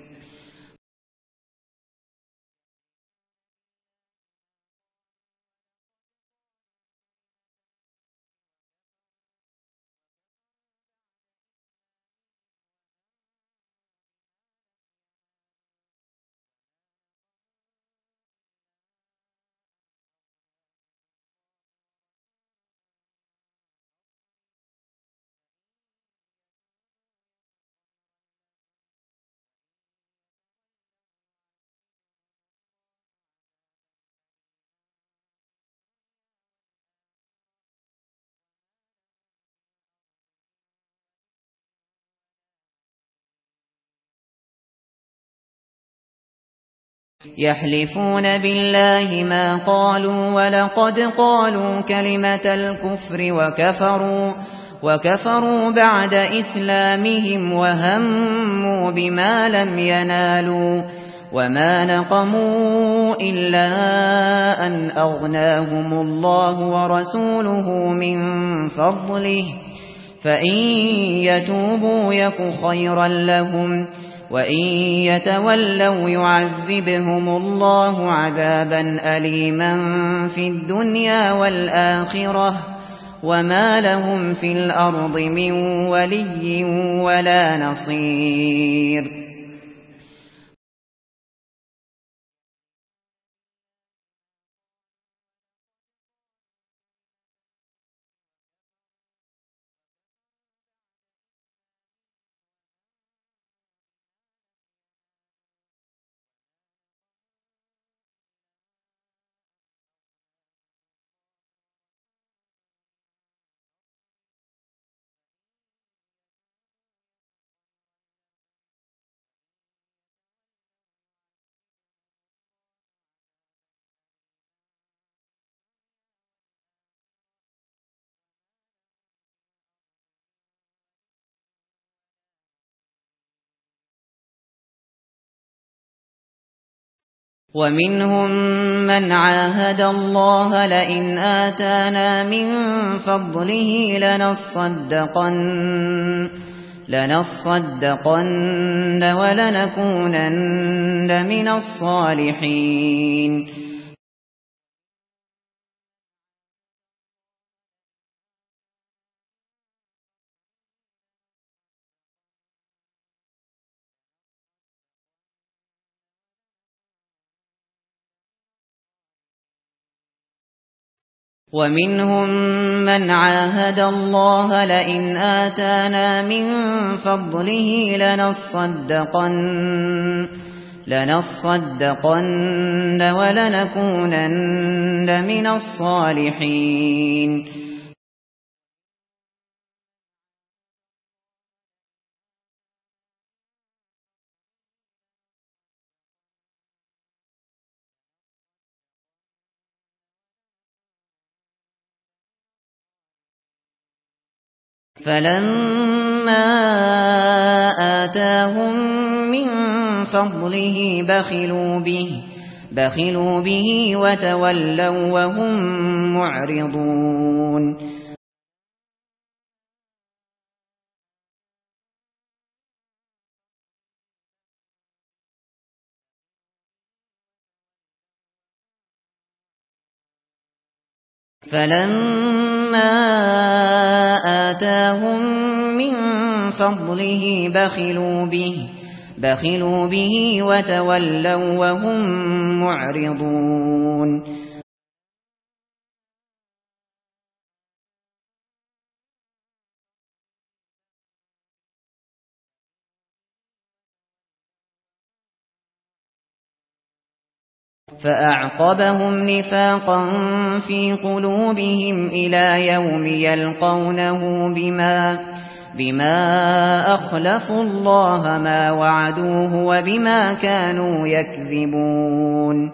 Speaker 1: يحلفون بالله ما قالوا ولقد قالوا كلمة الكفر وكفروا بعد إسلامهم وهموا بما لم ينالوا وما نقموا إلا أن أغناهم الله ورسوله من فضله فإن يتوبوا يك خيرا لهم وإن يتولوا يعذبهم الله عذابا أليما في الدنيا والآخرة وما لهم في الأرض من ولي ولا نصير. ومنهم من عاهد الله لئن آتانا من فضله لنصدقن ولنكونن من الصالحين. ومنهم من عاهد الله لئن آتانا من فضله لنصدقن ولنكونن من الصالحين. فلما آتاهم من فضله بخلوا به وتولوا وهم معرضون. فلما آتاهم من فضله بخلوا به وتولوا وهم معرضون فأعقبهم نفاقا في قلوبهم إلى يوم يلقونه بما أخلفوا الله ما وعدوه وبما كانوا يكذبون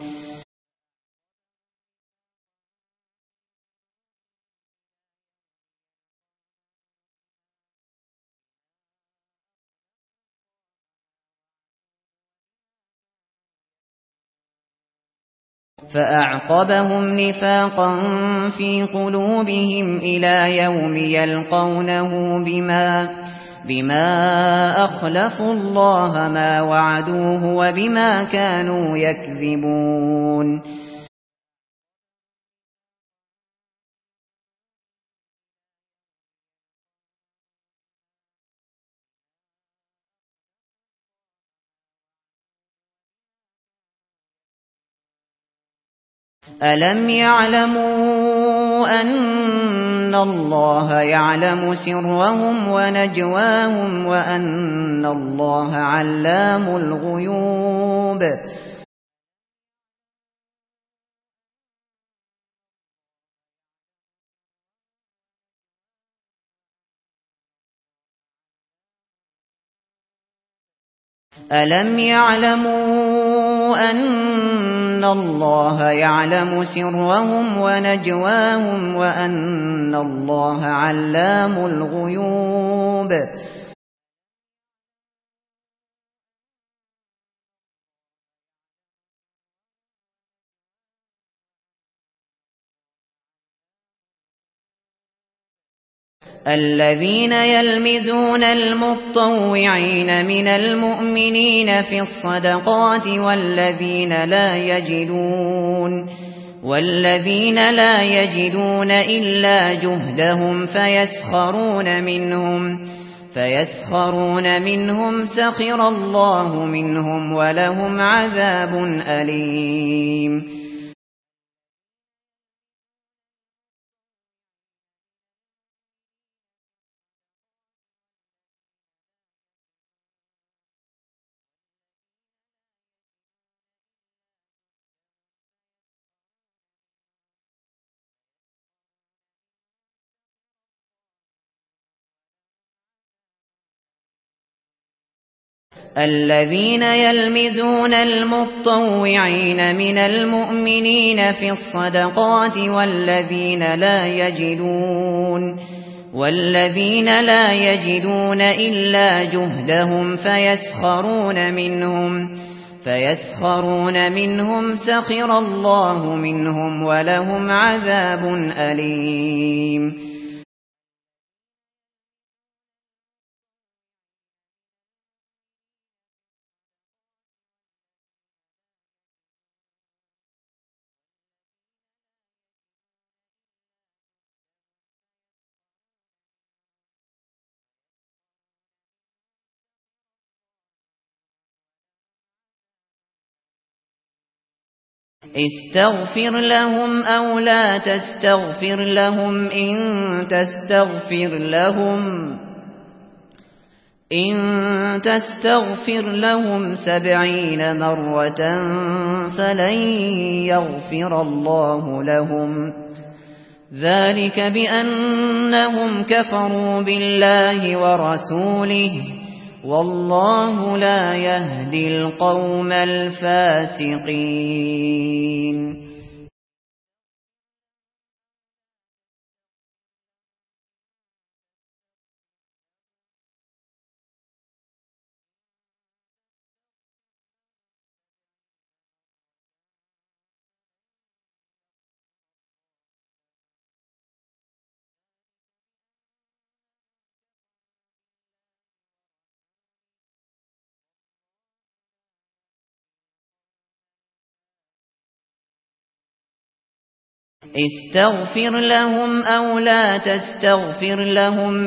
Speaker 1: فأعقبهم نفاقا في قلوبهم إلى يوم يلقونه بما أخلفوا الله ما وعدوه وبما كانوا يكذبون ألم يعلموا أن الله يعلم سرهم ونجواهم وأن الله علام الغيوب ألم يعلموا أن الله يعلم سرهم ونجواهم وأن الله علام الغيوب الذين يلمزون المطوعين من المؤمنين في الصدقات والذين لا يجدون إلا جهدهم فيسخرون منهم سخر الله منهم ولهم عذاب أليم الذين يلمزون المطوعين من المؤمنين في الصدقات والذين لا يجدون إلا جهدهم فيسخرون منهم سخر الله منهم ولهم عذاب أليم استغفر لهم أو لا تستغفر لهم إن تستغفر لهم 70 مرة فلن يغفر الله لهم ذلك بأنهم كفروا بالله ورسوله والله لا يهدي القوم الفاسقين استغفر لهم أو لا تستغفر لهم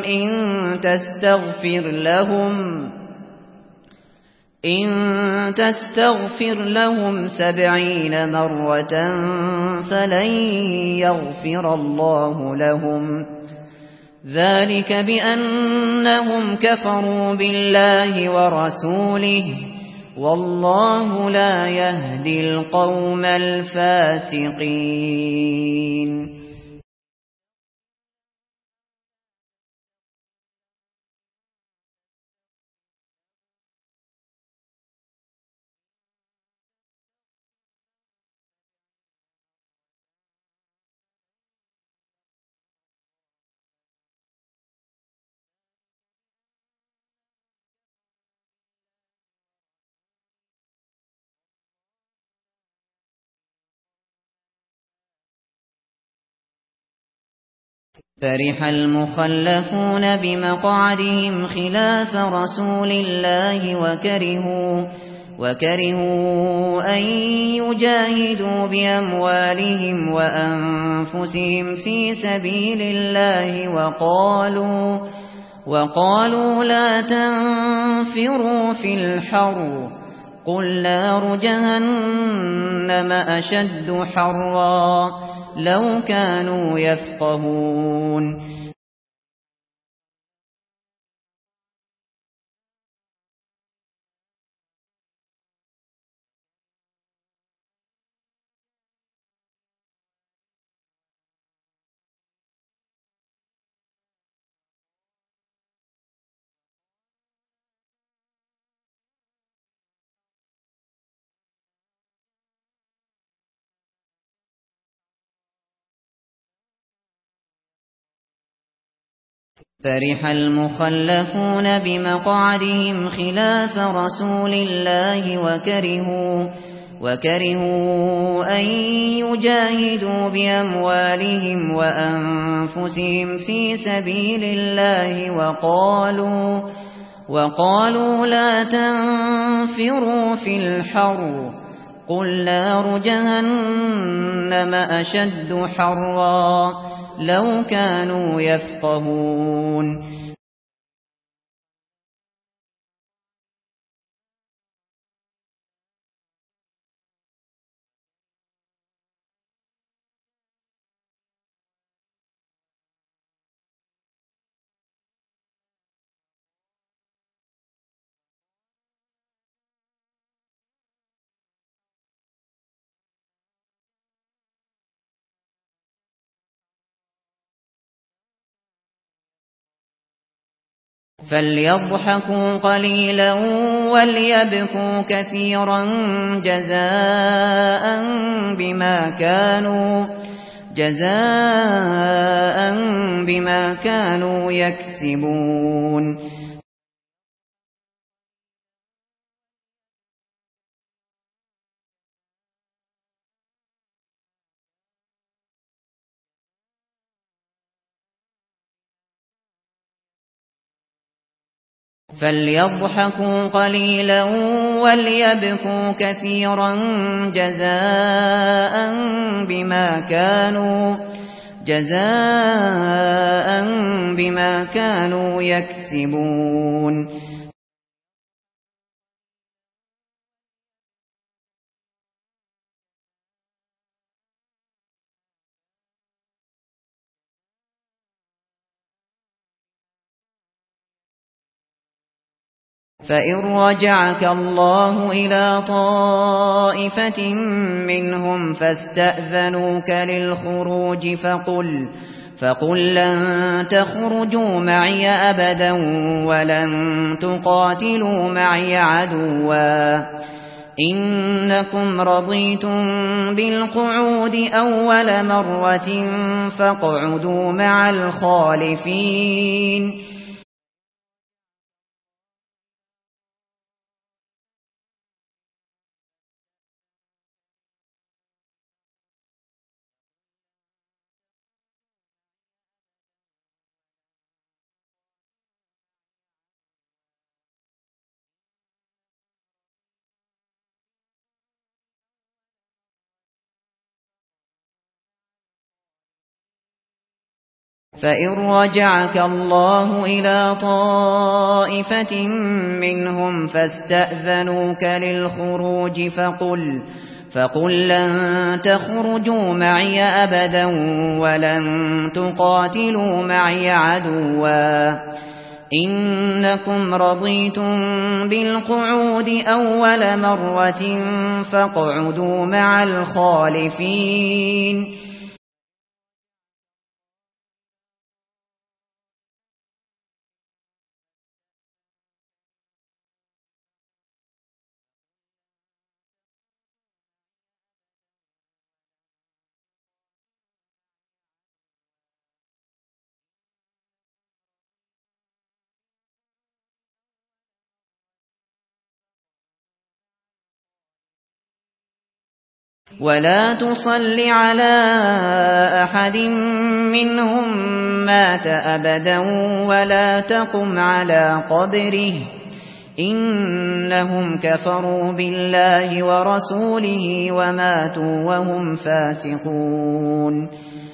Speaker 1: إن تستغفر لهم 70 مرة فلن يغفر الله لهم ذلك بأنهم كفروا بالله ورسوله والله لا يهدي القوم الفاسقين. فرح المخلفون بمقعدهم خلاف رسول الله وكرهوا أن يجاهدوا بأموالهم وأنفسهم في سبيل الله وقالوا لا تنفروا في الحر قل نار جهنم أشد حرا لو كانوا يفقهون. فرح المخلفون بمقعدهم خلاف رسول الله وكرهوا أن يجاهدوا بأموالهم وأنفسهم في سبيل الله وقالوا لا تنفروا في الحر قل نار جهنم أشد حرا لو كانوا يفقهون. فليضحكوا قليلا وليبكوا كثيرا جزاء بما كانوا يكسبون. فليضحكوا قليلا وليبكوا كثيرا جزاء بما كانوا يكسبون. فإن رجعك الله إلى طائفة منهم فاستأذنوك للخروج فقل لن تخرجوا معي أبدا ولن تقاتلوا معي عدوا إنكم رضيتم بالقعود أول مرة فاقعدوا مع الخالفين. فإن رجعك الله إلى طائفة منهم فاستأذنوك للخروج فقل لن تخرجوا معي أبدا ولن تقاتلوا معي عدوا إنكم رضيتم بالقعود أول مرة فاقعدوا مع الخالفين ولا تصل على أحد منهم مات أبدا ولا تقم على قبره إنهم كفروا بالله ورسوله وماتوا وهم فاسقون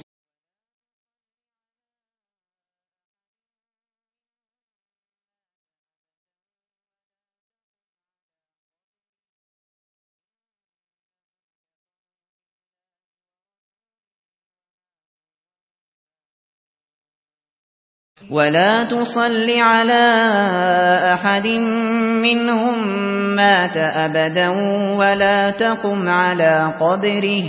Speaker 1: ولا تصل على أحد منهم مات أبدا ولا تقم على قبره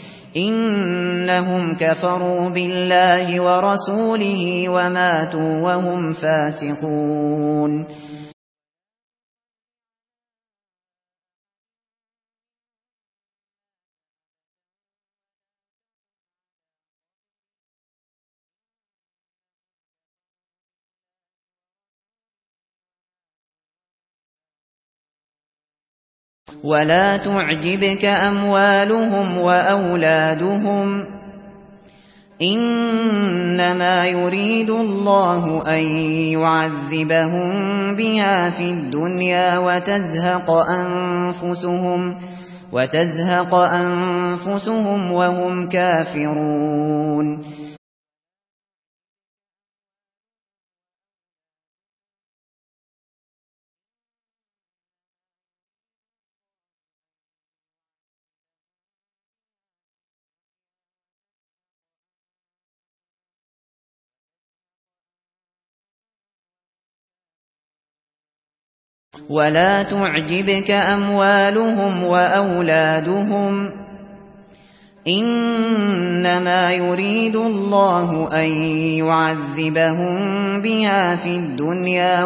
Speaker 1: إنهم كفروا بالله ورسوله وماتوا وهم فاسقون ولا تعجبك أموالهم وأولادهم إنما يريد الله أن يعذبهم بها في الدنيا وتزهق أنفسهم وهم كافرون ولا تعجبك أموالهم وأولادهم إنما يريد الله أن يعذبهم بها في الدنيا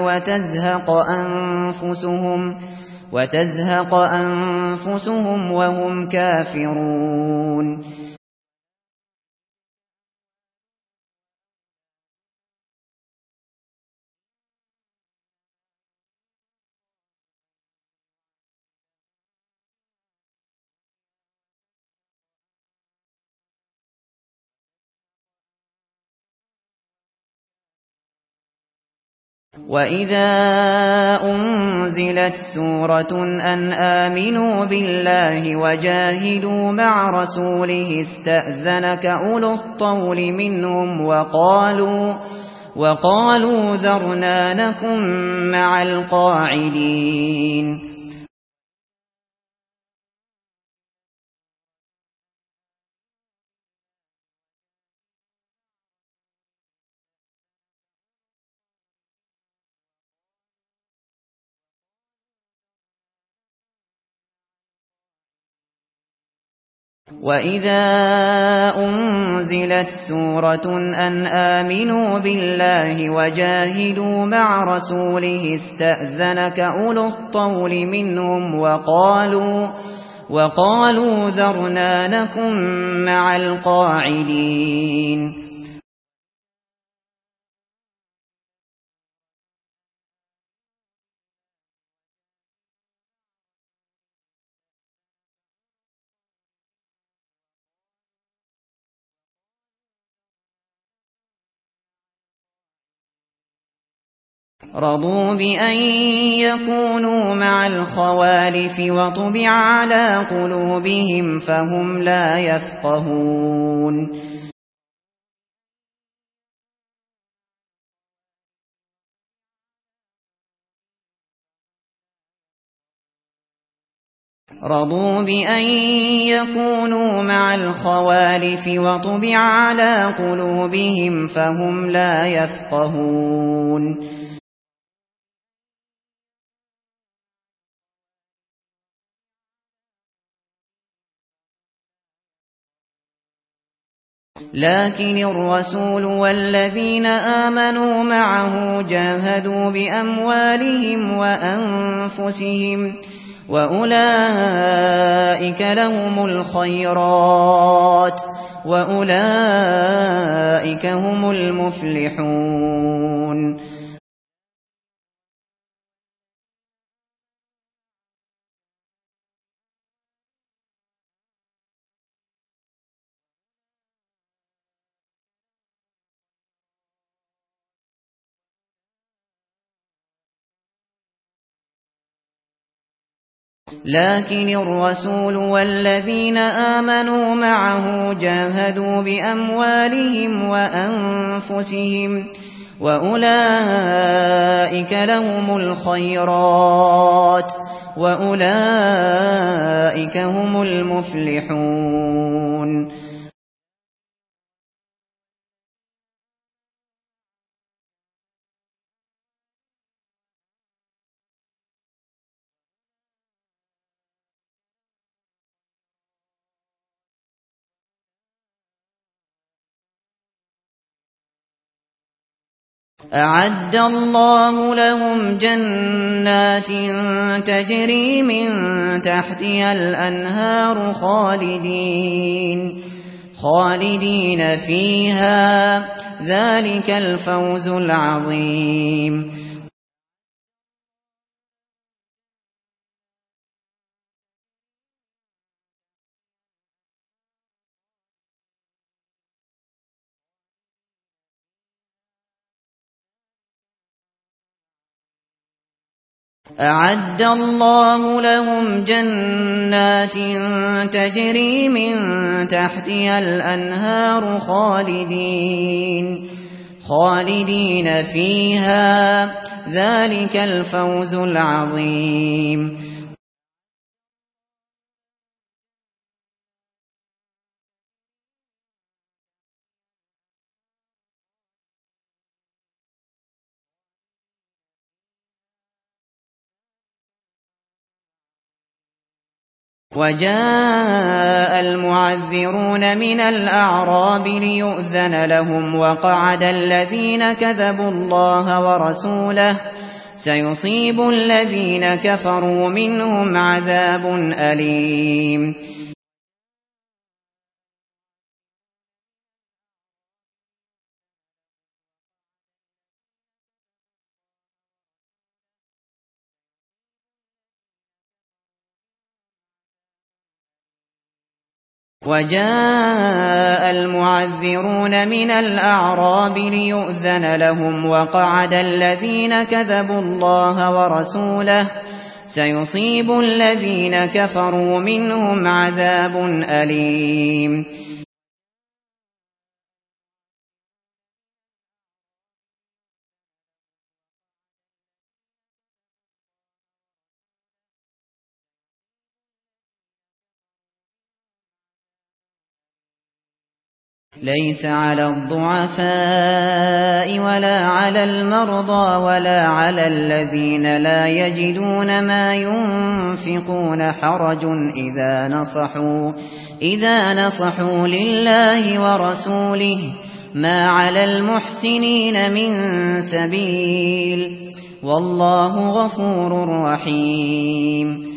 Speaker 1: وتزهق أنفسهم وهم كافرون وَإِذَا أُنْزِلَتْ سُورَةٌ أَنْ آمِنُوا بِاللَّهِ وَجَاهِدُوا مَعَ رَسُولِهِ اسْتَأْذَنَكَ أُولُو الطَّوْلِ مِنْهُمْ وَقَالُوا ذَرْنَا نَكُنْ مَعَ الْقَاعِدِينَ وَإِذَا أُنْزِلَتْ سُورَةٌ أَنْ آمِنُوا بِاللَّهِ وَجَاهِدُوا مَعَ رَسُولِهِ اسْتَأْذَنَكَ أُولُو الطَّوْلِ مِنْهُمْ وَقَالُوا ذَرْنَا نَكُنْ مَعَ الْقَاعِدِينَ رضوا بأن يكونوا مع الخوالف وطبع على قلوبهم فهم لا يفقهون رضوا بأن يكونوا مع الخوالف وطبع على قلوبهم فهم لا يفقهون لكن الرسول والذين آمنوا معه جاهدوا بأموالهم وأنفسهم وأولئك لهم الخيرات وأولئك هم المفلحون لكن الرسول والذين آمنوا معه جاهدوا بأموالهم وأنفسهم وأولئك لهم الخيرات وأولئك هم المفلحون أعد الله لهم جنات تجري من تحتها الأنهار خالدين فيها ذلك الفوز العظيم أعد الله لهم جنات تجري من تحتها الأنهار خالدين فيها ذلك الفوز العظيم وجاء المعذرون من الأعراب ليؤذن لهم وقعد الذين كذبوا الله ورسوله سيصيب الذين كفروا منهم عذاب أليم وجاء المعذرون من الأعراب ليؤذن لهم وقعد الذين كذبوا الله ورسوله سيصيب الذين كفروا منهم عذاب أليم ليس على الضعفاء ولا على المرضى ولا على الذين لا يجدون ما ينفقون حرج إذا نصحوا لله ورسوله ما على المحسنين من سبيل والله غفور رحيم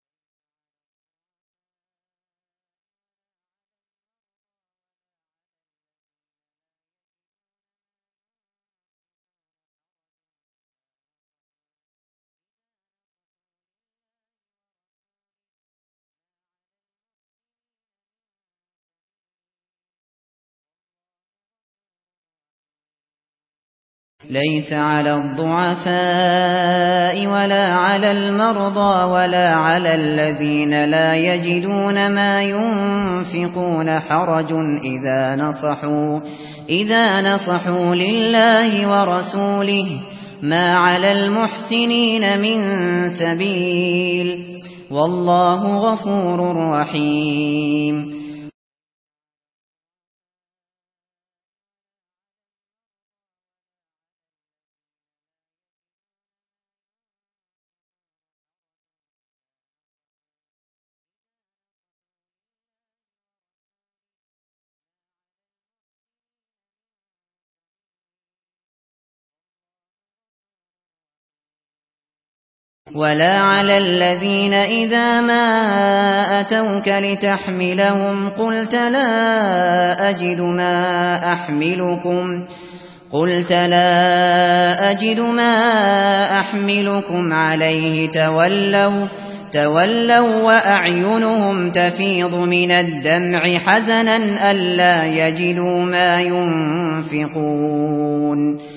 Speaker 1: ليس على الضعفاء ولا على المرضى ولا على الذين لا يجدون ما ينفقون حرج إذا نصحوا لله ورسوله ما على المحسنين من سبيل والله غفور رحيم. ولا على الذين إذا ما أتوك لتحملهم قلت لا أجد ما أحملكم عليه تولوا وأعينهم تفيض من الدمع حزنا ألا يجدوا ما ينفقون.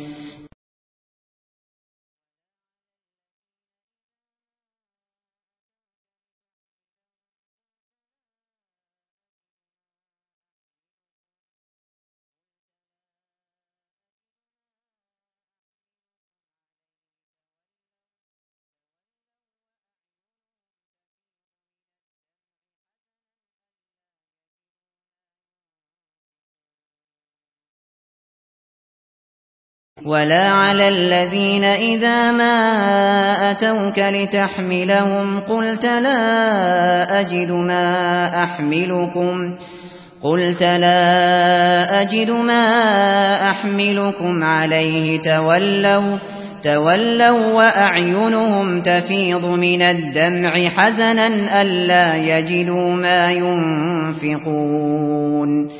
Speaker 1: ولا على الذين إذا ما أتوك لتحملهم قلت لا أجد ما أحملكم عليه تولوا وأعينهم تفيض من الدمع حزنا ألا يجدوا ما ينفقون.